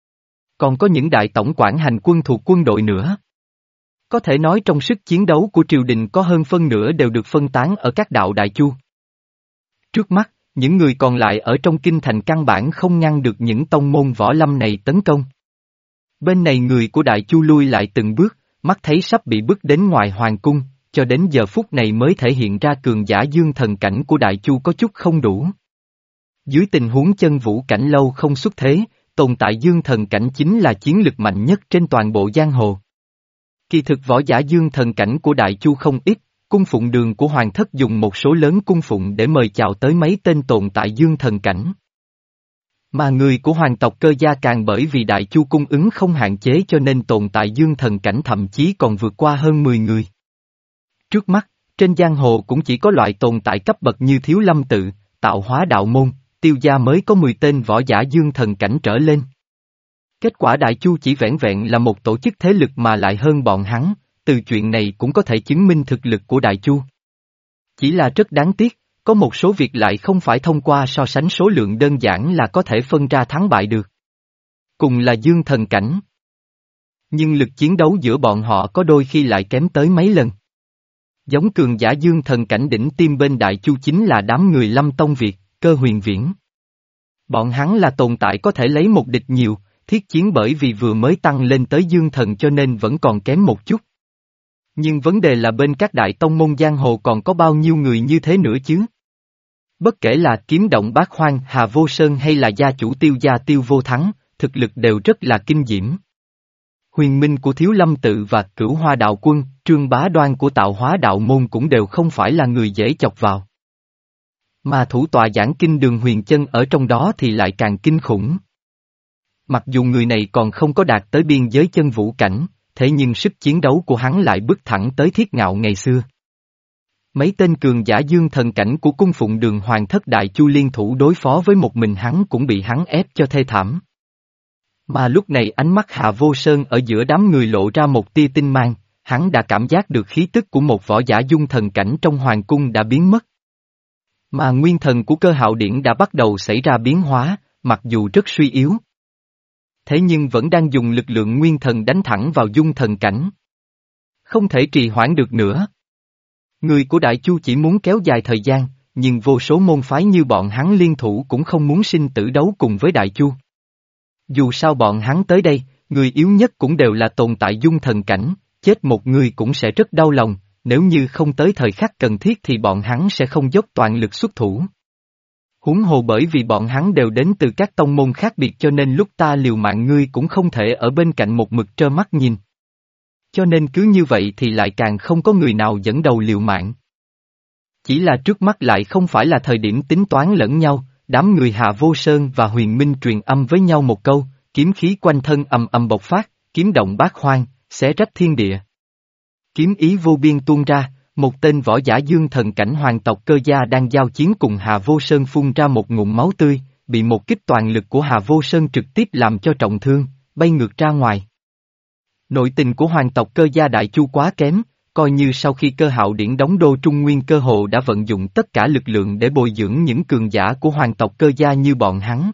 Còn có những đại tổng quản hành quân thuộc quân đội nữa. Có thể nói trong sức chiến đấu của triều đình có hơn phân nửa đều được phân tán ở các đạo đại chu. Trước mắt, những người còn lại ở trong kinh thành căn bản không ngăn được những tông môn võ lâm này tấn công. Bên này người của đại chu lui lại từng bước, mắt thấy sắp bị bước đến ngoài hoàng cung, cho đến giờ phút này mới thể hiện ra cường giả dương thần cảnh của đại chu có chút không đủ. Dưới tình huống chân vũ cảnh lâu không xuất thế, tồn tại dương thần cảnh chính là chiến lực mạnh nhất trên toàn bộ giang hồ. Kỳ thực võ giả dương thần cảnh của đại chu không ít, cung phụng đường của hoàng thất dùng một số lớn cung phụng để mời chào tới mấy tên tồn tại dương thần cảnh. Mà người của hoàng tộc Cơ gia càng bởi vì đại chu cung ứng không hạn chế cho nên tồn tại dương thần cảnh thậm chí còn vượt qua hơn mười người. Trước mắt, trên giang hồ cũng chỉ có loại tồn tại cấp bậc như Thiếu Lâm Tự, Tạo Hóa Đạo Môn, Tiêu gia mới có mười tên võ giả dương thần cảnh trở lên. Kết quả đại chu chỉ vẻn vẹn là một tổ chức thế lực mà lại hơn bọn hắn, từ chuyện này cũng có thể chứng minh thực lực của đại chu. Chỉ là rất đáng tiếc, có một số việc lại không phải thông qua so sánh số lượng đơn giản là có thể phân ra thắng bại được. Cùng là dương thần cảnh. Nhưng lực chiến đấu giữa bọn họ có đôi khi lại kém tới mấy lần. Giống cường giả dương thần cảnh đỉnh tiêm bên đại chu chính là đám người Lâm Tông Việt, Cơ Huyền Viễn. Bọn hắn là tồn tại có thể lấy một địch nhiều, thiết chiến bởi vì vừa mới tăng lên tới dương thần cho nên vẫn còn kém một chút. Nhưng vấn đề là bên các đại tông môn giang hồ còn có bao nhiêu người như thế nữa chứ? Bất kể là Kiếm Động Bát Hoang, Hà Vô Sơn hay là gia chủ Tiêu gia Tiêu Vô Thắng, thực lực đều rất là kinh diễm. Huyền Minh của Thiếu Lâm Tự và Cửu Hoa Đạo Quân, Trương Bá Đoan của Tạo Hóa Đạo Môn cũng đều không phải là người dễ chọc vào. Mà thủ tọa giảng kinh Đường Huyền Chân ở trong đó thì lại càng kinh khủng. Mặc dù người này còn không có đạt tới biên giới chân vũ cảnh, thế nhưng sức chiến đấu của hắn lại bước thẳng tới Thiết Ngạo ngày xưa. Mấy tên cường giả dương thần cảnh của cung phụng Đường Hoàng thất đại chu liên thủ đối phó với một mình hắn cũng bị hắn ép cho thê thảm. Mà lúc này ánh mắt Hạ Vô Sơn ở giữa đám người lộ ra một tia tinh mang, hắn đã cảm giác được khí tức của một võ giả dung thần cảnh trong hoàng cung đã biến mất. Mà nguyên thần của Cơ Hạo Điển đã bắt đầu xảy ra biến hóa, mặc dù rất suy yếu. Thế nhưng vẫn đang dùng lực lượng nguyên thần đánh thẳng vào dung thần cảnh. Không thể trì hoãn được nữa. Người của Đại Chu chỉ muốn kéo dài thời gian, nhưng vô số môn phái như bọn hắn liên thủ cũng không muốn sinh tử đấu cùng với Đại Chu. Dù sao bọn hắn tới đây, người yếu nhất cũng đều là tồn tại dung thần cảnh, chết một người cũng sẽ rất đau lòng, nếu như không tới thời khắc cần thiết thì bọn hắn sẽ không dốc toàn lực xuất thủ. Huống hồ bởi vì bọn hắn đều đến từ các tông môn khác biệt cho nên lúc ta liều mạng ngươi cũng không thể ở bên cạnh một mực trơ mắt nhìn. Cho nên cứ như vậy thì lại càng không có người nào dẫn đầu liều mạng. Chỉ là trước mắt lại không phải là thời điểm tính toán lẫn nhau, đám người Hạ Vô Sơn và Huyền Minh truyền âm với nhau một câu, kiếm khí quanh thân ầm ầm bộc phát, kiếm động bát hoang, xé rách thiên địa. Kiếm ý vô biên tuôn ra, một tên võ giả dương thần cảnh hoàng tộc Cơ gia đang giao chiến cùng Hà Vô Sơn phun ra một ngụm máu tươi, bị một kích toàn lực của Hà Vô Sơn trực tiếp làm cho trọng thương, bay ngược ra ngoài. Nội tình của hoàng tộc Cơ gia Đại Chu quá kém, coi như sau khi Cơ Hạo Điển đóng đô Trung Nguyên cơ hồ đã vận dụng tất cả lực lượng để bồi dưỡng những cường giả của hoàng tộc Cơ gia như bọn hắn.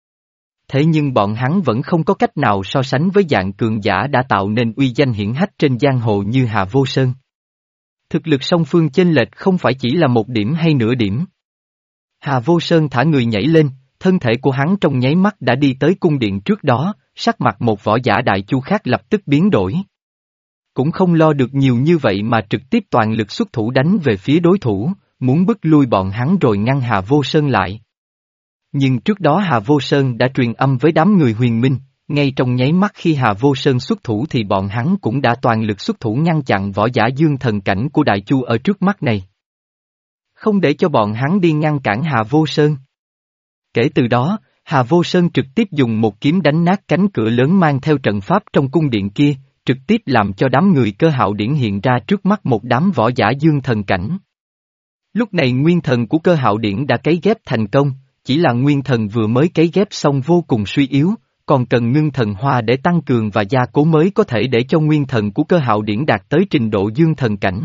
Thế nhưng bọn hắn vẫn không có cách nào so sánh với dạng cường giả đã tạo nên uy danh hiển hách trên giang hồ như Hà Vô Sơn. Thực lực song phương chênh lệch không phải chỉ là một điểm hay nửa điểm. Hà Vô Sơn thả người nhảy lên, thân thể của hắn trong nháy mắt đã đi tới cung điện trước đó, sắc mặt một võ giả Đại Chu khác lập tức biến đổi. Cũng không lo được nhiều như vậy mà trực tiếp toàn lực xuất thủ đánh về phía đối thủ, muốn bức lui bọn hắn rồi ngăn Hà Vô Sơn lại. Nhưng trước đó Hà Vô Sơn đã truyền âm với đám người Huyền Minh, ngay trong nháy mắt khi Hà Vô Sơn xuất thủ thì bọn hắn cũng đã toàn lực xuất thủ ngăn chặn võ giả dương thần cảnh của Đại Chu ở trước mắt này. Không để cho bọn hắn đi ngăn cản Hà Vô Sơn. Kể từ đó, Hà Vô Sơn trực tiếp dùng một kiếm đánh nát cánh cửa lớn mang theo trận pháp trong cung điện kia, trực tiếp làm cho đám người Cơ Hạo Điển hiện ra trước mắt một đám võ giả dương thần cảnh. Lúc này nguyên thần của Cơ Hạo Điển đã cấy ghép thành công, chỉ là nguyên thần vừa mới cấy ghép xong vô cùng suy yếu, còn cần ngưng thần hoa để tăng cường và gia cố mới có thể để cho nguyên thần của Cơ Hạo Điển đạt tới trình độ dương thần cảnh.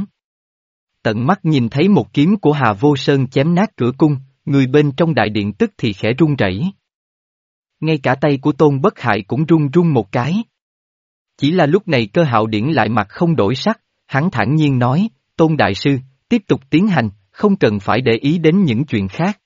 Tận mắt nhìn thấy một kiếm của Hà Vô Sơn chém nát cửa cung, người bên trong đại điện tức thì khẽ run rẩy. Ngay cả tay của Tôn Bất Hại cũng run run một cái. Chỉ là lúc này Cơ Hạo Điển lại mặt không đổi sắc, hắn thản nhiên nói, Tôn Đại Sư, tiếp tục tiến hành, không cần phải để ý đến những chuyện khác.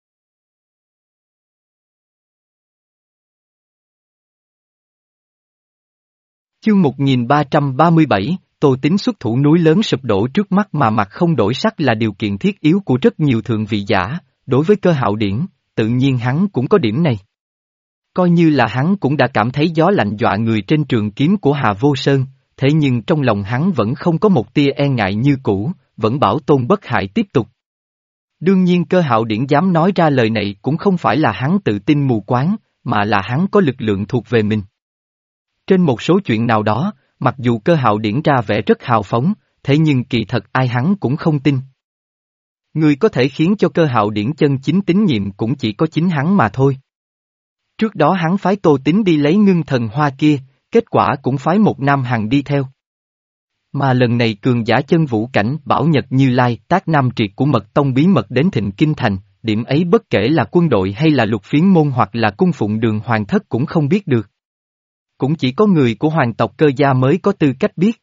Chương một nghìn ba trăm ba mươi bảy, Tô Tín xuất thủ núi lớn sụp đổ trước mắt mà mặt không đổi sắc là điều kiện thiết yếu của rất nhiều thượng vị giả, đối với Cơ Hạo Điển, tự nhiên hắn cũng có điểm này. Coi như là hắn cũng đã cảm thấy gió lạnh dọa người trên trường kiếm của Hà Vô Sơn, thế nhưng trong lòng hắn vẫn không có một tia e ngại như cũ, vẫn bảo Tôn Bất Hại tiếp tục. Đương nhiên Cơ Hạo Điển dám nói ra lời này cũng không phải là hắn tự tin mù quáng, mà là hắn có lực lượng thuộc về mình. Trên một số chuyện nào đó, mặc dù Cơ Hạo Điển ra vẻ rất hào phóng, thế nhưng kỳ thật ai hắn cũng không tin. Người có thể khiến cho Cơ Hạo Điển chân chính tín nhiệm cũng chỉ có chính hắn mà thôi. Trước đó hắn phái Tô Tín đi lấy ngưng thần hoa kia, kết quả cũng phái một nam hằng đi theo. Mà lần này cường giả chân vũ cảnh Bảo Nhật Như Lai tác nam triệt của Mật Tông bí mật đến Thịnh Kinh Thành, điểm ấy bất kể là quân đội hay là lục phiến môn hoặc là cung phụng đường hoàng thất cũng không biết được. Cũng chỉ có người của hoàng tộc Cơ gia mới có tư cách biết.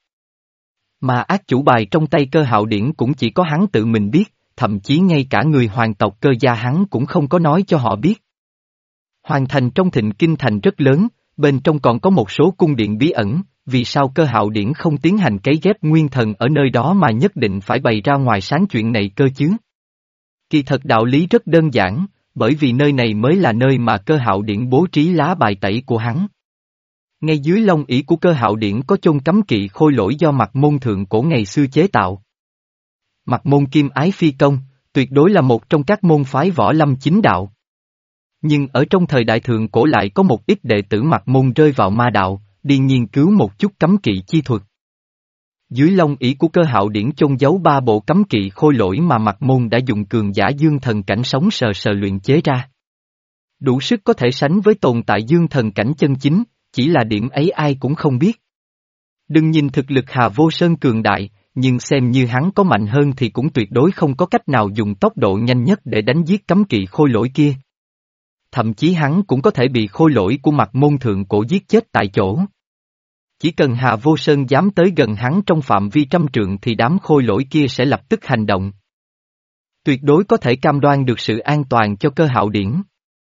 Mà ác chủ bài trong tay Cơ Hạo Điển cũng chỉ có hắn tự mình biết, thậm chí ngay cả người hoàng tộc Cơ gia hắn cũng không có nói cho họ biết. Hoàng thành trong Thịnh Kinh Thành rất lớn, bên trong còn có một số cung điện bí ẩn, vì sao Cơ Hạo Điển không tiến hành cấy ghép nguyên thần ở nơi đó mà nhất định phải bày ra ngoài sáng chuyện này cơ chứ? Kỳ thật đạo lý rất đơn giản, bởi vì nơi này mới là nơi mà Cơ Hạo Điển bố trí lá bài tẩy của hắn. Ngay dưới lông ỷ của Cơ Hạo Điển có chôn cấm kỵ khôi lỗi do Mặc Môn thượng cổ ngày xưa chế tạo. Mặc Môn Kim Ái Phi Công, tuyệt đối là một trong các môn phái võ lâm chính đạo. Nhưng ở trong thời đại thượng cổ lại có một ít đệ tử Mặc Môn rơi vào ma đạo, đi nghiên cứu một chút cấm kỵ chi thuật. Dưới lông ỷ của Cơ Hạo Điển chôn giấu ba bộ cấm kỵ khôi lỗi mà Mặc Môn đã dùng cường giả dương thần cảnh sống sờ sờ luyện chế ra. Đủ sức có thể sánh với tồn tại dương thần cảnh chân chính, chỉ là điểm ấy ai cũng không biết. Đừng nhìn thực lực Hà Vô Sơn cường đại, nhưng xem như hắn có mạnh hơn thì cũng tuyệt đối không có cách nào dùng tốc độ nhanh nhất để đánh giết cấm kỵ khôi lỗi kia. Thậm chí hắn cũng có thể bị khôi lỗi của Mặc Môn thượng cổ giết chết tại chỗ. Chỉ cần Hà Vô Sơn dám tới gần hắn trong phạm vi trăm trượng thì đám khôi lỗi kia sẽ lập tức hành động. Tuyệt đối có thể cam đoan được sự an toàn cho Cơ Hạo Điển.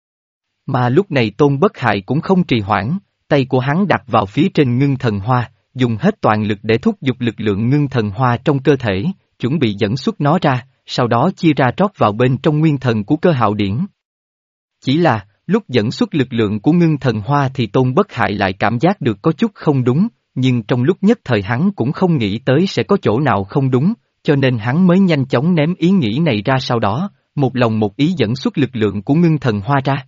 Mà lúc này Tôn Bất Hại cũng không trì hoãn, tay của hắn đặt vào phía trên ngưng thần hoa, dùng hết toàn lực để thúc giục lực lượng ngưng thần hoa trong cơ thể, chuẩn bị dẫn xuất nó ra, sau đó chia ra rót vào bên trong nguyên thần của Cơ Hạo Điển. Chỉ là, lúc dẫn xuất lực lượng của ngưng thần hoa thì Tôn Bất Hại lại cảm giác được có chút không đúng, nhưng trong lúc nhất thời hắn cũng không nghĩ tới sẽ có chỗ nào không đúng, cho nên hắn mới nhanh chóng ném ý nghĩ này ra sau đó, một lòng một ý dẫn xuất lực lượng của ngưng thần hoa ra.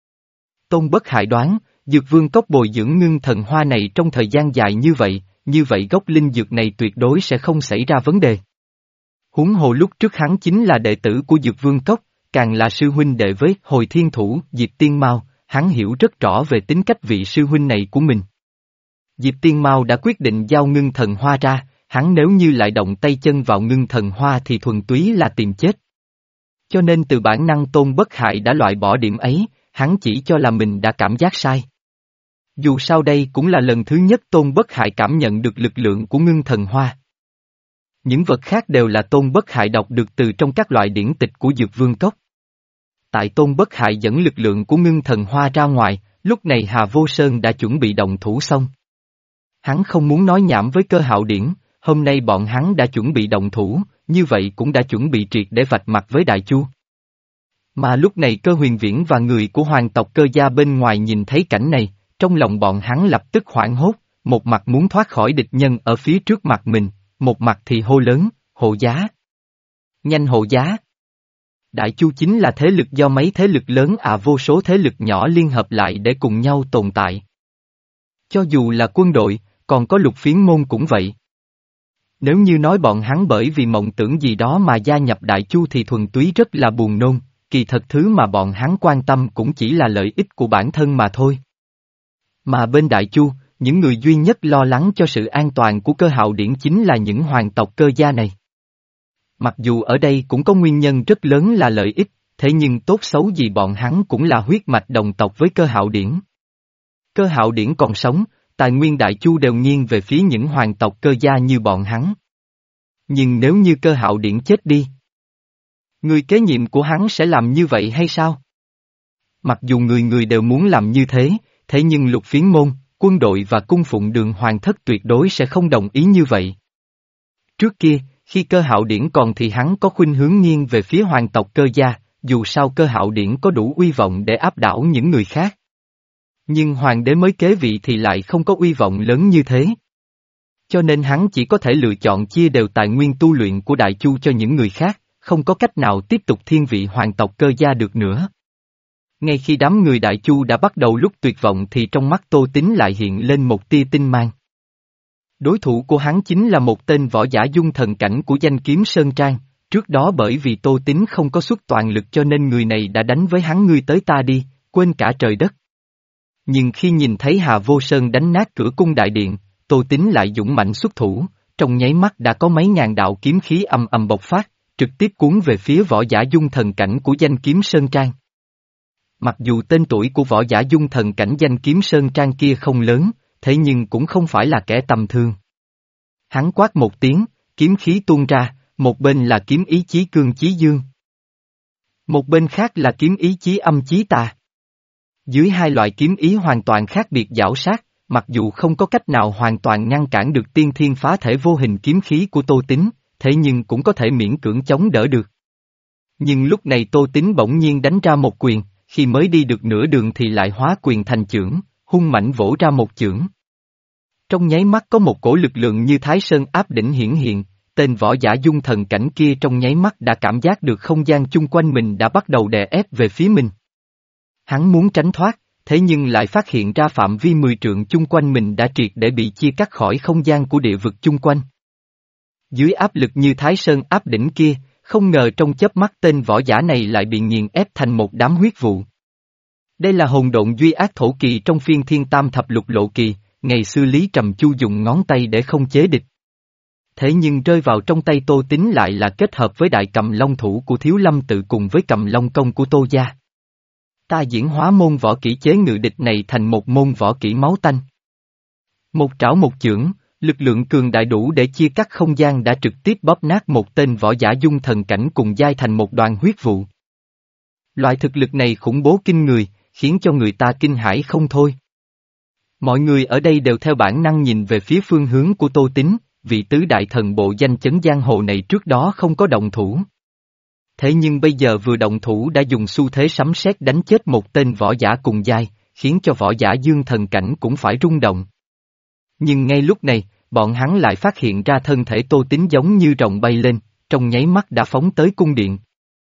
Tôn Bất Hại đoán, Dược Vương Cốc bồi dưỡng ngưng thần hoa này trong thời gian dài như vậy, như vậy gốc linh dược này tuyệt đối sẽ không xảy ra vấn đề. Huống hồ lúc trước hắn chính là đệ tử của Dược Vương Cốc, càng là sư huynh đệ với Hồi Thiên Thủ, Diệp Tiên Mao, hắn hiểu rất rõ về tính cách vị sư huynh này của mình. Diệp Tiên Mao đã quyết định giao ngưng thần hoa ra, hắn nếu như lại động tay chân vào ngưng thần hoa thì thuần túy là tìm chết. Cho nên từ bản năng Tôn Bất Hại đã loại bỏ điểm ấy, hắn chỉ cho là mình đã cảm giác sai. Dù sao đây cũng là lần thứ nhất Tôn Bất Hại cảm nhận được lực lượng của ngưng thần hoa. Những vật khác đều là Tôn Bất Hại đọc được từ trong các loại điển tịch của Dược Vương Cốc. Tại Tôn Bất Hại dẫn lực lượng của ngưng thần hoa ra ngoài, lúc này Hà Vô Sơn đã chuẩn bị động thủ xong. Hắn không muốn nói nhảm với Cơ Hạo Điển, hôm nay bọn hắn đã chuẩn bị động thủ, như vậy cũng đã chuẩn bị triệt để vạch mặt với Đại Chu. Mà lúc này Cơ Huyền Viễn và người của hoàng tộc Cơ gia bên ngoài nhìn thấy cảnh này, trong lòng bọn hắn lập tức hoảng hốt, một mặt muốn thoát khỏi địch nhân ở phía trước mặt mình, một mặt thì hô lớn, hộ giá. Nhanh hộ giá. Đại Chu chính là thế lực do mấy thế lực lớn à vô số thế lực nhỏ liên hợp lại để cùng nhau tồn tại. Cho dù là quân đội, còn có lục phiến môn cũng vậy. Nếu như nói bọn hắn bởi vì mộng tưởng gì đó mà gia nhập Đại Chu thì thuần túy rất là buồn nôn, kỳ thật thứ mà bọn hắn quan tâm cũng chỉ là lợi ích của bản thân mà thôi. Mà bên Đại Chu, những người duy nhất lo lắng cho sự an toàn của Cơ Hạo Điển chính là những hoàng tộc Cơ gia này. Mặc dù ở đây cũng có nguyên nhân rất lớn là lợi ích, thế nhưng tốt xấu gì bọn hắn cũng là huyết mạch đồng tộc với Cơ Hạo Điển. Cơ Hạo Điển còn sống, tài nguyên Đại Chu đều nghiêng về phía những hoàng tộc Cơ gia như bọn hắn. Nhưng nếu như Cơ Hạo Điển chết đi, người kế nhiệm của hắn sẽ làm như vậy hay sao? Mặc dù người người đều muốn làm như thế, thế nhưng Lục Phiến môn, quân đội và cung phụng Đường Hoàng thất tuyệt đối sẽ không đồng ý như vậy. Trước kia, khi Cơ Hạo Điển còn thì hắn có khuynh hướng nghiêng về phía hoàng tộc Cơ gia, dù sao Cơ Hạo Điển có đủ uy vọng để áp đảo những người khác. Nhưng hoàng đế mới kế vị thì lại không có uy vọng lớn như thế. Cho nên hắn chỉ có thể lựa chọn chia đều tài nguyên tu luyện của Đại Chu cho những người khác, không có cách nào tiếp tục thiên vị hoàng tộc Cơ gia được nữa. Ngay khi đám người Đại Chu đã bắt đầu lúc tuyệt vọng thì trong mắt Tô Tín lại hiện lên một tia tinh mang. Đối thủ của hắn chính là một tên võ giả dung thần cảnh của danh kiếm Sơn Trang, trước đó bởi vì Tô Tín không có xuất toàn lực cho nên người này đã đánh với hắn ngươi tới ta đi, quên cả trời đất. Nhưng khi nhìn thấy Hà Vô Sơn đánh nát cửa cung đại điện, Tô Tín lại dũng mạnh xuất thủ, trong nháy mắt đã có mấy ngàn đạo kiếm khí ầm ầm bộc phát, trực tiếp cuốn về phía võ giả dung thần cảnh của danh kiếm Sơn Trang. Mặc dù tên tuổi của võ giả dung thần cảnh danh kiếm Sơn Trang kia không lớn, thế nhưng cũng không phải là kẻ tầm thường. Hắn quát một tiếng, kiếm khí tuôn ra, một bên là kiếm ý chí cương chí dương. Một bên khác là kiếm ý chí âm chí tà. Dưới hai loại kiếm ý hoàn toàn khác biệt giảo sát, mặc dù không có cách nào hoàn toàn ngăn cản được tiên thiên phá thể vô hình kiếm khí của Tô Tín, thế nhưng cũng có thể miễn cưỡng chống đỡ được. Nhưng lúc này Tô Tín bỗng nhiên đánh ra một quyền, khi mới đi được nửa đường thì lại hóa quyền thành chưởng, hung mạnh vỗ ra một chưởng. Trong nháy mắt có một cổ lực lượng như Thái Sơn áp đỉnh hiển hiện, tên võ giả dung thần cảnh kia trong nháy mắt đã cảm giác được không gian chung quanh mình đã bắt đầu đè ép về phía mình. Hắn muốn tránh thoát, thế nhưng lại phát hiện ra phạm vi mười trượng chung quanh mình đã triệt để bị chia cắt khỏi không gian của địa vực chung quanh. Dưới áp lực như Thái Sơn áp đỉnh kia, không ngờ trong chớp mắt tên võ giả này lại bị nghiền ép thành một đám huyết vụ. Đây là hồn độn duy ác thổ kỳ trong phiên thiên tam thập lục lộ kỳ, ngày xưa Lý Trầm Chu dùng ngón tay để không chế địch. Thế nhưng rơi vào trong tay Tô Tín lại là kết hợp với đại cầm long thủ của Thiếu Lâm tự cùng với cầm long công của Tô gia. Ta diễn hóa môn võ kỹ chế ngự địch này thành một môn võ kỹ máu tanh. Một trảo một chưởng, lực lượng cường đại đủ để chia cắt không gian đã trực tiếp bóp nát một tên võ giả dung thần cảnh cùng giai thành một đoàn huyết vụ. Loại thực lực này khủng bố kinh người, khiến cho người ta kinh hãi không thôi. Mọi người ở đây đều theo bản năng nhìn về phía phương hướng của Tô Tín, vị tứ đại thần bộ danh chấn giang hồ này trước đó không có động thủ. Thế nhưng bây giờ vừa động thủ đã dùng xu thế sấm sét đánh chết một tên võ giả cùng giai, khiến cho võ giả dương thần cảnh cũng phải rung động. Nhưng ngay lúc này, bọn hắn lại phát hiện ra thân thể Tô Tín giống như rồng bay lên, trong nháy mắt đã phóng tới cung điện.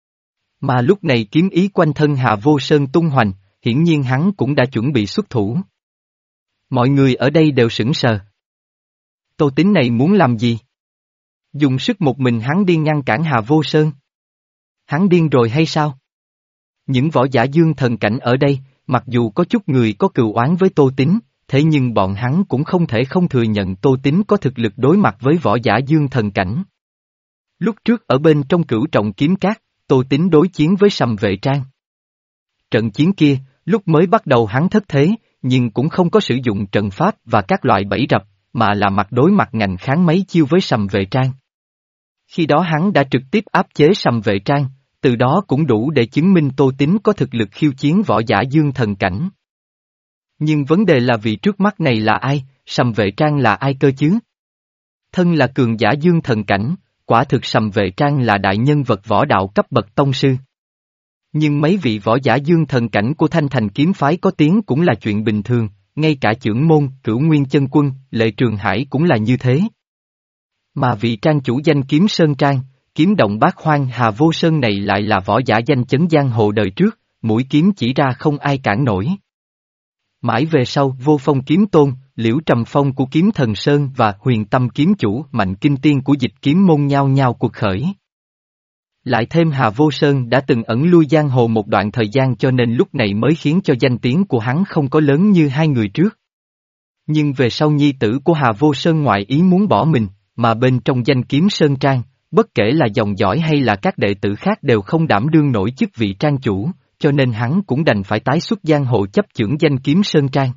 Mà lúc này kiếm ý quanh thân Hà Vô Sơn tung hoành, hiển nhiên hắn cũng đã chuẩn bị xuất thủ. Mọi người ở đây đều sững sờ. Tô Tín này muốn làm gì? Dùng sức một mình hắn đi ngăn cản Hà Vô Sơn. Hắn điên rồi hay sao? Những võ giả dương thần cảnh ở đây, mặc dù có chút người có cừu oán với Tô Tín, thế nhưng bọn hắn cũng không thể không thừa nhận Tô Tín có thực lực đối mặt với võ giả dương thần cảnh. Lúc trước ở bên trong Cửu Trọng Kiếm Cát, Tô Tín đối chiến với Sầm Vệ Trang. Trận chiến kia, lúc mới bắt đầu hắn thất thế, nhưng cũng không có sử dụng trận pháp và các loại bẫy rập, mà là mặt đối mặt ngành kháng mấy chiêu với Sầm Vệ Trang. Khi đó hắn đã trực tiếp áp chế Sầm Vệ Trang, từ đó cũng đủ để chứng minh Tô Tín có thực lực khiêu chiến võ giả dương thần cảnh. Nhưng vấn đề là vị trước mắt này là ai, Sầm Vệ Trang là ai cơ chứ? Thân là cường giả dương thần cảnh, quả thực Sầm Vệ Trang là đại nhân vật võ đạo cấp bậc tông sư. Nhưng mấy vị võ giả dương thần cảnh của Thanh Thành kiếm phái có tiếng cũng là chuyện bình thường, ngay cả chưởng môn, Cửu Nguyên Chân Quân, Lệ Trường Hải cũng là như thế. Mà vị trang chủ danh kiếm Sơn Trang, kiếm động bát hoang Hà Vô Sơn này lại là võ giả danh chấn giang hồ đời trước, mũi kiếm chỉ ra không ai cản nổi. Mãi về sau Vô Phong Kiếm Tôn, Liễu Trầm Phong của Kiếm Thần Sơn và Huyền Tâm Kiếm Chủ Mạnh Kinh Tiên của Dịch Kiếm Môn nhao nhao cuộc khởi. Lại thêm Hà Vô Sơn đã từng ẩn lui giang hồ một đoạn thời gian cho nên lúc này mới khiến cho danh tiếng của hắn không có lớn như hai người trước. Nhưng về sau nhi tử của Hà Vô Sơn ngoại ý muốn bỏ mình, mà bên trong danh kiếm Sơn Trang, bất kể là dòng dõi hay là các đệ tử khác đều không đảm đương nổi chức vị trang chủ, cho nên hắn cũng đành phải tái xuất giang hồ chấp chưởng danh kiếm Sơn Trang.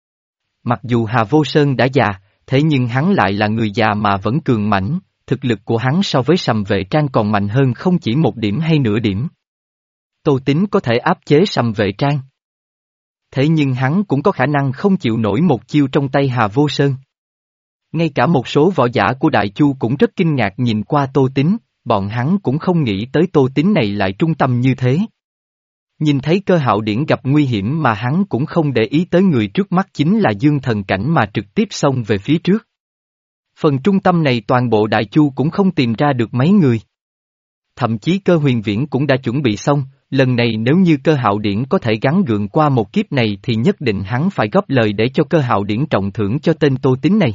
Mặc dù Hà Vô Sơn đã già, thế nhưng hắn lại là người già mà vẫn cường mãnh, thực lực của hắn so với Sầm Vệ Trang còn mạnh hơn không chỉ một điểm hay nửa điểm. Tô Tín có thể áp chế Sầm Vệ Trang. Thế nhưng hắn cũng có khả năng không chịu nổi một chiêu trong tay Hà Vô Sơn. Ngay cả một số võ giả của Đại Chu cũng rất kinh ngạc nhìn qua Tô Tín, bọn hắn cũng không nghĩ tới Tô Tín này lại trung tâm như thế. Nhìn thấy Cơ Hạo Điển gặp nguy hiểm mà hắn cũng không để ý tới người trước mắt chính là Dương Thần Cảnh mà trực tiếp xông về phía trước. Phần trung tâm này toàn bộ Đại Chu cũng không tìm ra được mấy người. Thậm chí Cơ Huyền Viễn cũng đã chuẩn bị xong, lần này nếu như Cơ Hạo Điển có thể gắng gượng qua một kiếp này thì nhất định hắn phải góp lời để cho Cơ Hạo Điển trọng thưởng cho tên Tô Tín này.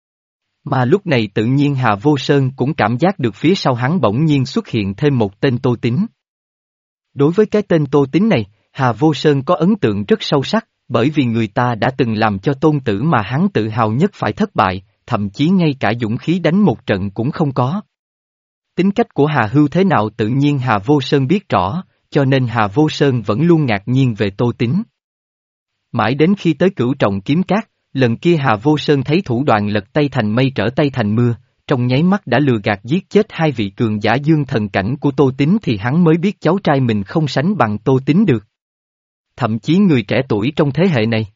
Mà lúc này tự nhiên Hà Vô Sơn cũng cảm giác được phía sau hắn bỗng nhiên xuất hiện thêm một tên Tô Tín. Đối với cái tên Tô Tín này, Hà Vô Sơn có ấn tượng rất sâu sắc, bởi vì người ta đã từng làm cho tôn tử mà hắn tự hào nhất phải thất bại, thậm chí ngay cả dũng khí đánh một trận cũng không có. Tính cách của Hà Hưu thế nào tự nhiên Hà Vô Sơn biết rõ, cho nên Hà Vô Sơn vẫn luôn ngạc nhiên về Tô Tín. Mãi đến khi tới Cửu Trọng Kiếm Cát, lần kia Hà Vô Sơn thấy thủ đoạn lật tay thành mây trở tay thành mưa, trong nháy mắt đã lừa gạt giết chết hai vị cường giả Dương Thần Cảnh của Tô Tín thì hắn mới biết cháu trai mình không sánh bằng Tô Tín được. Thậm chí người trẻ tuổi trong thế hệ này.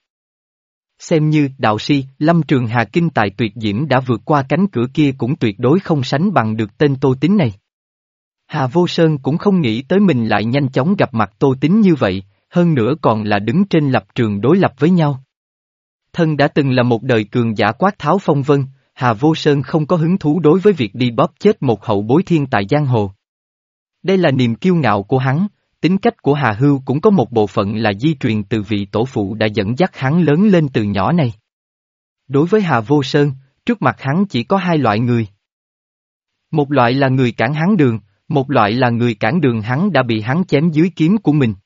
Xem như đạo si, Lâm Trường Hà kinh tài tuyệt diễm đã vượt qua cánh cửa kia cũng tuyệt đối không sánh bằng được tên Tô Tín này. Hà Vô Sơn cũng không nghĩ tới mình lại nhanh chóng gặp mặt Tô Tín như vậy, hơn nữa còn là đứng trên lập trường đối lập với nhau. Thân đã từng là một đời cường giả quát tháo phong vân, Hà Vô Sơn không có hứng thú đối với việc đi bóp chết một hậu bối thiên tài giang hồ. Đây là niềm kiêu ngạo của hắn, tính cách của Hà Hưu cũng có một bộ phận là di truyền từ vị tổ phụ đã dẫn dắt hắn lớn lên từ nhỏ này. Đối với Hà Vô Sơn, trước mặt hắn chỉ có hai loại người. Một loại là người cản hắn đường, một loại là người cản đường hắn đã bị hắn chém dưới kiếm của mình.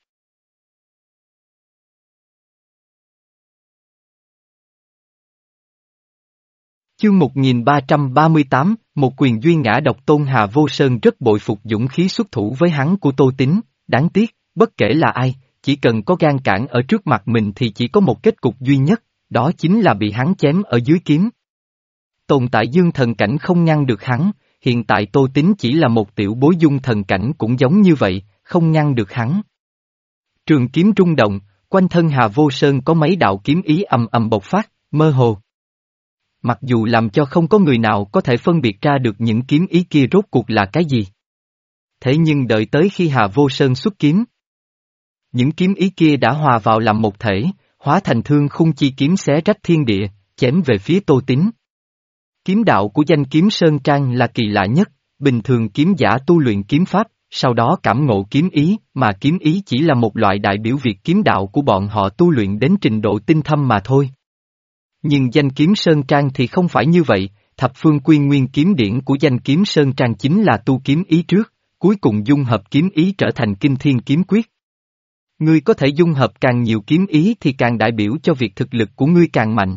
Chương một nghìn ba trăm ba mươi tám, một quyền duy ngã độc tôn. Hà Vô Sơn rất bội phục dũng khí xuất thủ với hắn của Tô Tín, đáng tiếc, bất kể là ai, chỉ cần có gan cản ở trước mặt mình thì chỉ có một kết cục duy nhất, đó chính là bị hắn chém ở dưới kiếm. Tồn tại Dương Thần Cảnh không ngăn được hắn, hiện tại Tô Tín chỉ là một tiểu bối dung thần cảnh cũng giống như vậy, không ngăn được hắn. Trường kiếm rung động, quanh thân Hà Vô Sơn có mấy đạo kiếm ý ầm ầm bộc phát, mơ hồ. Mặc dù làm cho không có người nào có thể phân biệt ra được những kiếm ý kia rốt cuộc là cái gì. Thế nhưng đợi tới khi Hà Vô Sơn xuất kiếm, những kiếm ý kia đã hòa vào làm một thể, hóa thành thương khung chi kiếm xé rách thiên địa, chém về phía Tô Tín. Kiếm đạo của danh kiếm Sơn Trang là kỳ lạ nhất, bình thường kiếm giả tu luyện kiếm pháp, sau đó cảm ngộ kiếm ý, mà kiếm ý chỉ là một loại đại biểu việc kiếm đạo của bọn họ tu luyện đến trình độ tinh thâm mà thôi. Nhưng danh kiếm Sơn Trang thì không phải như vậy, thập phương quy nguyên kiếm điển của danh kiếm Sơn Trang chính là tu kiếm ý trước, cuối cùng dung hợp kiếm ý trở thành kinh thiên kiếm quyết. Ngươi có thể dung hợp càng nhiều kiếm ý thì càng đại biểu cho việc thực lực của ngươi càng mạnh.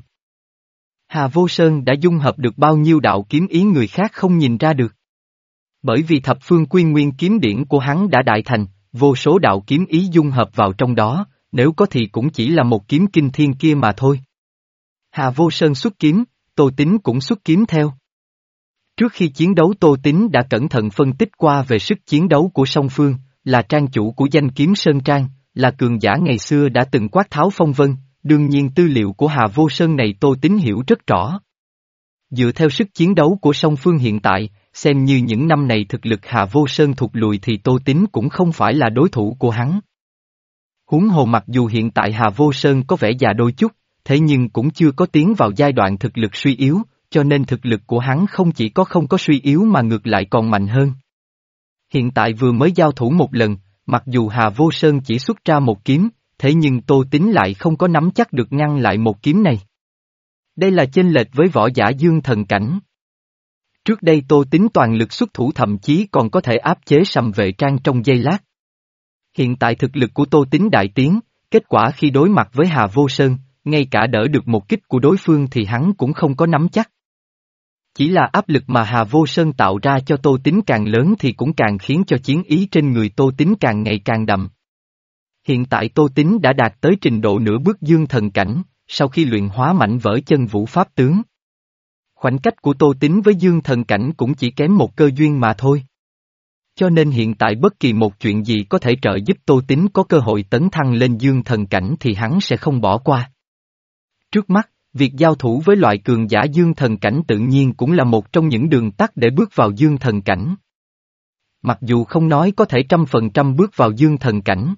Hà Vô Sơn đã dung hợp được bao nhiêu đạo kiếm ý người khác không nhìn ra được. Bởi vì thập phương quy nguyên kiếm điển của hắn đã đại thành, vô số đạo kiếm ý dung hợp vào trong đó, nếu có thì cũng chỉ là một kiếm kinh thiên kia mà thôi. Hà Vô Sơn xuất kiếm, Tô Tín cũng xuất kiếm theo. Trước khi chiến đấu Tô Tín đã cẩn thận phân tích qua về sức chiến đấu của song phương, là trang chủ của danh kiếm Sơn Trang, là cường giả ngày xưa đã từng quát tháo phong vân, đương nhiên tư liệu của Hà Vô Sơn này Tô Tín hiểu rất rõ. Dựa theo sức chiến đấu của song phương hiện tại, xem như những năm này thực lực Hà Vô Sơn thụt lùi thì Tô Tín cũng không phải là đối thủ của hắn. Huống hồ mặc dù hiện tại Hà Vô Sơn có vẻ già đôi chút, thế nhưng cũng chưa có tiến vào giai đoạn thực lực suy yếu, cho nên thực lực của hắn không chỉ có không có suy yếu mà ngược lại còn mạnh hơn. Hiện tại vừa mới giao thủ một lần, mặc dù Hà Vô Sơn chỉ xuất ra một kiếm, thế nhưng Tô Tín lại không có nắm chắc được ngăn lại một kiếm này. Đây là chênh lệch với võ giả Dương Thần Cảnh. Trước đây Tô Tín toàn lực xuất thủ thậm chí còn có thể áp chế Sầm Vệ Trang trong giây lát. Hiện tại thực lực của Tô Tín đại tiến, kết quả khi đối mặt với Hà Vô Sơn, ngay cả đỡ được một kích của đối phương thì hắn cũng không có nắm chắc. Chỉ là áp lực mà Hà Vô Sơn tạo ra cho Tô Tín càng lớn thì cũng càng khiến cho chiến ý trên người Tô Tín càng ngày càng đậm. Hiện tại Tô Tín đã đạt tới trình độ nửa bước dương thần cảnh, sau khi luyện hóa mảnh vỡ chân vũ pháp tướng. Khoảnh cách của Tô Tín với dương thần cảnh cũng chỉ kém một cơ duyên mà thôi. Cho nên hiện tại bất kỳ một chuyện gì có thể trợ giúp Tô Tín có cơ hội tấn thăng lên dương thần cảnh thì hắn sẽ không bỏ qua. Trước mắt, việc giao thủ với loại cường giả dương thần cảnh tự nhiên cũng là một trong những đường tắt để bước vào dương thần cảnh. Mặc dù không nói có thể trăm phần trăm bước vào dương thần cảnh,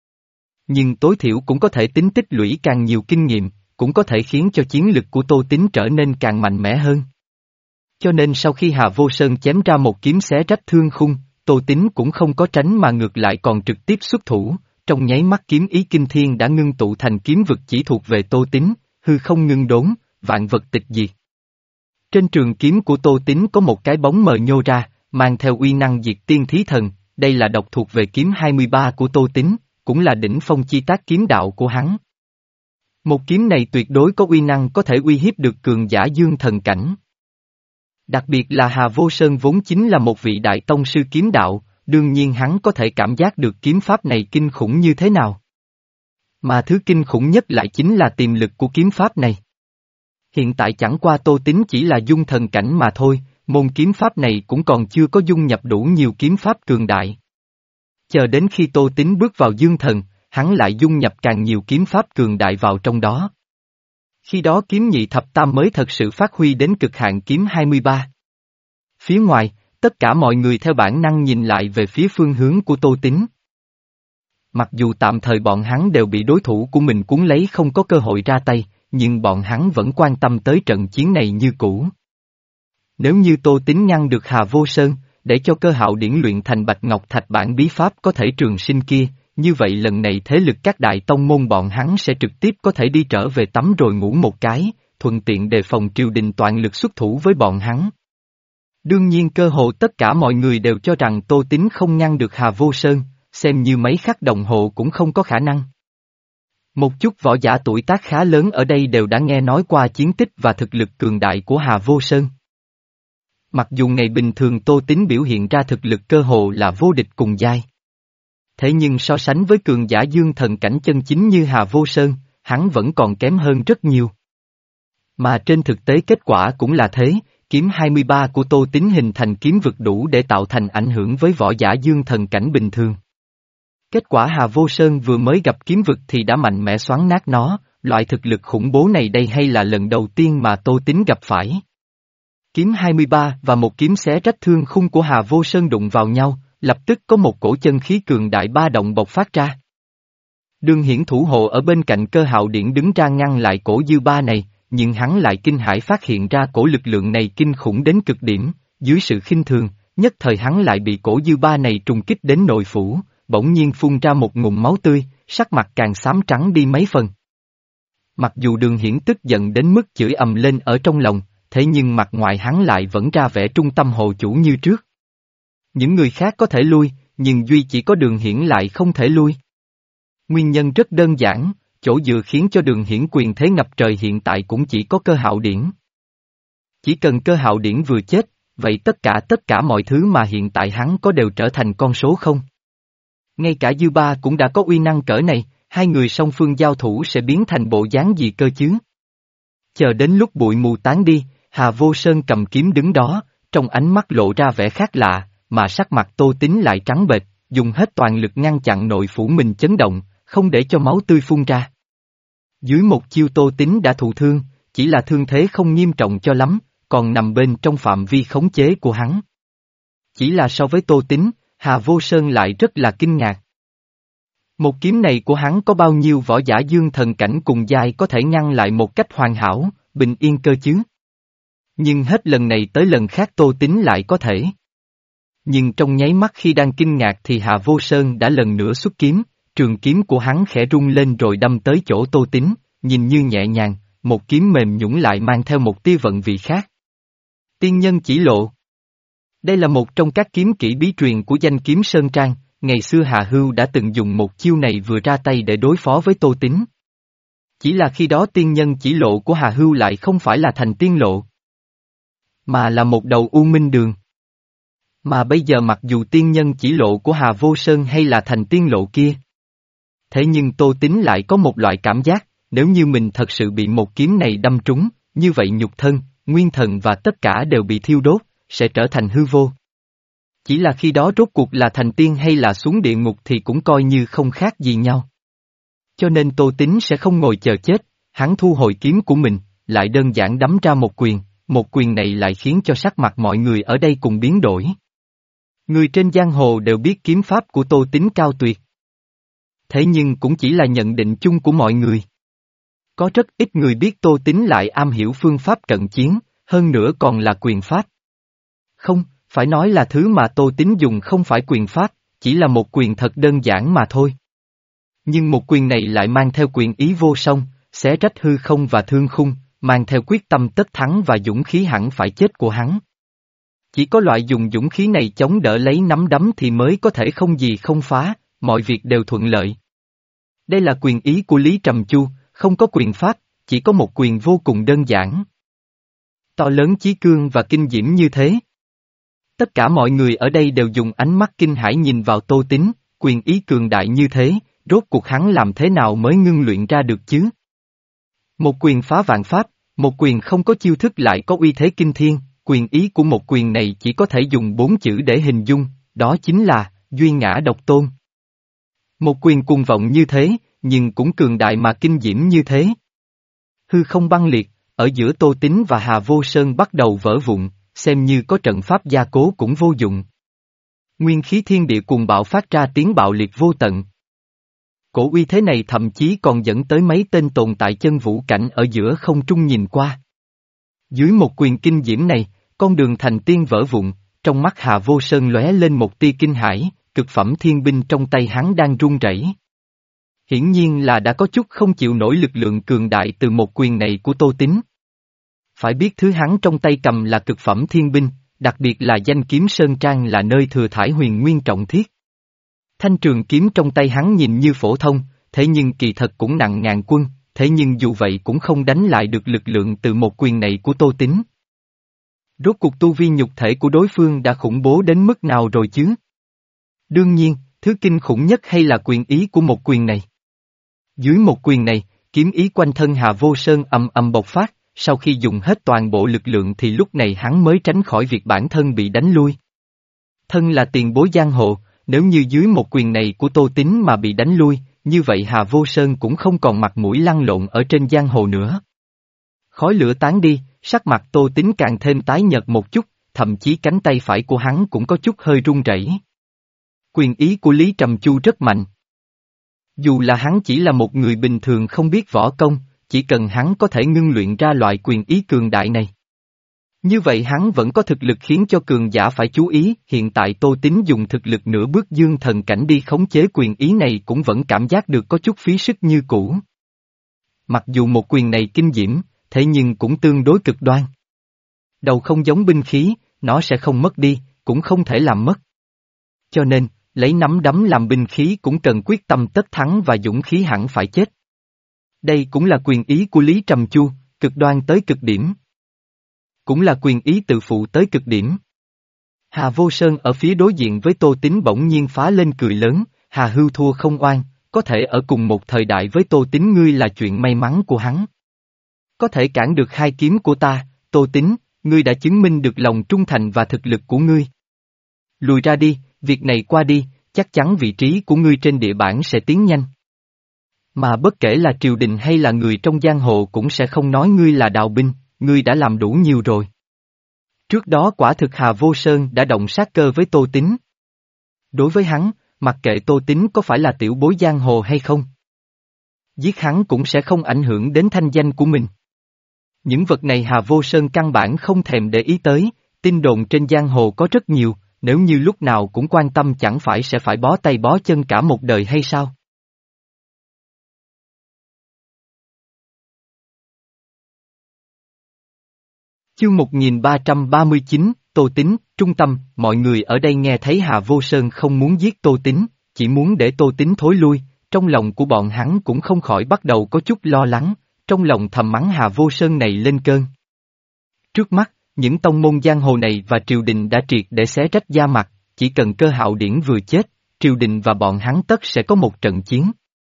nhưng tối thiểu cũng có thể tính tích lũy càng nhiều kinh nghiệm, cũng có thể khiến cho chiến lực của Tô Tín trở nên càng mạnh mẽ hơn. Cho nên sau khi Hà Vô Sơn chém ra một kiếm xé rách thương khung, Tô Tín cũng không có tránh mà ngược lại còn trực tiếp xuất thủ, trong nháy mắt kiếm ý kinh thiên đã ngưng tụ thành kiếm vực chỉ thuộc về Tô Tín, hư không ngưng đốn, vạn vật tịch diệt. Trên trường kiếm của Tô Tín có một cái bóng mờ nhô ra, mang theo uy năng diệt tiên thí thần, đây là độc thuộc về kiếm hai mươi ba của Tô Tín, cũng là đỉnh phong chi tác kiếm đạo của hắn. Một kiếm này tuyệt đối có uy năng có thể uy hiếp được cường giả dương thần cảnh. Đặc biệt là Hà Vô Sơn vốn chính là một vị đại tông sư kiếm đạo, đương nhiên hắn có thể cảm giác được kiếm pháp này kinh khủng như thế nào. Mà thứ kinh khủng nhất lại chính là tiềm lực của kiếm pháp này. Hiện tại chẳng qua Tô Tín chỉ là dung thần cảnh mà thôi, môn kiếm pháp này cũng còn chưa có dung nhập đủ nhiều kiếm pháp cường đại. Chờ đến khi Tô Tín bước vào dương thần, hắn lại dung nhập càng nhiều kiếm pháp cường đại vào trong đó. Khi đó kiếm nhị thập tam mới thật sự phát huy đến cực hạn kiếm hai mươi ba. Phía ngoài, tất cả mọi người theo bản năng nhìn lại về phía phương hướng của Tô Tín. Mặc dù tạm thời bọn hắn đều bị đối thủ của mình cuốn lấy không có cơ hội ra tay, nhưng bọn hắn vẫn quan tâm tới trận chiến này như cũ. Nếu như Tô Tín ngăn được Hà Vô Sơn, để cho Cơ Hạo Điển luyện thành Bạch Ngọc Thạch bản bí pháp có thể trường sinh kia, như vậy lần này thế lực các đại tông môn bọn hắn sẽ trực tiếp có thể đi trở về tắm rồi ngủ một cái, thuận tiện đề phòng triều đình toàn lực xuất thủ với bọn hắn. Đương nhiên cơ hồ tất cả mọi người đều cho rằng Tô Tín không ngăn được Hà Vô Sơn, xem như mấy khắc đồng hồ cũng không có khả năng. Một chút võ giả tuổi tác khá lớn ở đây đều đã nghe nói qua chiến tích và thực lực cường đại của Hà Vô Sơn. Mặc dù ngày bình thường Tô Tín biểu hiện ra thực lực cơ hồ là vô địch cùng giai. Thế nhưng so sánh với cường giả dương thần cảnh chân chính như Hà Vô Sơn, hắn vẫn còn kém hơn rất nhiều. Mà trên thực tế kết quả cũng là thế, kiếm hai mươi ba của Tô Tín hình thành kiếm vực đủ để tạo thành ảnh hưởng với võ giả dương thần cảnh bình thường. Kết quả Hà Vô Sơn vừa mới gặp kiếm vực thì đã mạnh mẽ xoắn nát nó, loại thực lực khủng bố này đây hay là lần đầu tiên mà Tô Tín gặp phải. Kiếm hai mươi ba và một kiếm xé rách thương khung của Hà Vô Sơn đụng vào nhau, lập tức có một cổ chân khí cường đại ba động bộc phát ra. Đường Hiển thủ hộ ở bên cạnh Cơ Hạo Điển đứng ra ngăn lại cổ dư ba này, nhưng hắn lại kinh hãi phát hiện ra cổ lực lượng này kinh khủng đến cực điểm, dưới sự khinh thường, nhất thời hắn lại bị cổ dư ba này trùng kích đến nội phủ, bỗng nhiên phun ra một ngụm máu tươi, sắc mặt càng xám trắng đi mấy phần. Mặc dù Đường Hiển tức giận đến mức chửi ầm lên ở trong lòng, thế nhưng mặt ngoài hắn lại vẫn ra vẻ trung tâm hộ chủ như trước. Những người khác có thể lui, nhưng duy chỉ có Đường Hiển lại không thể lui. Nguyên nhân rất đơn giản, chỗ dựa khiến cho Đường Hiển quyền thế ngập trời hiện tại cũng chỉ có Cơ Hạo Điển. Chỉ cần Cơ Hạo Điển vừa chết, vậy tất cả tất cả mọi thứ mà hiện tại hắn có đều trở thành con số không. Ngay cả Dư Ba cũng đã có uy năng cỡ này, hai người song phương giao thủ sẽ biến thành bộ dáng gì cơ chứ? Chờ đến lúc bụi mù tán đi, Hà Vô Sơn cầm kiếm đứng đó, trong ánh mắt lộ ra vẻ khác lạ, mà sắc mặt Tô Tín lại trắng bệch, dùng hết toàn lực ngăn chặn nội phủ mình chấn động, không để cho máu tươi phun ra. Dưới một chiêu Tô Tín đã thụ thương, chỉ là thương thế không nghiêm trọng cho lắm, còn nằm bên trong phạm vi khống chế của hắn. Chỉ là so với Tô Tín, Hà Vô Sơn lại rất là kinh ngạc. Một kiếm này của hắn có bao nhiêu võ giả dương thần cảnh cùng giai có thể ngăn lại một cách hoàn hảo, bình yên cơ chứ? Nhưng hết lần này tới lần khác Tô Tín lại có thể. Nhưng trong nháy mắt khi đang kinh ngạc thì Hà Vô Sơn đã lần nữa xuất kiếm, trường kiếm của hắn khẽ rung lên rồi đâm tới chỗ Tô Tín, nhìn như nhẹ nhàng, một kiếm mềm nhũn lại mang theo một tia vận vị khác. Tiên nhân chỉ lộ. Đây là một trong các kiếm kỹ bí truyền của danh kiếm Sơn Trang, ngày xưa Hà Hưu đã từng dùng một chiêu này vừa ra tay để đối phó với Tô Tín. Chỉ là khi đó tiên nhân chỉ lộ của Hà Hưu lại không phải là thành tiên lộ. mà là một đầu u minh đường. Mà bây giờ mặc dù tiên nhân chỉ lộ của Hà Vô Sơn hay là thành tiên lộ kia. Thế nhưng Tô Tín lại có một loại cảm giác, nếu như mình thật sự bị một kiếm này đâm trúng, như vậy nhục thân, nguyên thần và tất cả đều bị thiêu đốt, sẽ trở thành hư vô. Chỉ là khi đó rốt cuộc là thành tiên hay là xuống địa ngục thì cũng coi như không khác gì nhau. Cho nên Tô Tín sẽ không ngồi chờ chết, hắn thu hồi kiếm của mình, lại đơn giản đấm ra một quyền, một quyền này lại khiến cho sắc mặt mọi người ở đây cùng biến đổi. Người trên giang hồ đều biết kiếm pháp của Tô Tín cao tuyệt. Thế nhưng cũng chỉ là nhận định chung của mọi người. Có rất ít người biết Tô Tín lại am hiểu phương pháp cận chiến, hơn nữa còn là quyền pháp. Không, phải nói là thứ mà Tô Tín dùng không phải quyền pháp, chỉ là một quyền thật đơn giản mà thôi. Nhưng một quyền này lại mang theo quyền ý vô song, xé rách hư không và thương khung, mang theo quyết tâm tất thắng và dũng khí hẳn phải chết của hắn. Chỉ có loại dùng dũng khí này chống đỡ lấy nắm đấm thì mới có thể không gì không phá, mọi việc đều thuận lợi. Đây là quyền ý của Lý Trầm Chu, không có quyền pháp, chỉ có một quyền vô cùng đơn giản. To lớn chí cương và kinh diễm như thế. Tất cả mọi người ở đây đều dùng ánh mắt kinh hãi nhìn vào Tô Tín, quyền ý cường đại như thế, rốt cuộc hắn làm thế nào mới ngưng luyện ra được chứ? Một quyền phá vạn pháp, một quyền không có chiêu thức lại có uy thế kinh thiên, quyền ý của một quyền này chỉ có thể dùng bốn chữ để hình dung, đó chính là, duy ngã độc tôn. Một quyền cuồng vọng như thế, nhưng cũng cường đại mà kinh diễm như thế. Hư không băng liệt, ở giữa Tô Tín và Hà Vô Sơn bắt đầu vỡ vụn, xem như có trận pháp gia cố cũng vô dụng. Nguyên khí thiên địa cuồng bạo phát ra tiếng bạo liệt vô tận. Cổ uy thế này thậm chí còn dẫn tới mấy tên tồn tại chân vũ cảnh ở giữa không trung nhìn qua. Dưới một quyền kinh diễm này, con đường thành tiên vỡ vụn, trong mắt Hà Vô Sơn lóe lên một tia kinh hãi, cực phẩm thiên binh trong tay hắn đang run rẩy. Hiển nhiên là đã có chút không chịu nổi lực lượng cường đại từ một quyền này của Tô Tín. Phải biết thứ hắn trong tay cầm là cực phẩm thiên binh, đặc biệt là danh kiếm Sơn Trang là nơi thừa thải huyền nguyên trọng thiết. Thanh trường kiếm trong tay hắn nhìn như phổ thông, thế nhưng kỳ thật cũng nặng ngàn quân, thế nhưng dù vậy cũng không đánh lại được lực lượng từ một quyền này của Tô Tín. Rốt cuộc tu vi nhục thể của đối phương đã khủng bố đến mức nào rồi chứ? Đương nhiên, thứ kinh khủng nhất hay là quyền ý của một quyền này. Dưới một quyền này, kiếm ý quanh thân Hà Vô Sơn ầm ầm bộc phát, sau khi dùng hết toàn bộ lực lượng thì lúc này hắn mới tránh khỏi việc bản thân bị đánh lui. Thân là tiền bối giang hồ, nếu như dưới một quyền này của Tô Tín mà bị đánh lui, như vậy Hà Vô Sơn cũng không còn mặt mũi lăn lộn ở trên giang hồ nữa. Khói lửa tán đi, sắc mặt Tô Tín càng thêm tái nhợt một chút, thậm chí cánh tay phải của hắn cũng có chút hơi run rẩy. Quyền ý của Lý Trầm Chu rất mạnh. Dù là hắn chỉ là một người bình thường không biết võ công, chỉ cần hắn có thể ngưng luyện ra loại quyền ý cường đại này. Như vậy hắn vẫn có thực lực khiến cho cường giả phải chú ý, hiện tại Tô Tín dùng thực lực nửa bước dương thần cảnh đi khống chế quyền ý này cũng vẫn cảm giác được có chút phí sức như cũ. Mặc dù một quyền này kinh diễm, thế nhưng cũng tương đối cực đoan. Đầu không giống binh khí, nó sẽ không mất đi, cũng không thể làm mất. Cho nên, lấy nắm đấm làm binh khí cũng cần quyết tâm tất thắng và dũng khí hẳn phải chết. Đây cũng là quyền ý của Lý Trầm Chu, cực đoan tới cực điểm. Cũng là quyền ý tự phụ tới cực điểm. Hà Vô Sơn ở phía đối diện với Tô Tín bỗng nhiên phá lên cười lớn, Hà Hưu thua không oan, có thể ở cùng một thời đại với Tô Tín ngươi là chuyện may mắn của hắn. Có thể cản được hai kiếm của ta, Tô Tín, ngươi đã chứng minh được lòng trung thành và thực lực của ngươi. Lùi ra đi, việc này qua đi, chắc chắn vị trí của ngươi trên địa bản sẽ tiến nhanh. Mà bất kể là triều đình hay là người trong giang hồ cũng sẽ không nói ngươi là đào binh, ngươi đã làm đủ nhiều rồi. Trước đó quả thực Hà Vô Sơn đã động sát cơ với Tô Tín. Đối với hắn, mặc kệ Tô Tín có phải là tiểu bối giang hồ hay không. Giết hắn cũng sẽ không ảnh hưởng đến thanh danh của mình. Những vật này Hà Vô Sơn căn bản không thèm để ý tới, tin đồn trên giang hồ có rất nhiều, nếu như lúc nào cũng quan tâm chẳng phải sẽ phải bó tay bó chân cả một đời hay sao? Chương một nghìn ba trăm ba mươi chín, Tô Tín, trung tâm, mọi người ở đây nghe thấy Hà Vô Sơn không muốn giết Tô Tín, chỉ muốn để Tô Tín thối lui, trong lòng của bọn hắn cũng không khỏi bắt đầu có chút lo lắng, trong lòng thầm mắng Hà Vô Sơn này lên cơn. Trước mắt, Những tông môn giang hồ này và triều đình đã triệt để xé rách da mặt, chỉ cần Cơ Hạo Điển vừa chết, triều đình và bọn hắn tất sẽ có một trận chiến.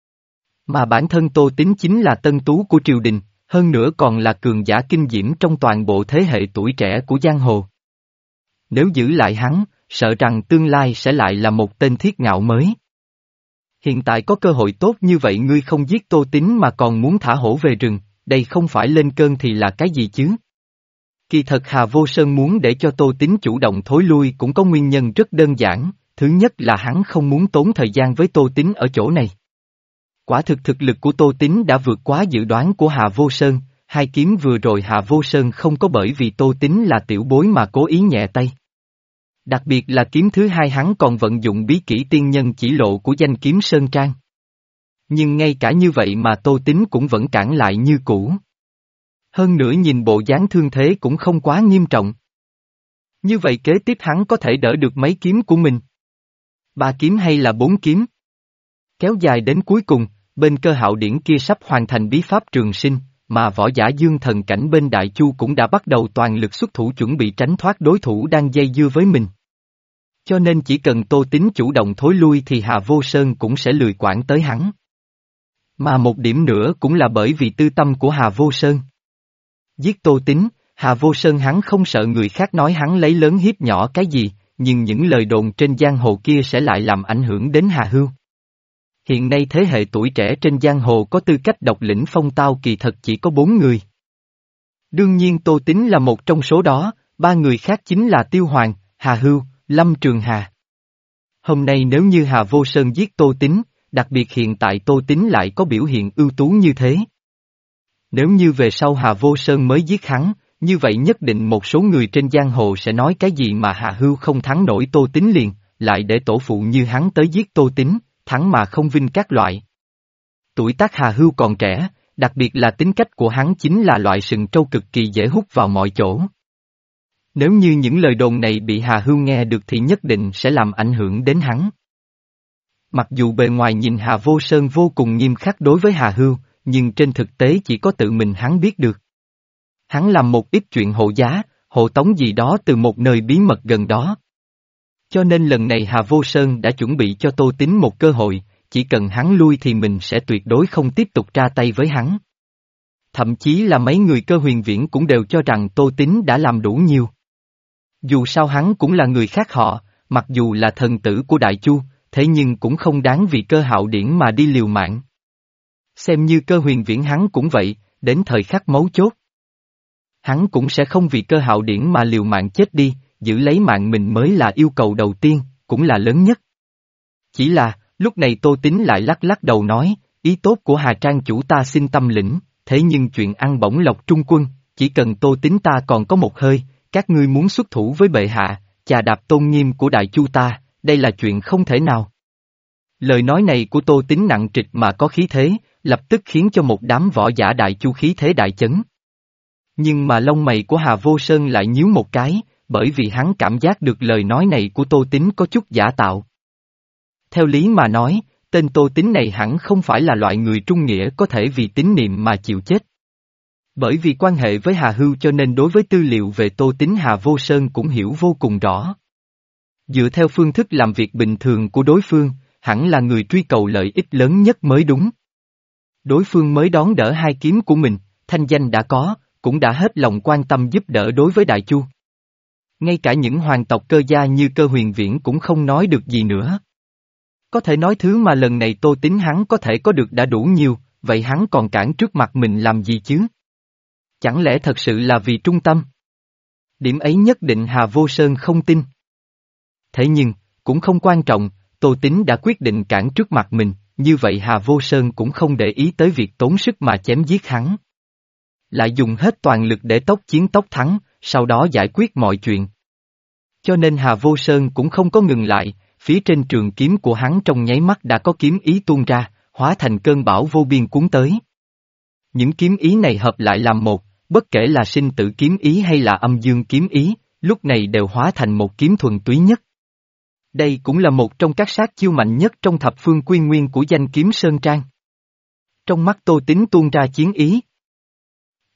Mà bản thân Tô Tín chính là tân tú của triều đình, hơn nữa còn là cường giả kinh diễm trong toàn bộ thế hệ tuổi trẻ của giang hồ. Nếu giữ lại hắn, sợ rằng tương lai sẽ lại là một tên Thiết Ngạo mới. Hiện tại có cơ hội tốt như vậy ngươi không giết Tô Tín mà còn muốn thả hổ về rừng, đây không phải lên cơn thì là cái gì chứ? Kỳ thật Hà Vô Sơn muốn để cho Tô Tín chủ động thối lui cũng có nguyên nhân rất đơn giản, thứ nhất là hắn không muốn tốn thời gian với Tô Tín ở chỗ này. Quả thực thực lực của Tô Tín đã vượt quá dự đoán của Hà Vô Sơn, hai kiếm vừa rồi Hà Vô Sơn không có bởi vì Tô Tín là tiểu bối mà cố ý nhẹ tay. Đặc biệt là kiếm thứ hai hắn còn vận dụng bí kỹ tiên nhân chỉ lộ của danh kiếm Sơn Trang. Nhưng ngay cả như vậy mà Tô Tín cũng vẫn cản lại như cũ. Hơn nữa nhìn bộ dáng thương thế cũng không quá nghiêm trọng. Như vậy kế tiếp hắn có thể đỡ được mấy kiếm của mình. Ba kiếm hay là bốn kiếm? Kéo dài đến cuối cùng, bên Cơ Hạo Điển kia sắp hoàn thành bí pháp trường sinh, mà võ giả dương thần cảnh bên Đại Chu cũng đã bắt đầu toàn lực xuất thủ chuẩn bị tránh thoát đối thủ đang dây dưa với mình. Cho nên chỉ cần Tô Tín chủ động thối lui thì Hà Vô Sơn cũng sẽ lười quản tới hắn. Mà một điểm nữa cũng là bởi vì tư tâm của Hà Vô Sơn. Giết Tô Tín, Hà Vô Sơn hắn không sợ người khác nói hắn lấy lớn hiếp nhỏ cái gì, nhưng những lời đồn trên giang hồ kia sẽ lại làm ảnh hưởng đến Hà Hưu. Hiện nay thế hệ tuổi trẻ trên giang hồ có tư cách độc lĩnh phong tao kỳ thật chỉ có bốn người. Đương nhiên Tô Tín là một trong số đó, ba người khác chính là Tiêu Hoàng, Hà Hưu, Lâm Trường Hà. Hôm nay nếu như Hà Vô Sơn giết Tô Tín, đặc biệt hiện tại Tô Tín lại có biểu hiện ưu tú như thế. Nếu như về sau Hà Vô Sơn mới giết hắn, như vậy nhất định một số người trên giang hồ sẽ nói cái gì mà Hà Hưu không thắng nổi Tô Tín liền, lại để tổ phụ như hắn tới giết Tô Tín, thắng mà không vinh các loại. Tuổi tác Hà Hưu còn trẻ, đặc biệt là tính cách của hắn chính là loại sừng trâu cực kỳ dễ hút vào mọi chỗ. Nếu như những lời đồn này bị Hà Hưu nghe được thì nhất định sẽ làm ảnh hưởng đến hắn. Mặc dù bề ngoài nhìn Hà Vô Sơn vô cùng nghiêm khắc đối với Hà Hưu, nhưng trên thực tế chỉ có tự mình hắn biết được. Hắn làm một ít chuyện hộ giá, hộ tống gì đó từ một nơi bí mật gần đó. Cho nên lần này Hà Vô Sơn đã chuẩn bị cho Tô Tín một cơ hội, chỉ cần hắn lui thì mình sẽ tuyệt đối không tiếp tục ra tay với hắn. Thậm chí là mấy người Cơ Huyền Viễn cũng đều cho rằng Tô Tín đã làm đủ nhiều. Dù sao hắn cũng là người khác họ, mặc dù là thần tử của Đại Chu, thế nhưng cũng không đáng vì Cơ Hạo Điển mà đi liều mạng. Xem như Cơ Huyền Viễn hắn cũng vậy, đến thời khắc mấu chốt. Hắn cũng sẽ không vì Cơ Hạo Điển mà liều mạng chết đi, giữ lấy mạng mình mới là yêu cầu đầu tiên, cũng là lớn nhất. Chỉ là, lúc này Tô Tín lại lắc lắc đầu nói, ý tốt của Hà Trang chủ ta xin tâm lĩnh, thế nhưng chuyện ăn bổng lộc trung quân, chỉ cần Tô Tín ta còn có một hơi, các ngươi muốn xuất thủ với bệ hạ, chà đạp tôn nghiêm của Đại Chu ta, đây là chuyện không thể nào. Lời nói này của Tô Tín nặng trịch mà có khí thế, lập tức khiến cho một đám võ giả Đại Chu khí thế đại chấn. Nhưng mà lông mày của Hà Vô Sơn lại nhíu một cái, bởi vì hắn cảm giác được lời nói này của Tô Tín có chút giả tạo. Theo lý mà nói, tên Tô Tín này hẳn không phải là loại người trung nghĩa có thể vì tín niệm mà chịu chết. Bởi vì quan hệ với Hà Hưu cho nên đối với tư liệu về Tô Tín Hà Vô Sơn cũng hiểu vô cùng rõ. Dựa theo phương thức làm việc bình thường của đối phương, hẳn là người truy cầu lợi ích lớn nhất mới đúng. Đối phương mới đón đỡ hai kiếm của mình, thanh danh đã có, cũng đã hết lòng quan tâm giúp đỡ đối với Đại Chu. Ngay cả những hoàng tộc Cơ gia như Cơ Huyền Viễn cũng không nói được gì nữa. Có thể nói thứ mà lần này Tô Tín hắn có thể có được đã đủ nhiều, vậy hắn còn cản trước mặt mình làm gì chứ? Chẳng lẽ thật sự là vì trung tâm? Điểm ấy nhất định Hà Vô Sơn không tin. Thế nhưng, cũng không quan trọng, Tô Tín đã quyết định cản trước mặt mình, như vậy Hà Vô Sơn cũng không để ý tới việc tốn sức mà chém giết hắn. Lại dùng hết toàn lực để tốc chiến tốc thắng, sau đó giải quyết mọi chuyện. Cho nên Hà Vô Sơn cũng không có ngừng lại, phía trên trường kiếm của hắn trong nháy mắt đã có kiếm ý tuôn ra, hóa thành cơn bão vô biên cuốn tới. Những kiếm ý này hợp lại làm một, bất kể là sinh tử kiếm ý hay là âm dương kiếm ý, lúc này đều hóa thành một kiếm thuần túy nhất. Đây cũng là một trong các sát chiêu mạnh nhất trong thập phương quy nguyên của danh kiếm Sơn Trang. Trong mắt Tô Tín tuôn ra chiến ý.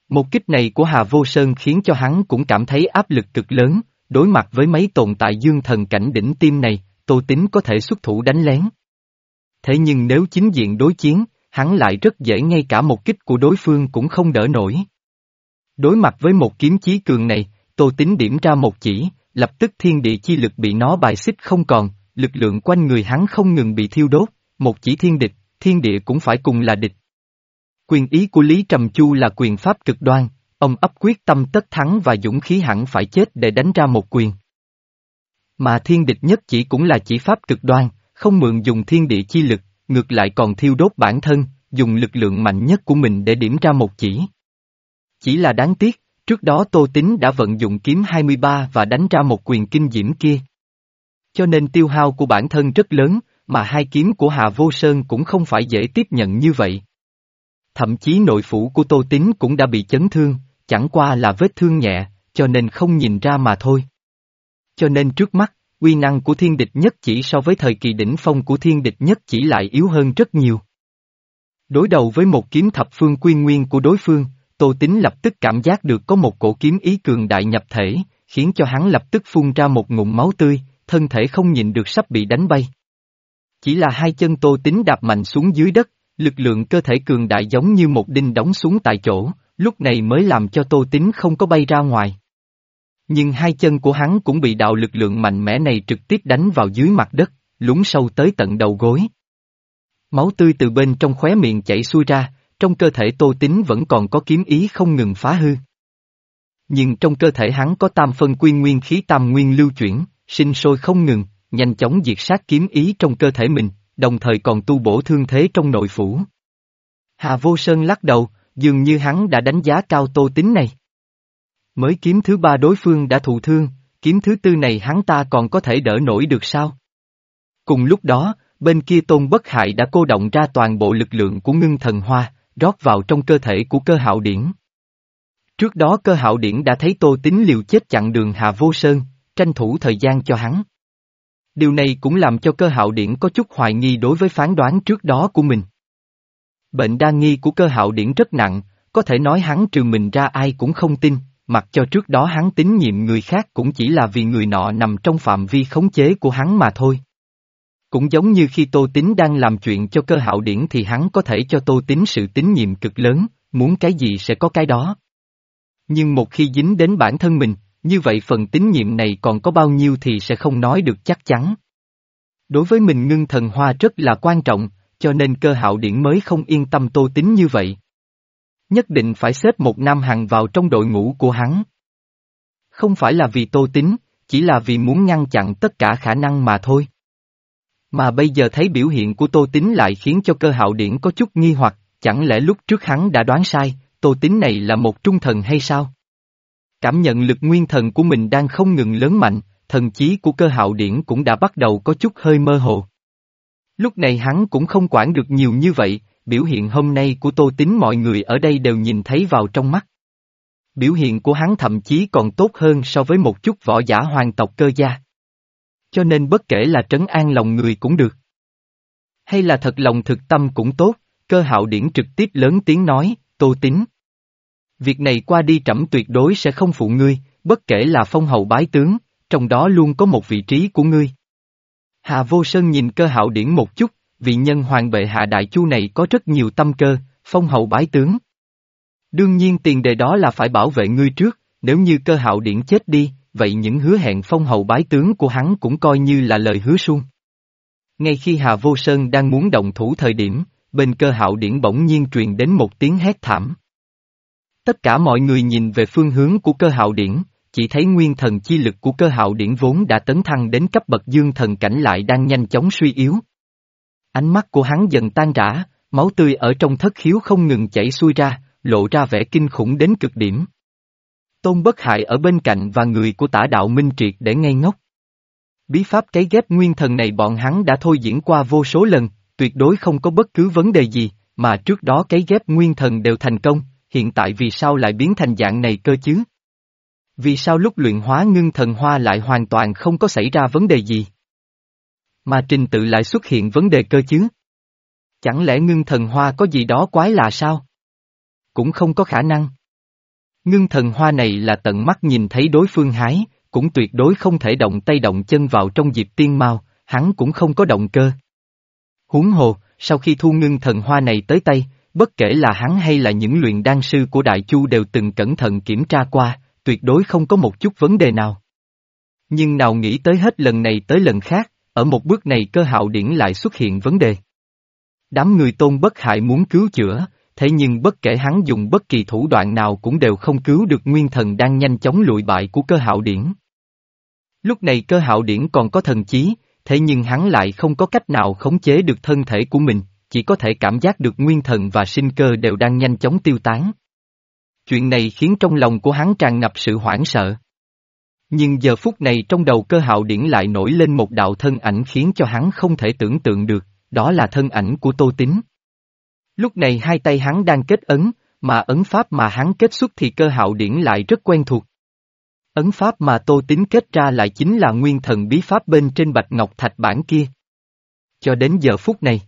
Một kích này của Hà Vô Sơn khiến cho hắn cũng cảm thấy áp lực cực lớn, đối mặt với mấy tồn tại dương thần cảnh đỉnh tiêm này, Tô Tín có thể xuất thủ đánh lén. Thế nhưng nếu chính diện đối chiến, hắn lại rất dễ ngay cả một kích của đối phương cũng không đỡ nổi. Đối mặt với một kiếm chí cường này, Tô Tín điểm ra một chỉ, lập tức thiên địa chi lực bị nó bài xích không còn, lực lượng quanh người hắn không ngừng bị thiêu đốt, một chỉ thiên địch, thiên địa cũng phải cùng là địch. Quyền ý của Lý Trầm Chu là quyền pháp cực đoan, ông ấp quyết tâm tất thắng và dũng khí hẳn phải chết để đánh ra một quyền. Mà thiên địch nhất chỉ cũng là chỉ pháp cực đoan, không mượn dùng thiên địa chi lực, ngược lại còn thiêu đốt bản thân, dùng lực lượng mạnh nhất của mình để điểm ra một chỉ. Chỉ là đáng tiếc, trước đó Tô Tín đã vận dụng kiếm hai mươi ba và đánh ra một quyền kinh diễm kia. Cho nên tiêu hao của bản thân rất lớn, mà hai kiếm của Hà Vô Sơn cũng không phải dễ tiếp nhận như vậy. Thậm chí nội phủ của Tô Tín cũng đã bị chấn thương, chẳng qua là vết thương nhẹ, cho nên không nhìn ra mà thôi. Cho nên trước mắt, uy năng của thiên địch nhất chỉ so với thời kỳ đỉnh phong của thiên địch nhất chỉ lại yếu hơn rất nhiều. Đối đầu với một kiếm thập phương quy nguyên của đối phương, Tô Tín lập tức cảm giác được có một cổ kiếm ý cường đại nhập thể, khiến cho hắn lập tức phun ra một ngụm máu tươi, thân thể không nhịn được sắp bị đánh bay. Chỉ là hai chân Tô Tín đạp mạnh xuống dưới đất, lực lượng cơ thể cường đại giống như một đinh đóng xuống tại chỗ, lúc này mới làm cho Tô Tín không có bay ra ngoài. Nhưng hai chân của hắn cũng bị đạo lực lượng mạnh mẽ này trực tiếp đánh vào dưới mặt đất, lún sâu tới tận đầu gối. Máu tươi từ bên trong khóe miệng chảy xuôi ra, trong cơ thể Tô Tín vẫn còn có kiếm ý không ngừng phá hư. Nhưng trong cơ thể hắn có tam phân quy nguyên khí tam nguyên lưu chuyển, sinh sôi không ngừng, nhanh chóng diệt sát kiếm ý trong cơ thể mình, đồng thời còn tu bổ thương thế trong nội phủ. Hà Vô Sơn lắc đầu, dường như hắn đã đánh giá cao Tô Tín này. Mới kiếm thứ ba đối phương đã thụ thương, kiếm thứ tư này hắn ta còn có thể đỡ nổi được sao? Cùng lúc đó, bên kia Tôn Bất Hại đã cô động ra toàn bộ lực lượng của ngưng thần hoa, rót vào trong cơ thể của Cơ Hạo Điển. Trước đó Cơ Hạo Điển đã thấy Tô Tín liều chết chặn đường Hà Vô Sơn, tranh thủ thời gian cho hắn. Điều này cũng làm cho Cơ Hạo Điển có chút hoài nghi đối với phán đoán trước đó của mình. Bệnh đa nghi của Cơ Hạo Điển rất nặng, có thể nói hắn trừ mình ra ai cũng không tin, mặc cho trước đó hắn tín nhiệm người khác cũng chỉ là vì người nọ nằm trong phạm vi khống chế của hắn mà thôi. Cũng giống như khi Tô Tín đang làm chuyện cho Cơ Hạo Điển thì hắn có thể cho Tô Tín sự tín nhiệm cực lớn, muốn cái gì sẽ có cái đó. Nhưng một khi dính đến bản thân mình, như vậy phần tín nhiệm này còn có bao nhiêu thì sẽ không nói được chắc chắn. Đối với mình ngưng thần hoa rất là quan trọng, cho nên Cơ Hạo Điển mới không yên tâm Tô Tín như vậy. Nhất định phải xếp một nam hằng vào trong đội ngũ của hắn. Không phải là vì Tô Tín, chỉ là vì muốn ngăn chặn tất cả khả năng mà thôi. Mà bây giờ thấy biểu hiện của Tô Tín lại khiến cho Cơ Hạo Điển có chút nghi hoặc, chẳng lẽ lúc trước hắn đã đoán sai, Tô Tín này là một trung thần hay sao? Cảm nhận lực nguyên thần của mình đang không ngừng lớn mạnh, thần chí của Cơ Hạo Điển cũng đã bắt đầu có chút hơi mơ hồ. Lúc này hắn cũng không quản được nhiều như vậy, biểu hiện hôm nay của Tô Tín mọi người ở đây đều nhìn thấy vào trong mắt. Biểu hiện của hắn thậm chí còn tốt hơn so với một chút võ giả hoàng tộc Cơ gia. Cho nên bất kể là trấn an lòng người cũng được. Hay là thật lòng thực tâm cũng tốt, Cơ Hạo Điển trực tiếp lớn tiếng nói, Tô Tín. Việc này qua đi trẫm tuyệt đối sẽ không phụ ngươi, bất kể là phong hầu bái tướng, trong đó luôn có một vị trí của ngươi. Hà Vô Sơn nhìn Cơ Hạo Điển một chút, vị nhân hoàng bệ hạ đại chu này có rất nhiều tâm cơ, phong hầu bái tướng. Đương nhiên tiền đề đó là phải bảo vệ ngươi trước, nếu như Cơ Hạo Điển chết đi, vậy những hứa hẹn phong hầu bái tướng của hắn cũng coi như là lời hứa suông. Ngay khi Hà Vô Sơn đang muốn động thủ thời điểm, bên Cơ Hạo Điển bỗng nhiên truyền đến một tiếng hét thảm. Tất cả mọi người nhìn về phương hướng của Cơ Hạo Điển, chỉ thấy nguyên thần chi lực của Cơ Hạo Điển vốn đã tấn thăng đến cấp bậc dương thần cảnh lại đang nhanh chóng suy yếu. Ánh mắt của hắn dần tan rã, máu tươi ở trong thất khiếu không ngừng chảy xuôi ra, lộ ra vẻ kinh khủng đến cực điểm. Tôn Bất Hại ở bên cạnh và người của Tả Đạo Minh triệt để ngây ngốc. Bí pháp cấy ghép nguyên thần này bọn hắn đã thôi diễn qua vô số lần, tuyệt đối không có bất cứ vấn đề gì, mà trước đó cấy ghép nguyên thần đều thành công, hiện tại vì sao lại biến thành dạng này cơ chứ? Vì sao lúc luyện hóa ngưng thần hoa lại hoàn toàn không có xảy ra vấn đề gì? Mà trình tự lại xuất hiện vấn đề cơ chứ? Chẳng lẽ ngưng thần hoa có gì đó quái lạ sao? Cũng không có khả năng. Ngưng thần hoa này là tận mắt nhìn thấy đối phương hái, cũng tuyệt đối không thể động tay động chân vào trong Diệp Tiên Mao, hắn cũng không có động cơ. Huống hồ, sau khi thu ngưng thần hoa này tới tay, bất kể là hắn hay là những luyện đan sư của Đại Chu đều từng cẩn thận kiểm tra qua, tuyệt đối không có một chút vấn đề nào. Nhưng nào nghĩ tới hết lần này tới lần khác, ở một bước này Cơ Hạo Điển lại xuất hiện vấn đề. Đám người Tôn Bất Hại muốn cứu chữa, thế nhưng bất kể hắn dùng bất kỳ thủ đoạn nào cũng đều không cứu được nguyên thần đang nhanh chóng lụi bại của Cơ Hạo Điển. Lúc này Cơ Hạo Điển còn có thần chí, thế nhưng hắn lại không có cách nào khống chế được thân thể của mình, chỉ có thể cảm giác được nguyên thần và sinh cơ đều đang nhanh chóng tiêu tán. Chuyện này khiến trong lòng của hắn tràn ngập sự hoảng sợ. Nhưng giờ phút này trong đầu Cơ Hạo Điển lại nổi lên một đạo thân ảnh khiến cho hắn không thể tưởng tượng được, đó là thân ảnh của Tô Tín. Lúc này hai tay hắn đang kết ấn, mà ấn pháp mà hắn kết xuất thì Cơ Hạo Điển lại rất quen thuộc. Ấn pháp mà Tô Tín kết ra lại chính là nguyên thần bí pháp bên trên bạch ngọc thạch bản kia. Cho đến giờ phút này,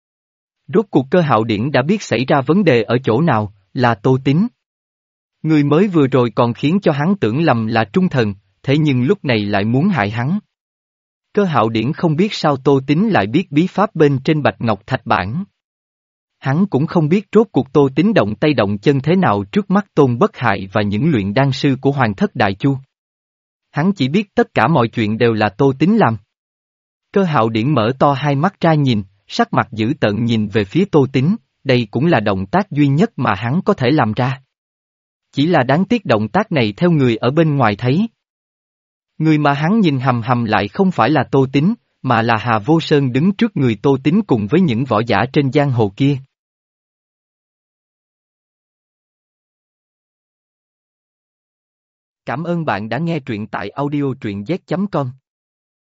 rốt cuộc Cơ Hạo Điển đã biết xảy ra vấn đề ở chỗ nào, là Tô Tín. Người mới vừa rồi còn khiến cho hắn tưởng lầm là trung thần, thế nhưng lúc này lại muốn hại hắn. Cơ Hạo Điển không biết sao Tô Tín lại biết bí pháp bên trên bạch ngọc thạch bản. Hắn cũng không biết rốt cuộc Tô Tín động tay động chân thế nào trước mắt Tôn Bất Hại và những luyện đan sư của Hoàng thất Đại Chu. Hắn chỉ biết tất cả mọi chuyện đều là Tô Tín làm. Cơ Hạo Điển mở to hai mắt ra nhìn, sắc mặt dữ tợn nhìn về phía Tô Tín, đây cũng là động tác duy nhất mà hắn có thể làm ra. Chỉ là đáng tiếc động tác này theo người ở bên ngoài thấy. Người mà hắn nhìn hầm hầm lại không phải là Tô Tín, mà là Hà Vô Sơn đứng trước người Tô Tín cùng với những võ giả trên giang hồ kia. Cảm ơn bạn đã nghe truyện tại audio truyện z chấm com.